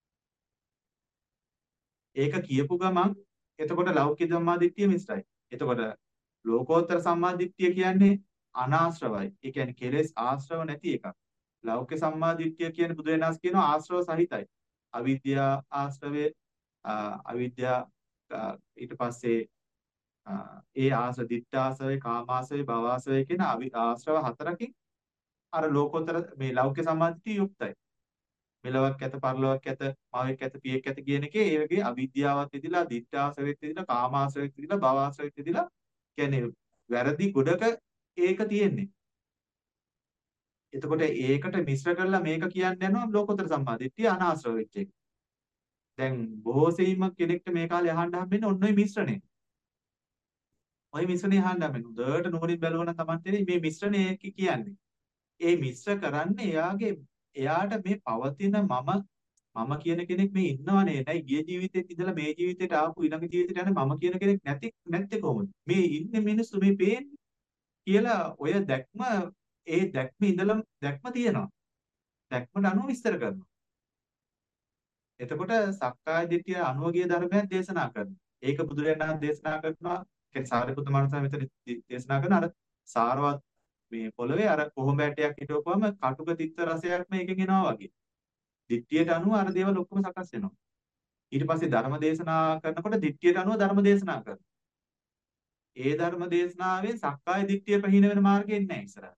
ඒක කියපු ගමන් එතකොට ලෞකික සම්මාදිට්ඨිය මිශ්‍රයි. එතකොට ලෝකෝත්තර සම්මාදිට්ඨිය කියන්නේ අනාශ්‍රවයි. ඒ කියන්නේ කෙලෙස් ආශ්‍රව නැති එකක්. ලෞකික සම්මාදිට්ඨිය කියන්නේ බුදුරජාණන් කියනවා ආශ්‍රව සහිතයි. අවිද්‍යා ආශ්‍රවේ අවිද්‍යා ඊට පස්සේ ඒ ආශ්‍රව දිට්ඨාශ්‍රවේ කාමාශ්‍රවේ භවආශ්‍රවේ කියන ආශ්‍රව හතරකින් අර ලෝකෝත්තර මේ ලෞකික සම්මාදිට්ඨිය යුක්තයි. මෙලවක් ඇත පරලොවක් ඇත මාවෙක් ඇත පියෙක් ඇත කියන එකේ ඒ වගේ අවිද්‍යාවත් ඉදිලා දිට්ඨාශ්‍රවෙත් ඉදිලා කාමාශ්‍රවෙත් ඉදිලා භවආශ්‍රවෙත් ඉදිලා කියන්නේ වැරදි ගොඩක ඒක තියෙන්නේ. එතකොට ඒකට මිශ්‍ර කරලා මේක කියන්න යනවා ලෝකෝත්තර සම්මාදිට්ඨිය අනාශ්‍රව වෙච්ච එක. දැන් බොහෝ සෙයින්ම කෙනෙක්ට මේ කාලේ අහන්න හම්බෙන්නේ ඔන්න ඔය මිශ්‍රණය. ඔය මිශ්‍රණය අහන්න හම්බෙන්නේ. උදේට නුවණින් බැලුවනම් තමයි තේරෙන්නේ මේ මිශ්‍රණය කියන්නේ. ඒ මිශ්‍ර කරන්නේ එයාගේ එයාට මේ පවතින මම මම කියන කෙනෙක් මේ ඉන්නවනේ නෑ ගිය ජීවිතෙත් ඉඳලා මේ ජීවිතයට ආපු ඊළඟ ජීවිතයට යන මම කියන කෙනෙක් නැති නැත්තේ කොහොමද? මේ ඉන්නේ මිනිස්සු මේ පේන්නේ කියලා ඔය දැක්ම ඒ දැක්ම ඉඳලා දැක්ම තියෙනවා. දැක්මට අනුව විස්තර කරනවා. එතකොට සක්කාය දිට්ඨිය අනුව ගිය ධර්මයක් දේශනා කරනවා. ඒක බුදුරජාණන් වහන්සේ දේශනා කරනවා. කියන්නේ සාරිපුත්ත මහරහතන් මෙතන දේශනා කරන අර සාරවත් මේ පොළවේ අර කොහොඹ ඇටයක් හිටවපුවම කටුක තිත්ත රසයක් මේකෙන් එනවා වගේ. දිට්ඨියට අනුව අර දේවල් ඔක්කොම සකස් වෙනවා. ඊට පස්සේ ධර්ම දේශනා කරනකොට දිට්ඨියට අනුව ධර්ම දේශනා කරනවා. ඒ ධර්ම දේශනාවේ සක්කාය දිට්ඨිය ප්‍රහීන වෙන මාර්ගෙ එන්නේ නැහැ ඉස්සරහ.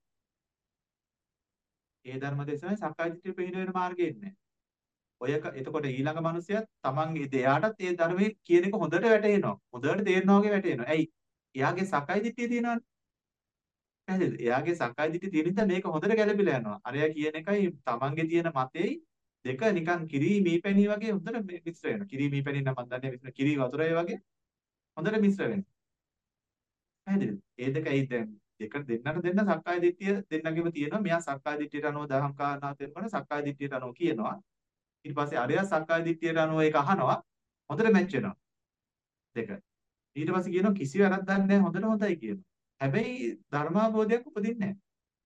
ඒ ධර්ම දේශනාවේ සක්කාය දිට්ඨිය ප්‍රහීන වෙන මාර්ගෙ එන්නේ ඔය එතකොට ඊළඟ මිනිසයාත් තමන්ගේ එයාටත් ඒ ධර්මයේ කියන එක හොඳට වැටහෙනවා. හොඳට තේරෙනවා වගේ වැටහෙනවා. ඇයි? එයාගේ සක්කාය දිට්ඨිය තියෙනවනේ. පැහැදිලිද? එයාගේ සක්කාය දිට්ඨිය තියෙන නිසා මේක හොඳට ගැළපිලා යනවා. අරයා කියන එකයි තමන්ගේ තියෙන මතෙයි දෙක නිකන් කිරි මීපැණි වගේ හොඳට මිශ්‍ර වෙනවා. කිරි මීපැණි නම් මම දන්නේ මිශ්‍ර කිරි වතුරයි වගේ හොඳට මිශ්‍ර වෙනවා. පැහැදිලිද? ඒ දෙකයි දැන් දෙක දෙන්නට දෙන්න සක්කාය දිට්ඨිය දෙන්නගෙම තියෙනවා. මෙයා සක්කාය දිට්ඨියට අනුව දහම් කාරණා තේරුම් සක්කාය දිට්ඨියට අනුව කියනවා. ඊට පස්සේ අරයා සක්කාය දිට්ඨියට අනුව ඒක අහනවා. හොඳට මැච් වෙනවා. දෙක. ඊට පස්සේ කියනවා කිසි වැරද්දක් නැහැ හොඳට හොඳයි කියනවා. හැබැයි ධර්මාභෝධයක් උපදින්නේ නැහැ.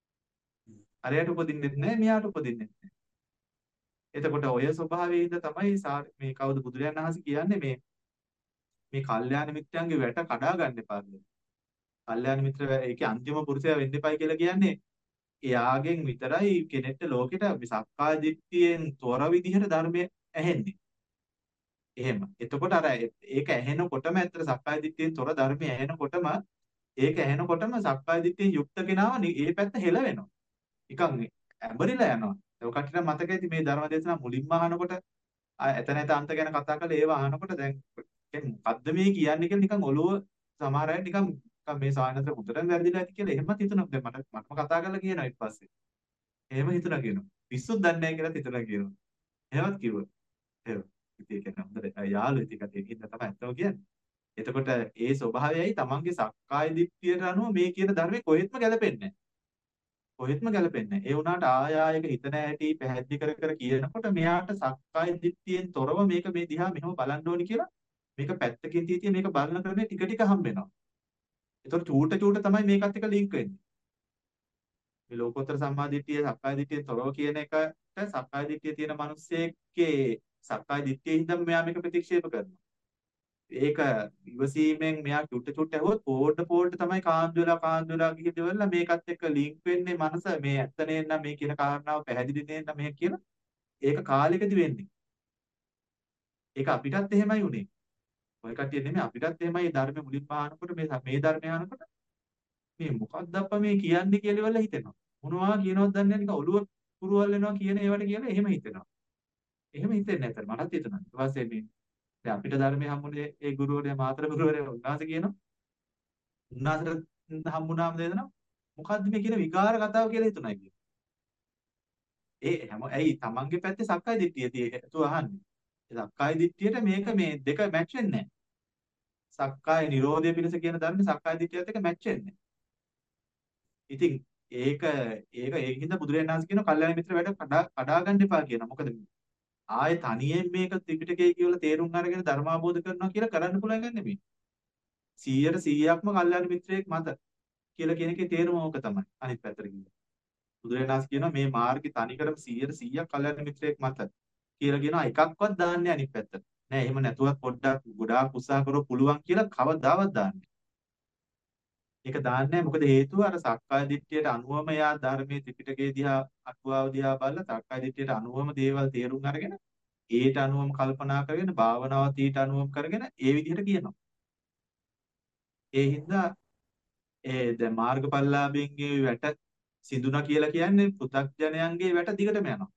අරයට උපදින්නෙත් නැහැ මෙයාට උපදින්නෙත් නැහැ. එතකොට ඔය ස්වභාවයෙන්ද තමයි මේ කවුද බුදුරජාණන් වහන්සේ කියන්නේ මේ මේ කල්යාණ මිත්‍රයන්ගේ වැට කඩා ගන්න එපා කියලා. කල්යාණ මිත්‍ර ඒකේ අන්තිම පුරුෂයා වෙන්න එපයි කියලා කියන්නේ එයාගෙන් විතරයි කෙනෙක්ට ලෝකෙට සක්කාය දිට්ඨියෙන් තොර විදිහට ධර්මය ඇහෙන්නේ. එහෙම. එතකොට අර ඒක ඇහෙනකොටම ඇත්තට සක්කාය දිට්ඨියෙන් තොර ධර්මය ඇහෙනකොටම ඒක ඇහෙනකොටම සක්කාය දිට්ඨියෙන් යුක්ත කෙනාව ඒ පැත්ත හෙල වෙනවා. නිකන් ඇඹරිලා යනවා. ඒ කටින මතක ඇති මේ ධර්ම දේශනා මුලින්ම අහනකොට එතන එත අන්ත ගැන කතා කරලා ඒව අහනකොට දැන් මොකද්ද මේ කියන්නේ කියලා නිකන් ඔළුව සමහර අය නිකන් මේ සායනතර හොඳටම වැරදිලා ඇති කියලා එහෙමත් හිතනවා. දැන් මට මටම කතා කරලා කියනවා ඊට පස්සේ. එහෙම හිතනවා කියනවා. පිස්සුත් දන්නේ නැහැ කියලා හිතනවා කියනවා. එහෙමත් කිව්වා. එහෙම. ඉතින් ඒක හොඳට යාළුවෙක් එක්ක තියෙන තමයි අත්තම කියන්නේ. එතකොට ඒ ස්වභාවයයි තමන්ගේ සක්කාය දිට්ඨියට අනුව මේ කියන ධර්මයේ කොහෙත්ම ගැලපෙන්නේ නැහැ. කොහෙත්ම ගැලපෙන්නේ නැහැ. ඒ වුණාට ආය ආයක හිත නැහැටි පැහැදිලි කර කර කියනකොට මෙයාට සක්කාය දිට්ඨියෙන් තොරව මේක මේ දිහා මෙහෙම බලන්න ඕනි කියලා මේක පැත්තකින් තියදී මේක බලන ක්‍රමයේ ටික ටික හම්බ වෙනවා. ඒතකොට චූට චූට තමයි මේකත් එක්ක ලින්ක් වෙන්නේ. මේ ලෝකෝත්තර සම්මාදිට්ඨිය සක්කාය දිට්ඨියෙන් තොරව කියන එකට සක්කාය දිට්ඨිය තියෙන මිනිස්සෙක්ගේ සක්කාය දිට්ඨියෙන් හින්දා මෙයා මේක ප්‍රතික්ෂේප කරනවා. ඒක ඉවසීමෙන් මෙයා චුට්ට චුට්ට ඇහුවොත් පොඩ පොඩ තමයි කාන්දු වෙලා කාන්දු වෙලා ගිහින් මේකත් එක්ක ලින්ක් වෙන්නේ මනස මේ ඇත්ත නේනම් මේ කියන කාරණාව පැහැදිලි නේනම් මේ කියලා ඒක කාලෙකදී වෙන්නේ. ඒක අපිටත් එහෙමයි උනේ. ඔය කට්ටිය නෙමෙයි අපිටත් එහෙමයි ධර්ම මුලින්ම ආනකොට මේ මේ ධර්මය ආනකොට මේ මොකක්ද අප්පා මේ කියන්නේ කියලා ඉවරලා හිතෙනවා. මොනවා කියනවද දන්නේ නැහැ නිකන් ඔළුව පුරවල් වෙනවා කියන ඒවට කියලා එහෙම හිතෙනවා. එහෙම හිතෙන්නේ නැතර මටත් හිතෙනවා. ඊට පස්සේ මේ දැන් අපිට ධර්මයේ හම්බුනේ ඒ ගුරුවරයා මාතර ගුරුවරයා උන්වහන්සේ කියනවා. උන්වහන්සේට හම්බුනාම දෙනවා. මොකද්ද මේ කියන විකාර කතාව කියලා හිතුණා කියලා. ඒ හැම ඇයි තමන්ගේ පැත්තේ සක්කාය දිට්ඨිය තියෙතු අහන්නේ. ඒ සක්කාය දිට්ඨියට මේක මේ දෙක මැච් වෙන්නේ නැහැ. සක්කාය නිරෝධය පිණිස කියන ධර්මයේ සක්කාය දිට්ඨියත් එක්ක මැච් වෙන්නේ නැහැ. ඉතින් ඒක ඒක ඒකින්ද බුදුරජාණන් වහන්සේ කියන කල්යාණ මිත්‍ර වැඩ කඩා කඩා ගන්න එපා කියනවා. මොකද ආයේ තනියෙන් මේක ත්‍රිපිටකය කියලා තේරුම් අරගෙන ධර්මාබෝධ කරනවා කියලා කරන්න පුළුවන් එකක් නෙමෙයි. සීයට සීයක්ම කල්යාණ මිත්‍රයෙක් මත කියලා කියන එකේ තේරුම ඕක තමයි. අනිත් පැත්තට ගිහින්. බුදුරජාණන් වහන්සේ කියනවා මේ මාර්ගේ තනිකරම සීයට සීයක් කල්යාණ මිත්‍රයෙක් මත කියලා කියනවා එකක්වත් දාන්නේ අනිත් පැත්තට. නෑ එහෙම නැතුවත් පොඩ්ඩක් ගොඩාක් උත්සාහ කරොත් පුළුවන් කියලා කවදාවත් දාන්නේ. ඒක දාන්නේ නැහැ මොකද හේතුව අර සක්කාය දිට්ඨියට අනුවම යා ධර්මයේ ත්‍රිපිටකයේ දිහා අටුවාව දිහා බලලා සක්කාය දිට්ඨියට අනුවම දේවල් තේරුම් අරගෙන ඒට අනුවම කල්පනා කරගෙන භාවනාවත් ඊට අනුවම කරගෙන ඒ විදිහට කියනවා. ඒ හින්දා ඒ දැන් මාර්ගඵලලාභීන්ගේ වැට සිඳුනා කියලා කියන්නේ පෘථග්ජනයන්ගේ වැට දිගටම යනවා.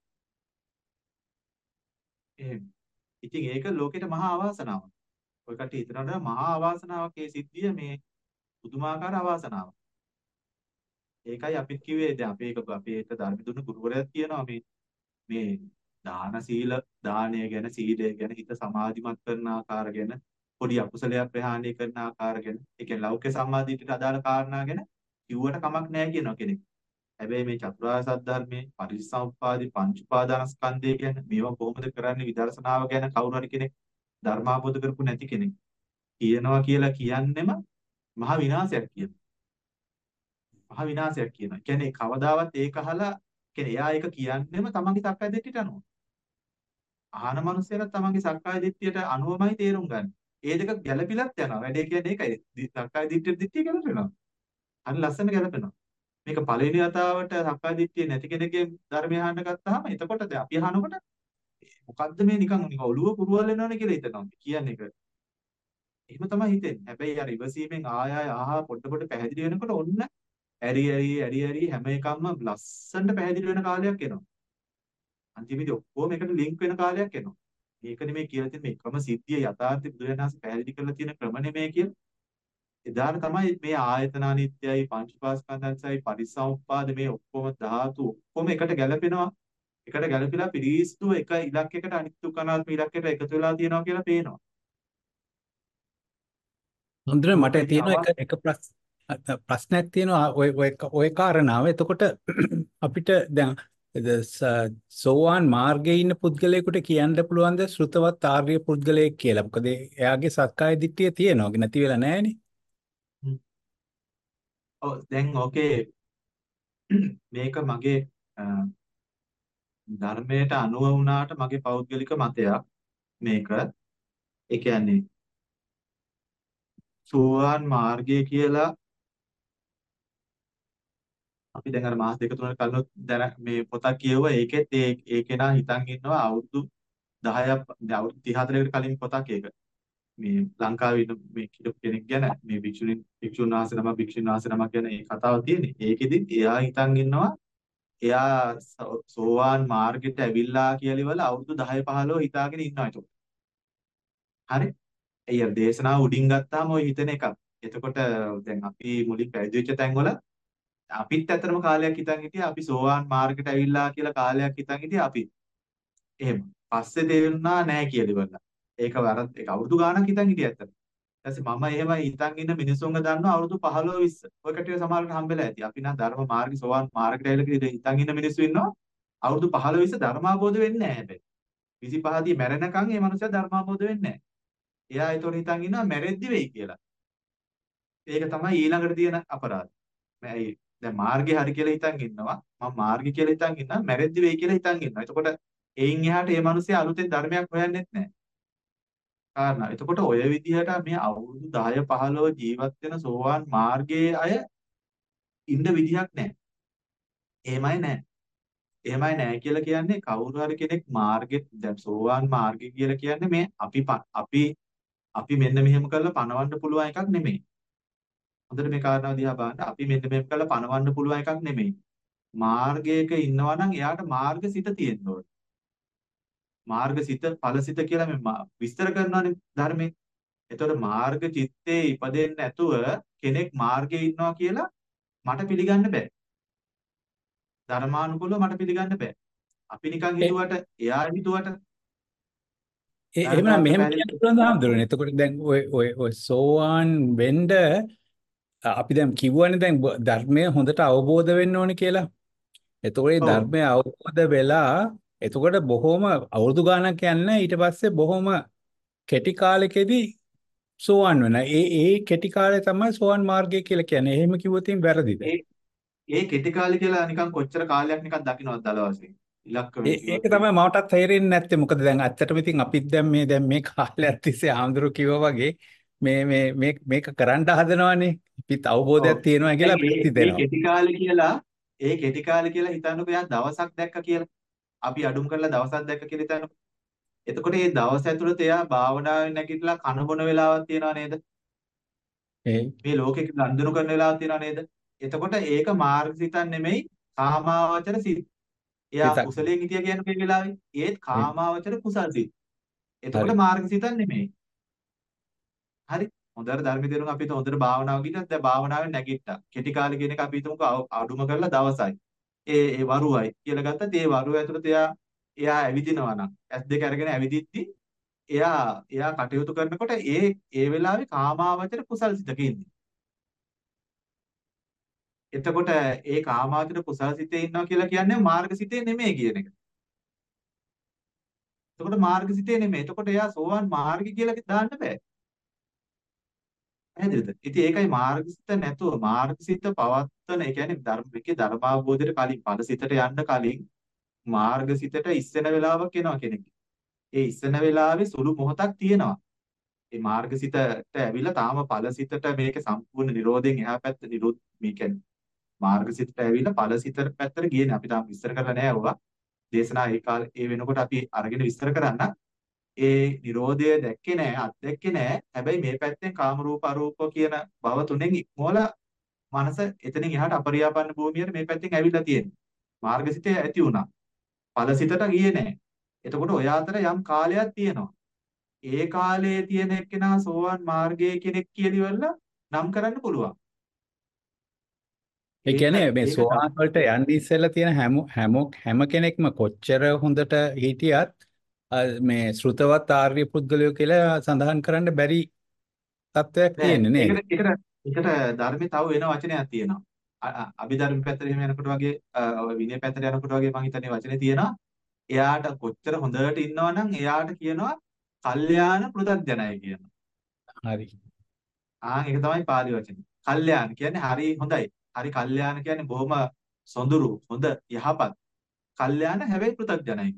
එහෙම. ඉතින් ඒක ලෝකෙට මහා අවාසනාවක්. ඔය කට්ටිය හිතනවා මහා අවාසනාවක් ඒ සිද්ධිය මේ පුදුමාකාර අවාසනාවක්. ඒකයි අපිත් කිව්වේ දැන් අපි ඒක අපේට ධර්ම දුන්න ගුරුවරයාත් කියනවා මේ මේ දාන සීල දානය ගැන සීලය ගැන හිත සමාධිමත් කරන ආකාර ගැන පොඩි අකුසලයක් ප්‍රහාණය කරන ආකාර ගැන ඒ කියන්නේ ලෞකික සම්මාදිටියට අදාළ කාරණා ගැන කිව්වට කමක් නැහැ කියනවා කෙනෙක්. හැබැයි මේ චතුරාර්ය සත්‍ය ධර්මයේ පටිච්චසමුප්පාදේ පංච උපාදානස්කන්ධය කියන්නේ මේවා කොහොමද කරන්නේ විදර්ශනාව ගැන කවුරු හරි කෙනෙක් ධර්මාබෝධ කරපු නැති කෙනෙක් කියනවා කියලා කියන්නෙම මහ විනාශයක් කියනවා. මහ විනාශයක් කියනවා. කියන්නේ කවදාවත් ඒක අහලා කියන්නේ එයා ඒක කියන්නෙම තමන්ගේ සක්කාය දිට්ඨියට අනුව. අහන මනුස්සයලා තමන්ගේ සක්කාය දිට්ඨියට අනුවමයි තේරුම් ගන්න. ඒ දෙක ගැළපිලත් යනවා. වැඩේ කියන්නේ ඒකයි. සක්කාය දිට්ඨියට දිට්ඨිය ගැළපෙනවා. හරි ලස්සන ගැළපෙනවා. මේක පළවෙනි වතාවට සක්කාය දිට්ඨිය නැති කෙනෙක්ගේ ධර්මය අහන්න ගත්තාම එතකොට දැන් අපි අහනකොට මොකද්ද මේ නිකන් නිකන් ඔළුව පුරවල් වෙනවනේ කියලා හිතනවා. කියන්නේ එක. එහෙම තමයි හිතෙන්නේ. හැබැයි අර ඉවසීමෙන් ආය ආය ආහා පොඩ පොඩ පැහැදිලි වෙනකොට ඔන්න ඇරි ඇරි ඇරි ඇරි හැම එකක්ම ලස්සනට පැහැදිලි වෙන කාලයක් එනවා. අන්තිමේදී ඔක්කොම එකට ලින්ක් වෙන කාලයක් එනවා. මේක නෙමෙයි කියලා තියෙන මේ ක්‍රම සිද්ධිය යථාර්ථය බුදුරජාණන් වහන්සේ පැහැදිලි කරලා තියෙන ක්‍රම නෙමෙයි කියලා. එදාට තමයි මේ ආයතන අනිත්‍යයි පංචපාස්කන්ධයයි පරිසම්පාද මේ ඔක්කොම ධාතු ඔක්කොම එකට ගැලපෙනවා. එකට ගැලපිලා පිරිසිදු එක ඉලක්කයකට අනිත්‍ය කනාත්ම ඉලක්කයට එකතු වෙලා තියෙනවා කියලා පේනවා. හොඳට මට ඕකයි තියෙන අවස් එක එක ප්‍රශ්- ප්‍රශ්නයක් තියෙනවා ඔය ඔය ඔය කාරණාව. එතකොට අපිට දැන් ද- ස- සෝවාන් මාර්ගයේ ඉන්න පුද්ගලයෙකුට කියන්න පුළුවන්ද ශ්‍රුතවත් ආර්ය පුද්ගලයෙක් කියලා? මොකද එයාගේ සක්කාය දිට්ඨිය තියෙනවා නැති වෙලා නැහැනේ. හ්ම්. ඔව් දැන් ඕකේ මේක මගේ අ, ධර්මයට අනුව වුණාට මගේ පෞද්ගලික මතයක් මේක. ඒ කියන්නේ සෝවාන් මාර්ගය කියලා අපි දැන් අර මාස දෙක තුනක කලින් දැන මේ පොතක් කියවුවා. ඒකෙත් ඒ ඒ කෙනා හිතන් ඉන්නවා අවුරුදු දහයක් දැන් අවුරුදු තිහ හතරකට කලින් පොතක් ඒක. මේ ලංකාවේ ඉන්න මේ කිලෝ කෙනෙක් ගැන මේ භික්ෂුණීන් භික්ෂුන් වහන්සේ නමක් භික්ෂුන් වහන්සේ නමක් ගැන ඒ කතාව තියෙන්නේ. ඒකෙදි එයා හිතන් ඉන්නවා එයා සෝ- සෝවාන් මාර්ගෙට ඇවිල්ලා කියලා ඉවල අවුරුදු දහය පහළොව හිතාගෙන ඉන්නවා ඒක. හරි? ඒ අර දේශනාව උඩින් ගත්තාම ඔය හිතෙන එකක්. එතකොට දැන් අපි මුලින් පැවිදි වෙච්ච තැන්වල අපිත් ඇත්තටම කාලයක් හිතන් හිටියා අපි සෝවාන් මාර්ගෙට ඇවිල්ලා කියලා කාලයක් හිතන් හිටියා අපි. එහෙම. පස්සේ තේරුණා නෑ කියලා ඉවරලා. ඒක වරද ඒක අවුරුදු ගාණක් හිතන් හිටියා ඇත්තට. ඊට පස්සේ මම එහෙම හිතන් ඉන්න මිනිස්සුන්ව දන්නවා අවුරුදු පහළොව විස්ස. ඔය කටිය සමහරවිට හම්බෙලා ඇති. අපි නම් ධර්ම මාර්ගය සෝවාන් මාර්ගයට ඇවිල්ලා කියලා හිතන් ඉන්න මිනිස්සු ඉන්නවා. අවුරුදු පහළොව විස්ස ධර්මාබෝධ වෙන්නේ නැහැ හැබැයි. විසිපහ දී මැරෙනකන් මේ මනුස්සයා ධර්මාබෝධ වෙන්නේ නැහැ. එයා ඒතොර හිතන් ඉන්නවා මැරෙද්දි වෙයි කියලා. ඒක තමයි ඊළඟට තියෙන අපරාධය. මම දැන් මාර්ගේ හරි කියලා හිතන් ඉන්නවා. මම මාර්ගේ කියලා හිතන් ඉන්නවා. මැරෙද්දි වෙයි කියලා හිතන් ඉන්නවා. එතකොට එයින් එහාට මේ මිනිස්සයා අලුතෙන් ධර්මයක් හොයන්නෙත් නැහැ. කාරණා. එතකොට ඔය විදිහට මේ අවුරුදු දහය පහළොව ජීවත් වෙන සෝවාන් මාර්ගයේ අය ඉන්න විදිහක් නැහැ. එහෙමයි නැහැ. එහෙමයි නැහැ කියලා කියන්නේ කවුරු හරි කෙනෙක් මාර්ගෙ දැන් සෝවාන් මාර්ගය කියලා කියන්නේ මේ අපි ප- අපි අපි මෙන්න මෙහෙම කරලා පණවන්න පුළුවන් එකක් නෙමෙයි. හොඳට මේ කාරණාව දිහා බලන්න. අපි මෙන්න මෙහෙම කරලා පණවන්න පුළුවන් එකක් නෙමෙයි. මාර්ගයක ඉන්නවා නම් එයාට මාර්ගසිත තියෙන්න ඕනේ. මාර්ගසිත ඵලසිත කියලා මේ මා- විස්තර කරනවානේ ධර්මයේ. එතකොට මාර්ග චිත්තේ ඉපදෙන්නේ නැතුව කෙනෙක් මාර්ගයේ ඉන්නවා කියලා මට පිළිගන්න බෑ. ධර්මානුකූලව මට පිළිගන්න බෑ. අපි නිකන් ඒ හිතුවට එයා හිතුවට ඒ- එහෙමනම් ධර්මාර්ථ මෙහෙම පැහැදිලි කියන්න පුළුවන් හාමුදුරනේ. එතකොට දැන් ඔය ඔය ඔය සෝවාන් වෙන්න අපි දැන් කිව්වනේ දැන් බ- ධර්මය හොඳට අවබෝධ වෙන්න ඕනේ කියලා. එතකොට මේ ඔව් ධර්මය අවබෝධ වෙලා එතකොට බොහොම අවුරුදු ගාණක් යන්නේ ඊට පස්සේ බොහොම කෙටි කාලෙකදී සෝවන් වෙනවා. ඒ ඒ කෙටි කාලය තමයි සෝවන් මාර්ගය කියලා කියන්නේ. එහෙම කිව්වොත් එම් වැරදිද? ඒ ඒ කෙටි කාලේ කියලා නිකන් කොච්චර කාලයක් නිකන් දකින්නවද දල වශයෙන් ඉලක්ක ඒ වෙන ඒක කිව්වොත් තමයි මටත් තේරෙන්නේ නැත්තේ. මොකද දැන් ඇත්තටම ඉතින් අපිත් දැන් මේ දැන් මේ කාලයක් තිස්සේ ආම්දුරු කිව්වා වගේ මේ මේ මේ මේක කරන්න හදනවානේ. අපිත් අවබෝධයක් ඔව් තියෙනවා කියලා දැන් අපිත් ඒ ඒ හිතෙනවා. කෙටි කාලේ කියලා ඒ කෙටි කාලේ කියලා හිතන්නකෝ යා දවසක් දැක්ක කියලා අපි අඩුම් කරලා දවසක් දැක්ක කියලා හිතන්නකෝ එතකොට මේ දවස් ඇතුළත එයා භාවනාවෙන් නැගිටලා කන බොන වෙලාවක් තියනවා නේද ඒ මේ ලෝකෙක ගන්දුණු කරන වෙලාවක් තියනවා නේද එතකොට ඒක මාර්ගසිතක් නෙමෙයි කාමාවචර සිත් එයා සිතක්. කුසලයෙන් හිටිය කියන්නේ මේ වෙලාවේ ඒත් ඒ කාමාවචර කුසල් සිත් එතකොට හරි. මාර්ගසිතක් නෙමෙයි හරි හොඳට ධර්ම දිනුන අපි හිත හොඳට භාවනාව කිව්වත් දැන් භාවනාවෙන් නැගිට්ටා කෙටි කාලේ කියන එක අපි හිතමුකෝ අව- අඩුම කරලා දවසයි ඒ ඒ වරුවයි කියලා ගත්තත් ඒ වරුව ඇතුළත එයා එයා ඇවිදිනවා නම් ඇස් දෙක අරගෙන ඇවිදිද්දි එයා එයා කටයුතු කරනකොට ඒ ඒ වෙලාවේ කාමාවචර කුසල් සිතක ඉන්නේ එතකොට ඒ කාමාවචර කුසල සිතේ ඉන්නවා කියලා කියන්නේ මාර්ගසිතේ නෙමෙයි කියන එක. එතකොට මාර්ගසිතේ නෙමෙයි. එතකොට එයා සෝවාන් මාර්ගය කියලා දාන්න බෑ. පැහැදිලිද? ඉතින් ඒකයි මාර්ගසිත නැතුව මාර්ගසිත පවත්තන ඒ කියන්නේ ධර්මිකේ ධර්මාවබෝධයට කලින් ඵලසිතට යන්න කලින් මාර්ගසිතට ඉස්සෙන වෙලාවක් එනවා කෙනෙක්. ඒ ඉස්සෙන වෙලාවේ සුළු මොහොතක් තියෙනවා. ඒ මාර්ගසිතට ඇවිල්ලා තාම ඵලසිතට මේක සම්පූර්ණ නිරෝධයෙන් එහා පැත්ත නිරෝධ මේ කියන්නේ මාර්ගසිතට ඇවිල්ලා ඵලසිතට පැත්තට ගියේ නෑ. අපි තාම විස්තර කරලා නෑ ඔවා. දේශනා ඒ කාලේ ඒ වෙනකොට අපි අරගෙන විස්තර කරන්න. ඒ Nirodha දැක්කේ නෑ, අත්දැක්කේ නෑ. හැබැයි මේ පැත්තෙන් කාම රූප අරූප කියන භව තුනෙන් ඉක්මවලා මනස එතනින් එහාට අපරියාපන්න භූමියට මේ පැත්තෙන් ඇවිල්ලා තියෙනවා. මාර්ගසිතේ ඇති වුණා. ඵලසිතට ගියේ නෑ. එතකොට ඔය අතර යම් කාලයක් තියෙනවා. ඒ කාලයේ තියෙන එක්කෙනා සෝවාන් මාර්ගයේ කෙනෙක් කියලිවලා නම් කරන්න පුළුවන්. ඒ ඒක කියන්නේ මේ ඒක සෝවාන් වලට යන්න ඉස්සෙල්ලා තියෙන හැම හැම හැම කෙනෙක්ම කොච්චර හොඳට හිටියත් මේ ශ්‍රුතවත් ආර්ය පුද්ගලයෝ කියලා සඳහන් කරන්න බැරි තත්ත්වයක් නෑ. තියෙන්නේ නේද? ඒකට ඒකට ඒකට ධර්මයේ තව වෙන වචනයක් තියෙනවා. අභිධර්ම පැත්තට එහෙම යනකොට වගේ විනය පැත්තට යනකොට වගේ මම හිතන්නේ වචනේ තියෙනවා. එයාට කොච්චර හොඳට ඉන්නවා නම් එයාට කියනවා කල්යාණ පෘථග්ජනයි කියනවා. හරි. ආ ඒක තමයි පාලි වචනේ. කල්යාණ කියන්නේ හරි හොඳයි. හරි කල්යාණ කියන්නේ බොහොම සොඳුරු හොඳ යහපත්. කල්යාණ හැබැයි පෘථග්ජනයි.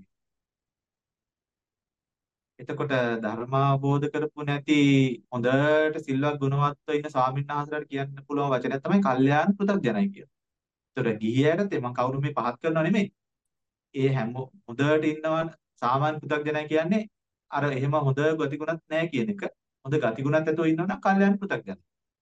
එතකොට ධර්මාබෝධ කරපු නැති හොඳට සිල්වත් ගුණවත්ව ඉන්න ස්වාමීන් වහන්සේලාට කියන්න පුළුවන් වචනයක් තමයි කල්යාණ පෘථග්ජනයි කියලා. ඒතර ගිහියකට මම කවුරු මේ පහත් කරනව නෙමෙයි. ඒ හැම හොඳට ඉන්නවා සාමාන්‍ය පෘථග්ජනයි කියන්නේ අර එහෙම හොඳ ගතිගුණත් නැහැ කියන එක. හොඳ ගතිගුණත් ඇතුව ඉන්නවනම් කල්යාණ පෘථග්ජනයි.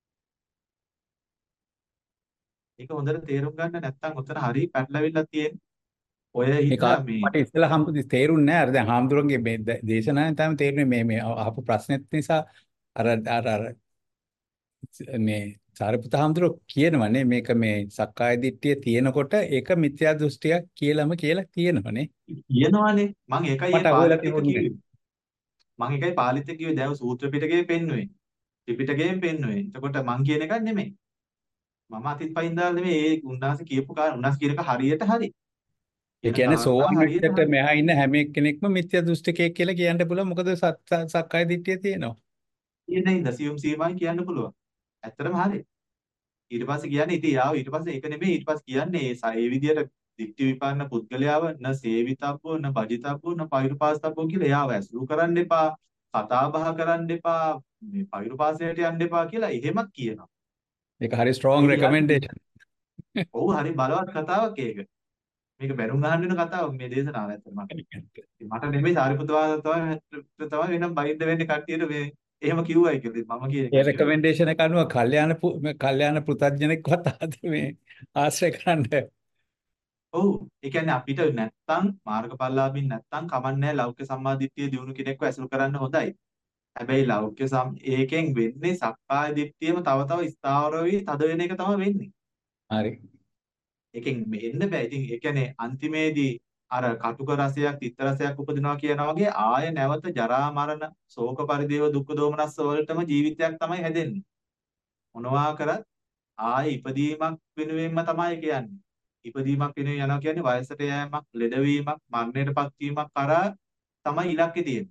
ඒක හොඳට තේරුම් ගන්න නැත්නම් උතන හරි පැටලවිල්ලක් තියෙන්නේ. ඔය ඒක හින්දා මේ මට ඉස්සෙල්ලා හම්බුනේ තේරුන්නේ නැහැ. අර දැන් හාමුදුරන්ගේ මේ ද- දේශනාවෙන් තමයි තේරුනේ මේ මේ අහපු ප්‍රශ්නෙත් නිසා අර අර අර මේ සාරිපුත හාමුදුරුවෝ කියනවනේ මේක මේ සක්කාය දිට්ඨිය තියෙනකොට ඒක මිත්‍යා දෘෂ්ටියක් කියලාම කියලා කියනවනේ. කියනවානේ මම ඒකයි මට ඒ අහුවෙලා පාලිත් එක තිබුණේ කිව්වේ. මම ඒකයි පාලිත් එක කිව්වේ දැන් සූත්‍ර පිටකේ පෙන්නුවේ. ත්‍රිපිටකයෙන් පෙන්නුවේ. එතකොට මං කියන එකක් නෙමෙයි. මම අතින් පයින් දාලා නෙමෙයි ඒ උන්වහන්සේ කියපු කාරණා උන්වහන්සේ කියන එක හරියට හරි. ඒ කියන කියන්නේ කාරණා සෝවාන් හරියට වෙච්චට හරි. මෙහා ඉන්න හැම එක්කෙනෙක්ම මිත්‍යා දෘෂ්ටිකයෙක් කියලා කියන්න පුළුවන්. මොකද සත්- සක්කාය දිට්ඨිය තියෙනවා. කියන හින්දා සියුම් සීමායි කියන්න පුළුවන්. ඇත්තටම හරි. ඊට පස්සේ කියන්නේ ඉතින් යාව ඊට පස්සේ ඒක නෙමෙයි ඊට පස්සේ කියන්නේ ඒ ස- ඒ විදියට දික්ටි විපන්න පුද්ගලයාව න සේවිතබ්බෝ න භජිතබ්බෝ න පෛරුපාසතබ්බෝ කියලා යාව ඇසුරු කරන්න එපා. කතා බහ කරන්න එපා. මේ පෛරුපාසයට යන්න එපා කියලා එහෙමත් කියනවා. ඒක හරි ස්ට්‍රෝං ඒක යන්නේ රෙකමෙන්ඩේෂන්. ඔව් හරි බලවත් කතාවක් ඒක. මේක බැනුම් අහන්න වෙන කතාවක් මේ දේශනාව ඇත්තටම. මට නෙමෙයි සාරිපුත්‍ර වහන්සේ තමයි තමයි වෙනම් බයින්ද වෙන්නේ කට්ටියට මේ එහෙම කිව්වයි කියලා. මම කියන ඒ එක නෙමෙයි. රෙකමෙන්ඩේෂන් එක අනුව කල්යාණ පු- මේ කල්යාණ පෘථග්ජනෙක්වත් ආද මේ ආශ්‍රය කරන්න. ඔව් ඒ කියන්නේ අපිට නැත්තම් මාර්ගඵලලාභින් නැත්තම් කමන්නේ ලෞකික සම්මාදිට්ඨිය දිනු කෙනෙක්ව ඇසුරු කරන්න හොඳයි. හැබැයි ලෞකික සම් ඒකෙන් වෙන්නේ සක්කාය දිට්ඨියම තව තව ස්ථාවර වෙවි තද වෙන එක තමයි වෙන්නේ. හරි. ඒකෙන් එන්න බෑ. ඉතින් ඒ කියන්නේ අන්තිමේදී අර කටුක රසයක් තිත්ත රසයක් උපදිනවා කියනවා වගේ ආය නැවත ජරා මරණ ශෝක පරිදේව දුක්ඛ දෝමනස්ස වලටම ජීවිතයක් තමයි හැදෙන්නේ. මොනවා කරත් ආය ඉපදීමක් වෙනුවෙන්ම තමයි කියන්නේ. ඉපදීමක් වෙනුවෙන් යනවා කියන්නේ වයසට යෑමක්, ලෙඩවීමක්, මරණයටපත් වීමක් කරා තමයි ඉලක්කේ තියෙන්නේ.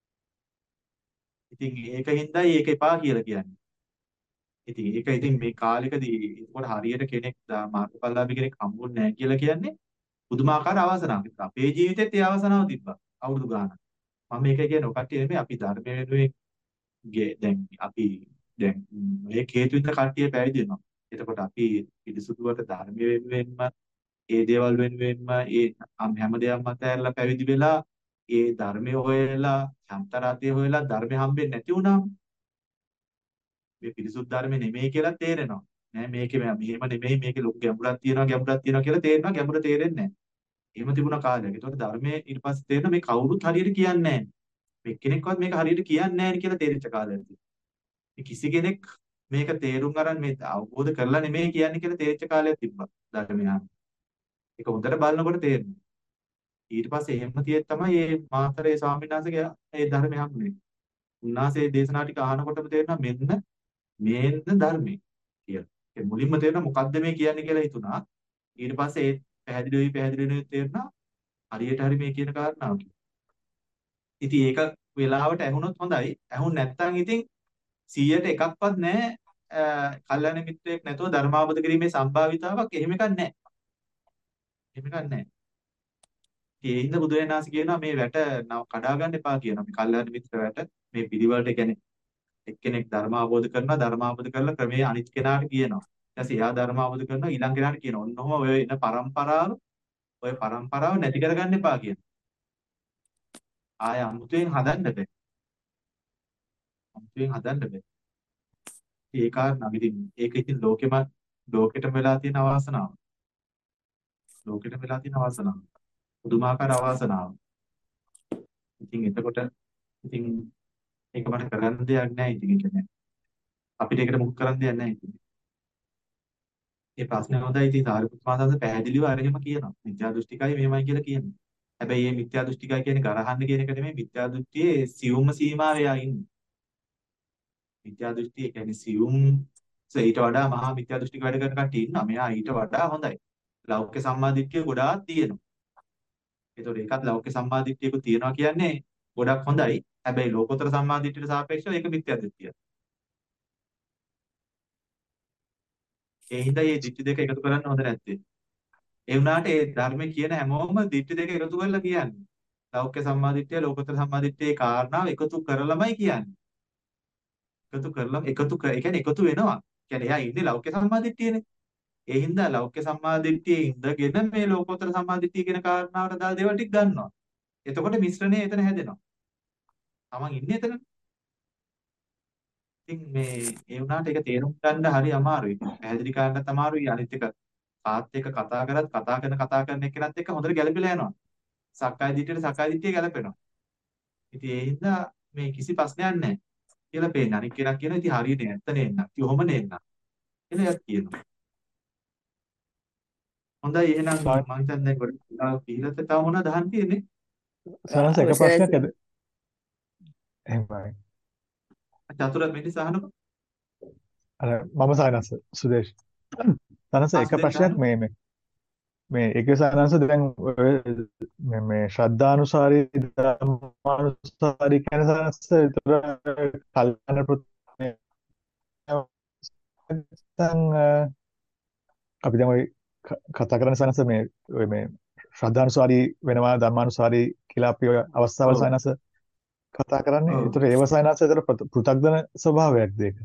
ඉතින් ඒකින්දයි ඒක එපා කියලා කියන්නේ. ඉතින් ඒක ඉතින් මේ කාලෙකදී ඒකට හරියට කෙනෙක් මාර්ගඵලලාභී කෙනෙක් හම්බුනේ නැහැ කියලා කියන්නේ පුදුමාකාර අවාසනාවක්. අපේ ජීවිතේත් ඒ අවාසනාව තිබ්බා. අවුරුදු ගාණක්. මම මේක කියන්නේ ඔකට්ටිය නෙමෙයි අපි ධර්මයේ වෙනුවෙන් ගේ දැන් අපි දැන් මේ හේතු විතර කට්ටිය පැවිදි වෙනවා. එතකොට අපි පිරිසුදුවට ධර්මයේ වෙනුවෙන්ම ඒ දේවල් වෙනුවෙන්ම ඒ හැම දෙයක්ම අතහැරලා පැවිදි වෙලා ඒ ධර්මය හොයලා සම්තරාතිය හොයලා ධර්මය හම්බෙන්නේ නැති වුණාම මේ පිරිසුදු ධර්මෙ නෙමෙයි කියලා තේරෙනවා. නෑ මේකේ මෙහෙම නෙමෙයි මේකේ ලොකු ගැඹුරක් තියෙනවා ගැඹුරක් තියෙනවා කියලා තේරෙනවා ගැඹුර තේරෙන්නේ නැහැ. එහෙම තිබුණ කාලයක්. ඒතකොට ධර්මයේ ඊට පස්සේ තේරෙනවා මේ කවුරුත් හරියට කියන්නේ නැහැ. මේ කෙනෙක්වත් මේක හරියට කියන්නේ නැහැ කියලා තේරිච්ච කාලයක් තියෙනවා. කිසි කෙනෙක් මේක තේරුම් අරන් මේ අවබෝධ කරලා නෙමෙයි කියන්නේ කියලා තේරිච්ච කාලයක් තිබ්බා ධර්මය. ඒක හොඳට බලනකොට තේරෙනවා. ඊට පස්සේ එහෙම තියෙත් තමයි මේ මාතරේ ස්වාමීන් වහන්සේගේ ඒ ධර්මය හම්බුනේ. උන්වහන්සේ දේශනා ටික අහනකොටම තේරෙනවා මෙන්න මේන්න ධර්මය කියලා. ඒ මුලින්ම තේරෙන මොකද්ද මේ කියන්නේ කියලා හිතුණා. ඊට පස්සේ ඒ පැහැදිලිවි පැහැදිලිවෙ තේරුණා හරියට හරි මේ කියන කාරණාව කියලා. ඉතින් ඒක වෙලාවට ඇහුනොත් හොඳයි. ඇහුන් නැත්නම් ඉතින් සීයට එකක්වත් නැහැ. කල්යාණ මිත්‍රයෙක් නැතුව ධර්මාවබෝධ කිරීමේ සම්භාවිතාවක් එහෙම එකක් නැහැ. එහෙම එකක් නැහැ. ඒ හින්දා බුදුරජාණන් වහන්සේ කියනවා මේ වැට කඩා ගන්න එපා කියනවා. මේ කල්යාණ මිත්‍ර වැට මේ පිළිවෙලට කියන්නේ එක්කෙනෙක් ධර්ම අවබෝධ කරනවා ධර්ම අවබෝධ කරලා ක්‍රමයේ අනිත් කෙනාට කියනවා. ඊට පස්සේ එයා ධර්ම අවබෝධ කරනවා ඊළඟ කෙනාට කියනවා. ඔන්නෝම ඔය එන પરම්පරාව ඔය પરම්පරාව නැති කරගන්න එපා කියනවා. ආය අමුතුවෙන් හදන්න බෑ. අමුතුවෙන් හදන්න බෑ. ඒ කාරණා ඉතින් ඒක ඉතින් ලෝකෙම ලෝකෙටම වෙලා තියෙන අවාසනාව. ලෝකෙටම වෙලා තියෙන අවාසනාව. පුදුමාකාර අවාසනාව. ඉතින් එතකොට ඉතින් ඒක මට කරන්න දෙයක් නැහැ ඉතින් ඒ කියන්නේ අපිට ඒකට මුකුත් කරන්න දෙයක් නැහැ ඉතින්. ඒ ප්‍රශ්නේ හොඳයි ඉතින් සාරිපුත් මහතාද පැහැදිලිව අරගෙම කියනවා. මිත්‍යා දෘෂ්ටිකයි මෙහෙමයි කියලා කියනවා. හැබැයි මේ මිත්‍යා දෘෂ්ටිකයි කියන්නේ ගරහන්න කියන එක නෙමෙයි මිත්‍යා දෘෂ්ටියේ සියුම්ම සීමාවේ ආ ඉන්නේ. මිත්‍යා දෘෂ්ටිය කියන්නේ සියුම් ඊට වඩා මහා මිත්‍යා දෘෂ්ටික වැඩ කරන කට්ටිය ඉන්නවා. මෙයා ඊට වඩා හොඳයි. ලෞකික සම්මාදිට්ඨිය ගොඩාක් තියෙනවා. ඒතකොට ඒකත් ලෞකික සම්මාදිට්ඨියක තියෙනවා කියන්නේ ගොඩක් හොඳයි. හැබැයි ලෝකෝත්තර සම්මාදිට්ඨියට සාපේක්ෂව ඒක මිත්‍යා දෘෂ්ටියක්. ඒ හින්දා මේ දිට්ඨි දෙක එකතු කරන්න හොඳ නැත්තේ. ඒ වුණාට ඒ ධර්මයේ කියන හැමෝම දිට්ඨි දෙක එකතු කරලා කියන්නේ. ලෞකික සම්මාදිට්ඨිය ලෝකෝත්තර සම්මාදිට්ඨියේ කාරණාව එකතු කරලමයි කියන්නේ. එකතු කරලා එකතු කර ඒ කියන්නේ එකතු වෙනවා. කියන්නේ එයා ඉන්නේ ලෞකික සම්මාදිට්ඨියනේ. ඒ හින්දා ලෞකික සම්මාදිට්ඨියේ ඉඳගෙන මේ ලෝකෝත්තර සම්මාදිට්ඨිය කියන කාරණාවට දාලා දේවල් ටික ගන්නවා. එතකොට මිශ්‍රණය එතන හැදෙනවා. තමන් ඉන්නේ එතන. ඉතින් මේ ඒ වුණාට ඒක තේරුම් ගන්න හරි අමාරුයි. පැහැදිලි කරන්නත් අමාරුයි. අනිත් එක කාත් එක්ක කතා කරත් කතා කරන කතා කරන එක්කෙනත් එක්ක හොඳට ගැළපෙලා යනවා. සක්කාය දිට්ඨියට සක්කාය දිට්ඨිය ගැළපෙනවා. ඉතින් ඒ හින්දා මේ කිසි ප්‍රශ්නයක් නැහැ කියලා පේන්නේ. අනිත් කෙනා කියනවා ඉතින් හරියනේ නැත්ත නේන්න. ඉතින් ඔහොම නේන්න. කියලා එයාත් කියනවා. හොඳයි එහෙනම් මම හිතන්නේ දැන් ගොඩක් පිළිලත තව මොනවද අහන්න තියෙන්නේ? සනස එක ප්‍රශ්නයක් ඇද එහෙමයි. චතුර මිනිස් අහනකො අර මම සනස සුදේශ් සනස එක ප්‍රශ්නයක් මේ මේ මේ ඒක සනස දැන් මේ මේ ශ්‍රද්ධානුසාරී ධර්මානුසාරී කියන සනස විතර කල්පන ප්‍රත්‍ය අපි දැන් ඔය කතා කරන සනස මේ ඔය මේ ශ්‍රද්ධානුසාරී වෙනවා ධර්මානුසාරී කියලා අපි ඔය අවස්ථාවල සනස කතා කරන්නේ. ඒතර ඒව සනස ඒතර පෘථග්ජන ස්වභාවයක්ද ඒක?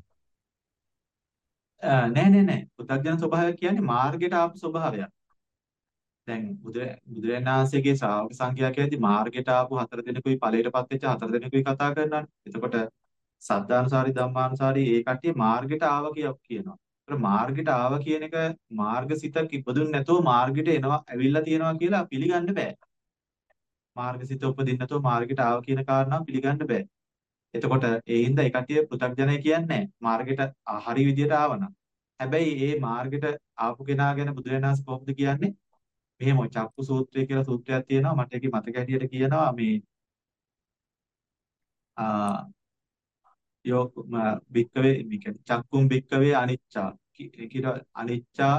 නෑ නෑ නෑ. පෘථග්ජන ස්වභාවය කියන්නේ මාර්ගයට ආපු ස්වභාවයක්. දැන් බුදු බුදුරජාණන් වහන්සේගේ ශ්‍රාවක සංඝයා කියද්දි මාර්ගයට ආපු හතර දෙනෙකුයි ඵලයටපත් වෙච්ච හතර දෙනෙකුයි කතා කරනවානේ. එතකොට සද්ධානුසාරී ධම්මානුසාරී ඒ කට්ටිය මාර්ගයට ආව කියනවා. ඒතර මාර්ගයට ආව කියන එක මාර්ගසිත ඉපදුන් නැතුව මාර්ගයට එනවා ඇවිල්ලා තියෙනවා කියලා පිළිගන්න බෑ. මාර්ගසිත උපදින්න නැතුව මාර්ගයට ආව කියන කාරණාව පිළිගන්න බෑ. එතකොට ඒ හින්දා ඒ කට්ටිය පෘථග්ජනය කියන්නේ මාර්ගයට හරි විදියට ආවනම්. හැබැයි ඒ මාර්ගයට ආපු කෙනා ගැන බුදුරජාණන් වහන්සේ කොහොමද කියන්නේ? මෙහෙම චක්කු සූත්‍රය කියලා සූත්‍රයක් තියෙනවා. මට ඒකේ මතක හැටියට කියනවා මේ ආ යෝ බික්කවේ මේ කියන්නේ චක්කුම් බික්කවේ අනිච්චා කියලා අනිච්චා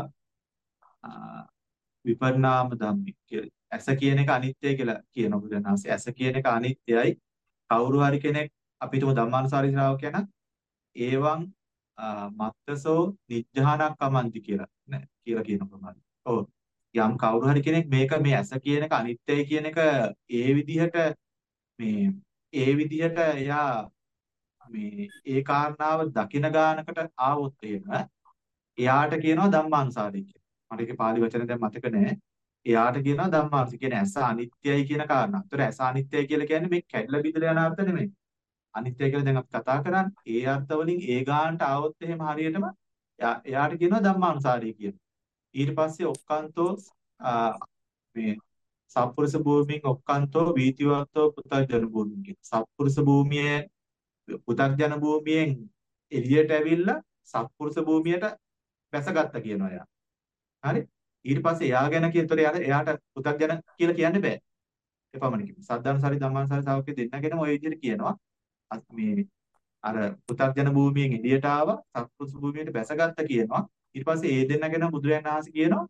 විපරිණාම ධම්මි කියලා. ඇස කියන එක අනිත්‍යයි කියලා කියනවා බුදුරජාණන් වහන්සේ. ඇස කියන එක අනිත්‍යයි. කවුරු හරි කෙනෙක් අපිටම ධම්මානුසාරී ශ්‍රාවකයා නම් ඒවං මත්තසෝ නිජ්ජහානක් කමන්ති කියලා නේ කියලා කියන ප්‍රමාණය. ඔව්. යම් කවුරු හරි කෙනෙක් මේක මේ ඇස කියන එක අනිත්‍යයි කියන එක ඒ විදිහට මේ ඒ විදිහට එයා මේ ඒ කාරණාව දකින ගානකට ආවොත් එහෙම එයාට කියනවා ධම්මානුසාරී කියලා. මට ඒකේ පාලි වචන දැන් මතක නැහැ. එයාට කියනවා ධම්මානුසාරී කියන්නේ ඇස අනිත්‍යයි කියන කාරණා. ඒතර ඇස අනිත්‍යයි කියලා කියන්නේ මේ කැඩලා බිඳලා යන අර්ථ නෙමෙයි. අනිත්‍යයි කියලා දැන් අපි කතා කරන්නේ ඒ අර්ථ වලින් ඒ ගානට ආවොත් එහෙම හරියටම එයාට කියනවා ධම්මානුසාරී කියලා. ඊට පස්සේ ඔක්කාන්තෝ මේ සත්පුරුෂ භූමියෙන් ඔක්කාන්තෝ වීතිවත්තෝ පුතජන භූමියෙන් සත්පුරුෂ භූමියේ පුතජන භූමියෙන් එළියට ඇවිල්ලා සත්පුරුෂ භූමියට බැසගත්තා කියනවා එයා. හරි? ඊට පස්සේ එයා ගැන කියතොර එයාට පුතජන කියලා කියන්න බෑ. එපමණකින් සද්ධානුසාරී ධම්මානුසාරී ශ්‍රාවකයෝ දෙන්නගෙනම ওই විදිහට කියනවා. මේ අර පුතජන භූමියෙන් එළියට ආවා සත්පුරුෂ භූමියට බැසගත්තා කියනවා. ඊට පස්සේ ඒ දෙන්න ගැන බුදුරජාණන් වහන්සේ කියනවා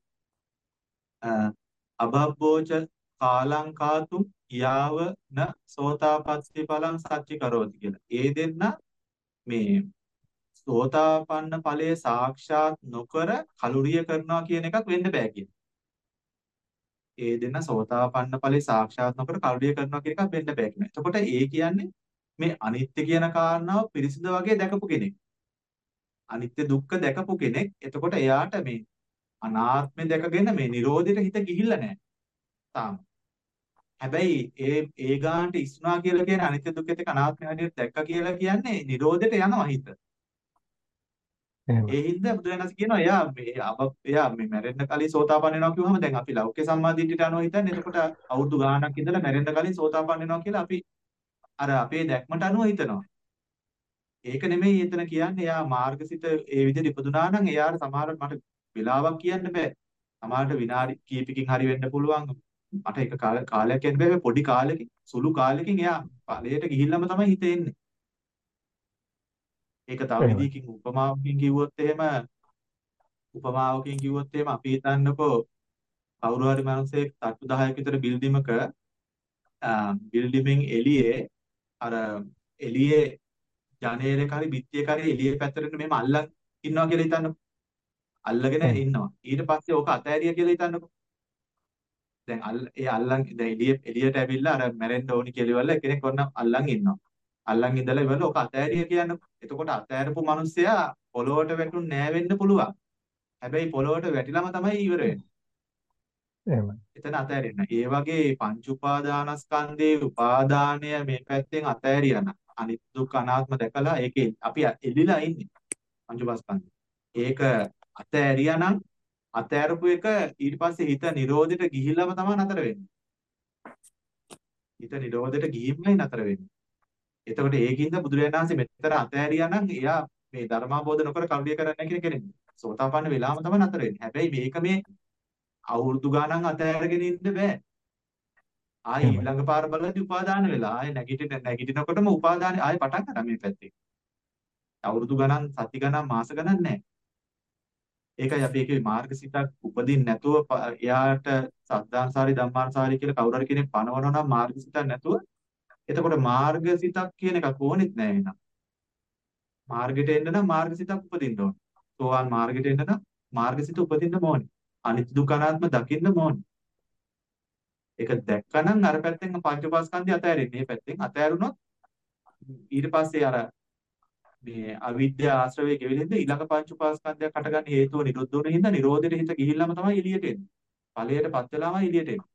අබබ්බෝච කාලං කාතුම් යාව න සෝතාපට්ටි ඵලං සච්චි කරෝති කියලා. ඒ දෙන්න මේ සෝතාපන්න ඵලයේ සාක්ෂාත් නොකර කලුරිය කරනවා කියන එකක් වෙන්න බෑ කියන. ඒ දෙන්න සෝතාපන්න ඵලයේ සාක්ෂාත් නොකර කලුරිය කරනවා කියන එකක් වෙන්න බෑ කියන. එතකොට ඒ කියන්නේ මේ අනිත්‍ය කියන කාරණාව පිරිසිදු වගේ දැකපු කෙනෙක්. අනිත්‍ය දුක්ඛ දැකපු කෙනෙක්. එතකොට එයාට මේ අනාත්මය දැකගෙන මේ Nirodheට හිත ගිහිල්ලා නැහැ තාම. හැබැයි ඒ ඒ ගානට ඉස්නා කියලා කියන්නේ අනිත්‍ය දුක්ඛ දෙක අනාත්මය හැටියට දැක්ක කියලා කියන්නේ Nirodheට යනවා හිත. ඒ හින්දා බුදුරජාණන් කියනවා එයා මේ අබ එයා මේ මැරෙන්න කලින් සෝතාපන්න වෙනවා කිව්වම දැන් අපි ලෞකික සම්මාදිටියට අනුව හිතන්නේ එතකොට අවුරුදු ගාණක් ඉඳලා මැරෙන්න කලින් සෝතාපන්න වෙනවා කියලා අපි අර අපේ දැක්මට අනුව හිතනවා. ඒක නෙමෙයි එතන කියන්නේ එයා මාර්ගසිත ඒ විදිහට ඉපදුනා නම් එයාට සමහරවිට මට වෙලාවක් කියන්න බෑ. සමහරට විනාඩි කීපකින් හරි වෙන්න පුළුවන්. මට එක කාලයක් කියන්න බෑ. පොඩි කාලෙකින් සුළු කාලෙකින් එයා ඵලයට ගිහිල්ලාම තමයි හිත එන්නේ. ඒක තව විදිහකින් උපමාවකින් කිව්වොත් එහෙම උපමාවකින් කිව්වොත් එහෙම අපි හිතන්නකෝ කවුරු හරි මිනිස්සෙක් තට්ටු දහයක් විතර බිල්ඩිමක බිල්ඩිමින් එළියේ අර එළියේ ජනේලයක හරි බිත්තියක හරි එළියේ පැත්තට මෙහෙම අල්ලන් ඉන්නවා කියලා හිතන්නකෝ. අල්ලගෙන ඉන්නවා. ඊට පස්සේ ඕක අතෑරිය කියලා හිතන්නකෝ. දැන් අල්ල ඒ අල්ලන් දැන් එළිය එළියට ඇවිල්ලා අර මැරෙන්න ඕනි කියලා ඉවරලා කෙනෙක් ඔන්න අල්ලන් ඉන්නවා. අල්ලන් ඉඳලා ඉවරලා ඕක අතෑරිය කියන්නකෝ. එතකොට අතෑරපු මිනිස්සයා පොළොවට වැටුන් නෑ වෙන්න පුළුවන්. හැබැයි පොළොවට වැටිලාම තමයි ඉවර වෙන්නේ. එහෙමයි. එතන අතෑරෙන්න. ඒ වගේ පංච උපාදානස්කන්ධේ උපාදානය මේ පැත්තෙන් අතෑරියන අනිත්‍ය දුක්ඛ අනාත්ම දැකලා ඒකේ අපි එළිලා ඉන්නේ. පංච උපාස්කන්ධේ. ඒක අතෑරියානම් අතෑරපු එක ඊට පස්සේ හිත නිරෝධයට ගිහිල්ලාම තමයි නතර වෙන්නේ. හිත නිරෝධයට ගිහින්මයි නතර වෙන්නේ. එතකොට ඒකින්ද බුදුරජාණන් වහන්සේ මෙතන අතෑරියානම් එයා මේ ධර්මාබෝධ නොකර කල්පිය කරන්නේ නැහැ කියන කෙනෙක්. සෝතාපන්න වෙලාම තමයි නතර වෙන්නේ. හැබැයි මේක මේ අවුරුදු ගාණක් අතෑරගෙන ඉන්න බෑ. ආයි ඊළඟ පාර බලද්දි උපාදාන වෙලා ආයි නැගිටින නැගිටිනකොටම උපාදාන ආයි පටන් ගන්නවා මේ පැත්තේ. අවුරුදු ගණන්, සති ගණන්, මාස ගණන් නැහැ. ඒකයි අපි ඒකේ මාර්ගසිතක් උපදින්න නැතුව එයාට සද්ධාන්සාරි ධම්මාන්සාරි කියලා කවුරු හරි කෙනෙක් පනවනවා නම් මාර්ගසිතක් නැතුව එතකොට මාර්ගසිතක් කියන එක කොහොනෙත් නෑ එහෙනම්. මාර්ගයට එන්න නම් මාර්ගසිතක් උපදින්න ඕනේ. සෝවාන් මාර්ගයට එන්න නම් මාර්ගසිත උපදින්න ඕනේ. අනිත්‍ය දුක්ඛ අනාත්ම දකින්න ඕනේ. ඒක දැක්කනම් අර පැත්තෙන් පංච උපාස්කන්ධය අතහැරෙන්නේ. මේ පැත්තෙන් අතහැරුණොත් ඊට පස්සේ අර මේ අවිද්‍යා ආශ්‍රවයේ ගෙවිලෙන්ද ඊළඟ පංච උපාස්කන්ධයක් හටගන්න හේතුව නිරුද්ධ වෙන හින්දා නිරෝධයට හිත ගිහිල්ලාම තමයි එළියට එන්නේ. ඵලයටපත් වෙලාම එළියට එන්නේ.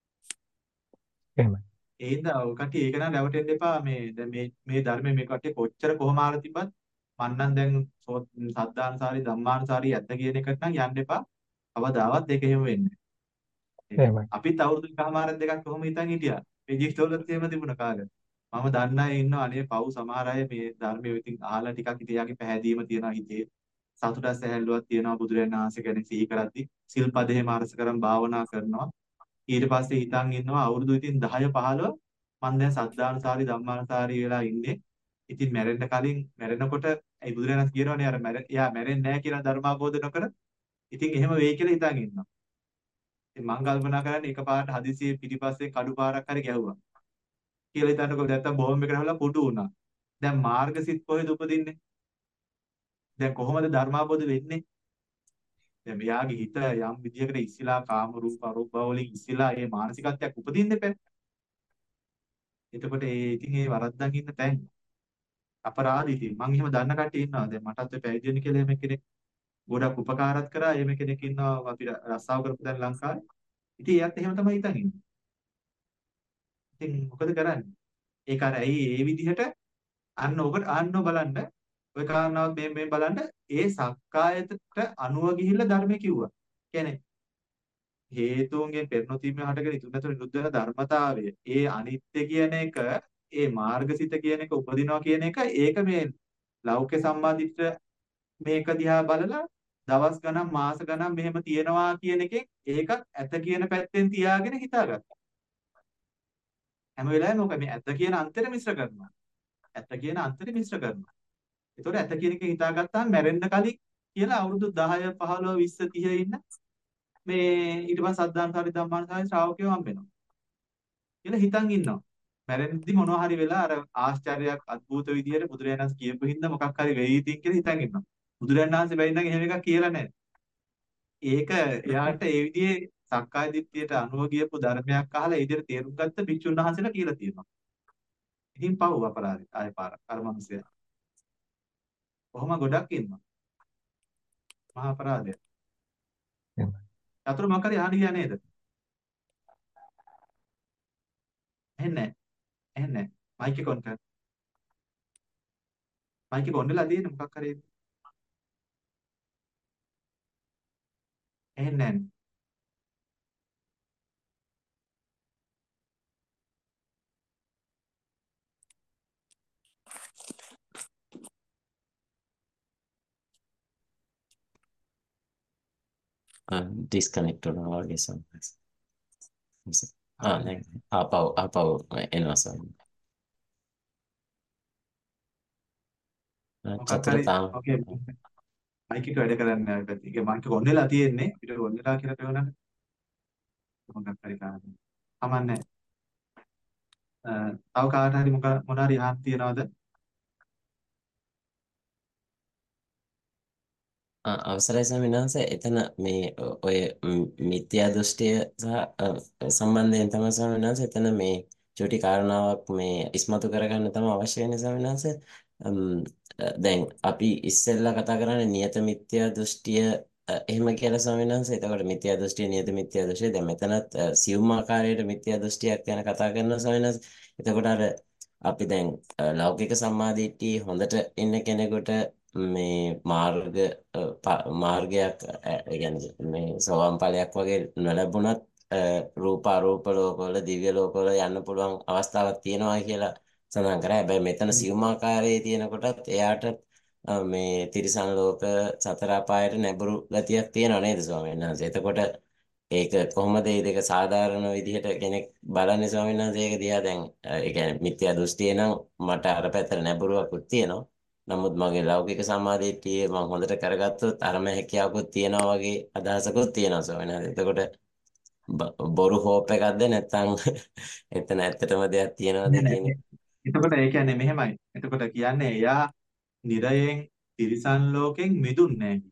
එහෙමයි. ඒ හින්දා ඔය කට්ටිය ඒක නම් රැවටෙන්න එපා. මේ දැන් මේ මේ ධර්මයේ මේ කට්ටිය කොච්චර කොහොම ආර තිබ්බත් මන්නම් දැන් සද්ධාන්සාරි ධම්මාන්සාරි ඇත්ත කියන එකට නම් යන්න එපා. අවදාවත් ඒක එහෙම වෙන්නේ එහෙමයි. අපිත් අවුරුදු එකමාරක් දෙකක් කොහොම හිතන් හිටියා. මේ ජීවිතවලත් එහෙම තිබුණ කාලේ. මම දන්න අය ඉන්නවා අනේ පව් සමහර අය මේ ධර්මයේ ඉතින් අහලා ටිකක් ඉතියාගේ පැහැදීම තියනවා හිතේ. සතුටක් සැහැල්ලුවක් තියනවා බුදුරජාණන් වහන්සේ ගැන සිහි කරද්දි. සිල්පද එහෙම අරස කරන් භාවනා කරනවා. ඊට පස්සේ හිතන් ඉන්නවා අවුරුදු ඉතින් දහය පහළොව මම දැන් සද්ධානුසාරි ධම්මානුසාරි වෙලා ඉන්නේ. ඉතින් මැරෙන්න කලින් මැරෙනකොට ඒ බුදුරජාණන් කියනවානේ අර මැර එයා මැරෙන්නේ නැහැ කියලා ධර්මාබෝධ නොකර. ඉතින් එහෙම වෙයි කියලා හිතන් ඉන්නවා. ඉතින් මම කල්පනා කරන්නේ එකපාරට හදිසියෙ පිටිපස්සේ කඩු පාරක් හරි ගැහුවා. කියලා හිතන්නකො නැත්තම් බෝම්බ එකකට හවලා පුඩු වුණා. දැන් මාර්ගසිත කොහෙද උපදින්නේ? දැන් කොහොමද ධර්මාබෝධ වෙන්නේ? දැන් මෙයාගේ හිත යම් විදියකට ඉස්සිලා කාම රූප අරූප වලින් ඉස්සිලා ඒ මානසිකත්වයක් උපදින්න එපා. එතකොට ඒ ඉතින් ඒ වරද්දන් ඉන්න තැන් අපරාධ ඉතින් මං එහෙම දන්න කට්ටිය ඉන්නවා. දැන් මටත් ඔය පැවිදි වෙන්න කියලා එහෙම කෙනෙක් ගොඩක් උපකාරත් කරා. එහෙම කෙනෙක් ඉන්නවා අපි රස්සාව කරපු දැන් ලංකාවේ. ඉතින් එයාත් එහෙම තමයි හිතන් ඉන්නේ. ඉතින් මොකද කරන්නේ? ඒක අර ඇයි ඒ විදිහට අන්න ඔබට අන්න බලන්න ඔය කාරණාවත් මේ මේ බලන්න ඒ සක්කායයට අනුව ගිහිල්ලා ධර්මයේ කිව්වා. කියන්නේ හේතුන්ගෙන් පෙරණොතීම හටගෙන ඉතුරුනතර නිරුද්ධ වෙන ධර්මතාවය. ඒ අනිත්‍ය කියන එක, ඒ මාර්ගසිත කියන එක උපදිනවා කියන එක ඒක මේ ලෞකික සම්මාදිට මේක දිහා බලලා දවස් ගණන් මාස ගණන් මෙහෙම තියනවා කියන එකෙන් ඒකත් ඇත කියන පැත්තෙන් තියාගෙන හිතාගත්තා. හැම වෙලාවෙම මොකද මේ ඇත්ත කියන අන්තර මිශ්‍ර කරනවා. ඇත්ත කියන අන්තර මිශ්‍ර කරනවා. ඒතකොට ඇත්ත කියන එක හිතාගත්තාම මැරෙන්න කලින් කියලා අවුරුදු දහය පහළොව විස්ස තිහ ඉන්න මේ ඊට පස්සේ සද්ධාන්තරි ධම්මානුසාරි ශ්‍රාවකයෝ හම්බ වෙනවා කියලා හිතන් ඉන්නවා. මැරෙද්දි මොනවා හරි වෙලා අර ආශ්චර්යයක් අద్భుත විදියට බුදුරජාණන් වහන්සේ කියපු හින්දා මොකක් හරි වෙයි ඉතින් කියලා හිතන් ඉන්නවා. බුදුරජාණන් වහන්සේ බැරි නම් එහෙම එකක් කියලා නැහැ. ඒක එයාට ඒ විදිහේ සක්කාය දිට්ඨියට අනුව ගියපු ධර්මයක් අහලා ඒ විදිහට තේරුම් ගත්ත භික්ෂුන් වහන්සේලා කියලා තියෙනවා. ඉතින් පව් අපරාධي ආය පාර කර්මංශය. කොහොම ගොඩක් ඉන්නවා. මහා අපරාධය. අතුරු මොකක් හරි අහන්න ගියා නේද? එහෙන්නේ එහෙන්නේ මයික් එක ඔන් කර. මයික් එක ඔන් වෙලා තියෙන්නේ මොකක් හරි එහෙන්නේ ඩිස්කනෙක්ට් වුණා වගේ සම්පස්. ආ ආ නෑ ආපහු ආපහු එනවා සම්. මොකක් චතුර හරි තාම ඔකේ මයික් එක වැඩ කරන්නේ නැහැ පැත්ත. ඒක මයික් එක ඔන් වෙලා තියෙන්නේ. පිට ඔන් වෙලා කියලා පෙවනද? මොකක් හරි කාරණා. කමන්නේ. තව කාට හරි මොක මොන හරි අහන්න තියනවද? අ- අවසරයි ස්වාමීන් වහන්සේ එතන මේ ඔ- ඔය ම්, මිත්‍යා දෘෂ්ටිය සහ අ, සම්බන්ධයෙන් තමයි ස්වාමීන් වහන්සේ එතන මේ චුටි කාරණාවක් මේ ඉස්මතු කරගන්න තමයි අවශ්‍ය වෙන්නේ ස්වාමීන් වහන්සේ. අම්, අ, දැන් අපි ඉස්සෙල්ලා කතා කරන්නේ නියත මිත්‍යා දෘෂ්ටිය අ, එහෙම කියලා ස්වාමීන් වහන්සේ. එතකොට මිත්‍යා දෘෂ්ටිය නියත මිත්‍යා දෘෂ්ටිය දැන් මෙතනත් අ, සියුම් ආකාරයට මිත්‍යා දෘෂ්ටියක් ගැන කතා කරනවා ස්වාමීන් වහන්සේ. එතකොට අර අපි දැන් අ, ලෞකික සම්මාදිට්ඨිය හොඳට ඉන්න කෙනෙකුට මේ මාර්ග අ, ප- මාර්ගයක් අ, ඒ කියන්නේ මේ සෝවාන් ඵලයක් වගේ නොලැබුණත් අ, රූප අරූප ලෝකවල දිව්‍ය ලෝකවල යන්න පුළුවන් අවස්ථාවක් තියෙනවා කියලා සඳහන් කරා. හැබැයි මෙතන සියුම් ආකාරයේ තියෙනකොටත් එයාට අ, මේ තිරිසන් ලෝක සතර අපායට නැඹුරු ගතියක් තියෙනව නේද ස්වාමීන් වහන්සේ? එතකොට ඒක කොහොමද මේ දෙක සාධාරණ විදිහට කෙනෙක් බලන්නේ ස්වාමීන් වහන්සේ? ඒක දිහා දැන් අ, ඒ කියන්නේ මිත්‍යා දෘෂ්ටිය නම් මට අර පැත්තට නැඹුරුවකුත් තියෙනවා. නමුත් මගේ ලෞකික සම්මාදිට්ඨිය මම හොඳට කරගත්තොත් අරම හැකියාවකුත් තියෙනවා වගේ අදහසකුත් තියෙනවා ස්වාමීන් වහන්සේ. එතකොට බ- බොරු හෝප් එකක්ද නැත්නම් එතන ඇත්තටම දෙයක් තියෙනවද නෑ කියන නෑ. එතකොට ඒ කියන්නේ මෙහෙමයි. එතකොට කියන්නේ එයා නිරයෙන් තිරිසන් ලෝකෙන් මිදුන්නේ නැහැ.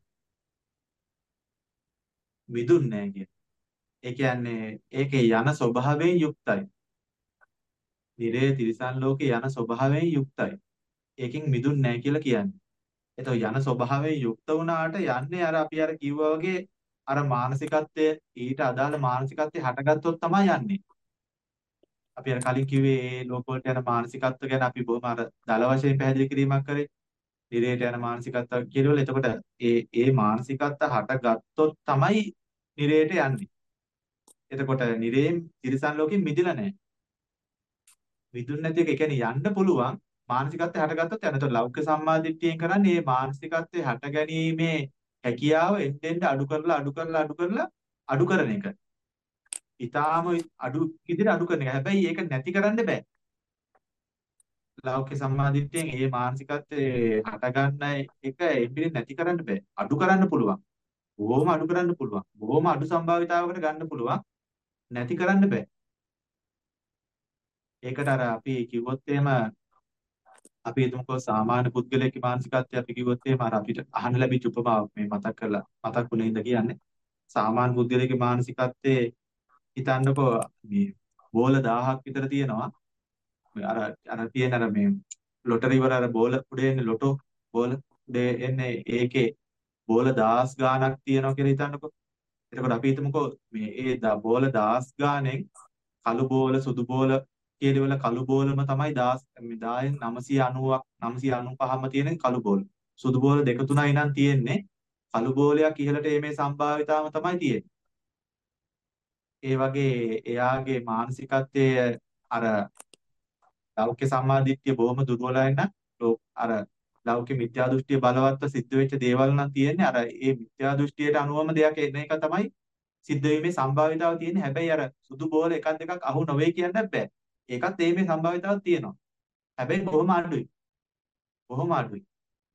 මිදුන්නේ නැහැ කියන්නේ. ඒ කියන්නේ ඒකේ යන ස්වභාවයෙන් යුක්තයි. නිරය තිරිසන් ලෝකේ යන ස්වභාවයෙන් යුක්තයි. ඒකෙන් මිදුන්නේ නැහැ කියලා කියන්නේ. එතකොට යන ස්වභාවයෙන් යුක්ත වුණාට යන්නේ අර අපි අර කිව්වා වගේ අර මානසිකත්වය ඊට අදාළ මානසිකත්වය හටගත්තොත් තමයි යන්නේ. අපි අර කලින් කිව්වේ ඒ ලෝක වලට යන මානසිකත්ව ගැන අපි බොහොම අර දල වශයෙන් පැහැදිලි කිරීමක් කරේ. නිරයට යන මානසිකත්වයක් කියනවල එතකොට ඒ ඒ මානසිකත්ව හටගත්තොත් තමයි නිරයට යන්නේ. එතකොට නිරයෙන් තිරිසන් ලෝකෙන් මිදිලා නැහැ. මිදුන්නේ නැති එක ඒ කියන්නේ යන්න පුළුවන් මානසිකත්වය හටගත්තොත් යන. එතකොට ලෞකික සම්මාදිට්ඨියෙන් කරන්නේ මේ මානසිකත්වය හට ගැනීමේ හැකියාව එන්නෙන් අඩු කරලා අඩු කරලා අඩු කරලා අඩු කරන එක. ඊටාම අඩු විදිහට අඩු කරන එක. හැබැයි ඒක නැති කරන්න බෑ. ලෞකික සම්මාදිට්ඨියෙන් මේ මානසිකත්වයේ හටගන්න එක එම්බිරින් නැති කරන්න බෑ. අඩු කරන්න පුළුවන්. බොහොම අඩු කරන්න පුළුවන්. බොහොම අඩු සම්භාවිතාවකට ගන්න පුළුවන්. නැති කරන්න බෑ. ඒකට අර අපි කිව්වොත් එහෙම අපි හිතමුකෝ සාමාන්‍ය පුද්ගලයෙක්ගේ මානසිකත්වය අපි කිව්වොත් එහෙම අර අපිට අහන්න ලැබිච්ච උපමාවක් මේ මතක් කරලා මතක් වුණේ හින්දා කියන්නේ. සාමාන්‍ය පුද්ගලයෙක්ගේ මානසිකත්වයේ හිතන්නකෝ මේ බෝල දහයක් විතර තියෙනවා. අර අර තියෙන අර මේ ලොටරි වල අර බෝල උඩේ එන්නේ ලොටෝ බෝල උඩේ එන්නේ ඒකේ බෝල දහස් ගාණක් තියෙනවා කියලා හිතන්නකෝ. එතකොට අපි හිතමුකෝ මේ ඒ ද- බෝල දහස් ගාණෙන් කළු බෝල සුදු බෝල කියලවල කළු බෝලම තමයි දහස් මේ දහයෙන් නවසිය අනූවක් නවසිය අනූපහම තියෙන කළු බෝල. සුදු බෝල දෙක තුනයි නම් තියෙන්නේ. කළු බෝලයක් ඉහළට එීමේ සම්භාවිතාවම තමයි තියෙන්නේ. ඒ වගේ එයාගේ මානසිකත්වයේ අර ලෞකික සම්මාදිට්ඨිය බොහොම දුර්වලයි නම් ලෝ- අර ලෞකික මිත්‍යා දෘෂ්ටිය බලවත්ව සිද්ධ වෙච්ච දේවල් නම් තියෙන්නේ අර ඒ මිත්‍යා දෘෂ්ටියට අනුවම දෙයක් එන එක තමයි සිද්ධ වීමේ සම්භාවිතාව තියෙන්නේ. හැබැයි අර සුදු බෝල එකක් දෙකක් අහු නොවේ කියන්නත් බෑ. ඒකත් එීමේ සම්භාවිතාවක් තියෙනවා. හැබැයි බොහොම අඩුයි. බොහොම අඩුයි.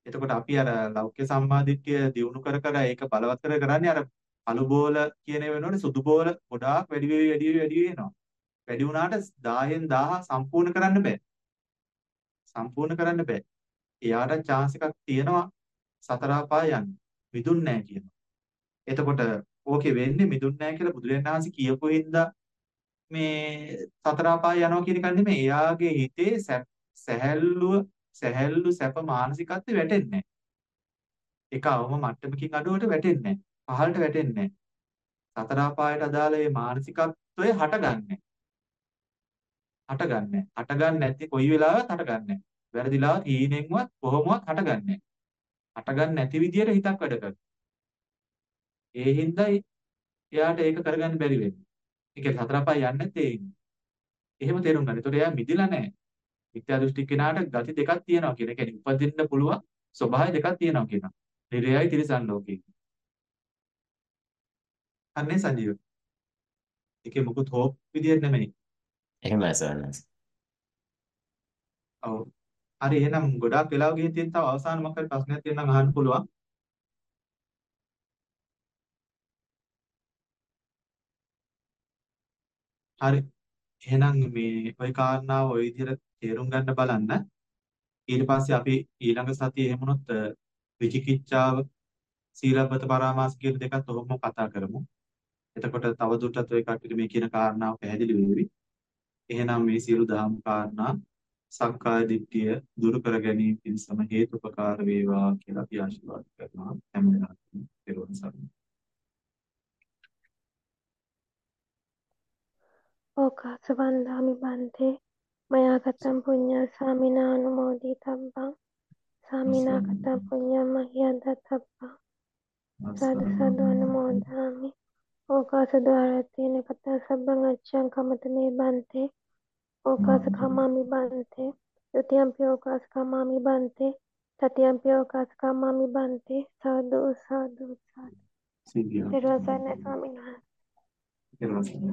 එතකොට අපි අර ලෞකික සම්මාදිට්ඨිය දියුණු කර කර ඒක බලවත් කර කරන්නේ අර අලු බෝල කියන වෙනෝනේ සුදු බෝල ගොඩාක් වැඩි වෙවි වැඩි වෙවි වැඩි වෙනවා. වැඩි වුණාට දහයෙන් දහ සම්පූර්ණ කරන්න බෑ. සම්පූර්ණ කරන්න බෑ. එයාට chance එකක් තියෙනවා සතර අපාය යන්න. මිදුන්නේ නැහැ කියනවා. එතකොට ඕකේ වෙන්නේ මිදුන්නේ නැහැ කියලා බුදුරජාණන් වහන්සේ කියපු හින්දා මේ සතර අපාය යනවා කියන එක නෙමෙයි. එයාගේ හිතේ සැහැල්ලුව සැහැල්ලු සැප මානසිකත්වෙ වැටෙන්නේ නැහැ. ඒක අවම මට්ටමකින් අඩුවට වැටෙන්නේ නැහැ. පහළට වැටෙන්නේ නැහැ. සතර අපායට අදාළ මේ මානසිකත්වය හටගන්නේ. හටගන්නේ. හටගන්නේ නැති කොයි වෙලාවෙත් හටගන්නේ. වැරදිලාවත් හීනෙන්වත් කොහොමවත් හටගන්නේ. හටගන්නේ නැති විදියට හිතක් වැඩ කරනවා. ඒ හින්දා එයාට ඒක කරගන්න බැරි වෙන්නේ. ඒ කියන්නේ සතර අපාය යන්නේ නැත්තේ ඒ හින්දා. එහෙම තේරුම් ගන්න. ඒතකොට එයා මිදිලා නැහැ. මිත්‍යා දෘෂ්ටි කෙනාට ගති දෙකක් තියෙනවා කියන එක. ඒ කියන්නේ උපදින්න පුළුවන් ස්වභාවය දෙකක් තියෙනවා කියනවා. නිරයයි තිරිසන් ලෝකේ. අන්නේ සංජීව. ඒකේ මොකුත් හෝප් විදියට නෙමෙයි. එහෙමයි සවනස්. ඔව්. හරි එහෙනම් ගොඩාක් වෙලාව ගිහින් තියෙන තව අවසාන මොකක් හරි ප්‍රශ්නයක් තියෙනවා නම් අහන්න පුළුවන්. හරි. එහෙනම් මේ ওই කාරණාව ওই විදිහට තේරුම් ගන්න බලන්න. ඊට පස්සේ අපි ඊළඟ සතියේ එහෙමනොත් විචිකිච්ඡාව සීලබ්බත පරාමාස කියන දෙකත් ඔහොම කතා කරමු. එතකොට තවදුරටත් ඔය කට්ටියට මේ කියන කාරණාව පැහැදිලි වෙවි. එහෙනම් මේ සියලු දහම් කාරණා සක්කාය දිට්ඨිය දුරු කර ගැනීම පිණිසම හේතුපකාර වේවා කියලා අපි ආශිර්වාද කරනවා හැම වෙලාවෙම පෙරවන් සරණයි. ඕකාසවන්දාමි බන්තේ මයා කතම් පුඤ්ඤ සාමිනානුමෝදිතබ්බං සාමිනා කතම් පුඤ්ඤ මහියන්තබ්බං සාදු සාදු අනුමෝදාමි ඕකාස ද්වාරතේන කතා සබ්බං අච්ඡං කමත මේ බන්තේ ඕකාස කමාමි බන්තේ ဒ ුතියම්පි ඕකාස කමාමි බන්තේ තතියම්පි ඕකාස කමාමි බන්තේ සාදු සාදු සාදු සිද්ධිය. ඊට පස්සේ ස්වාමීන් වහන්සේ පෙරවන් සරණයි.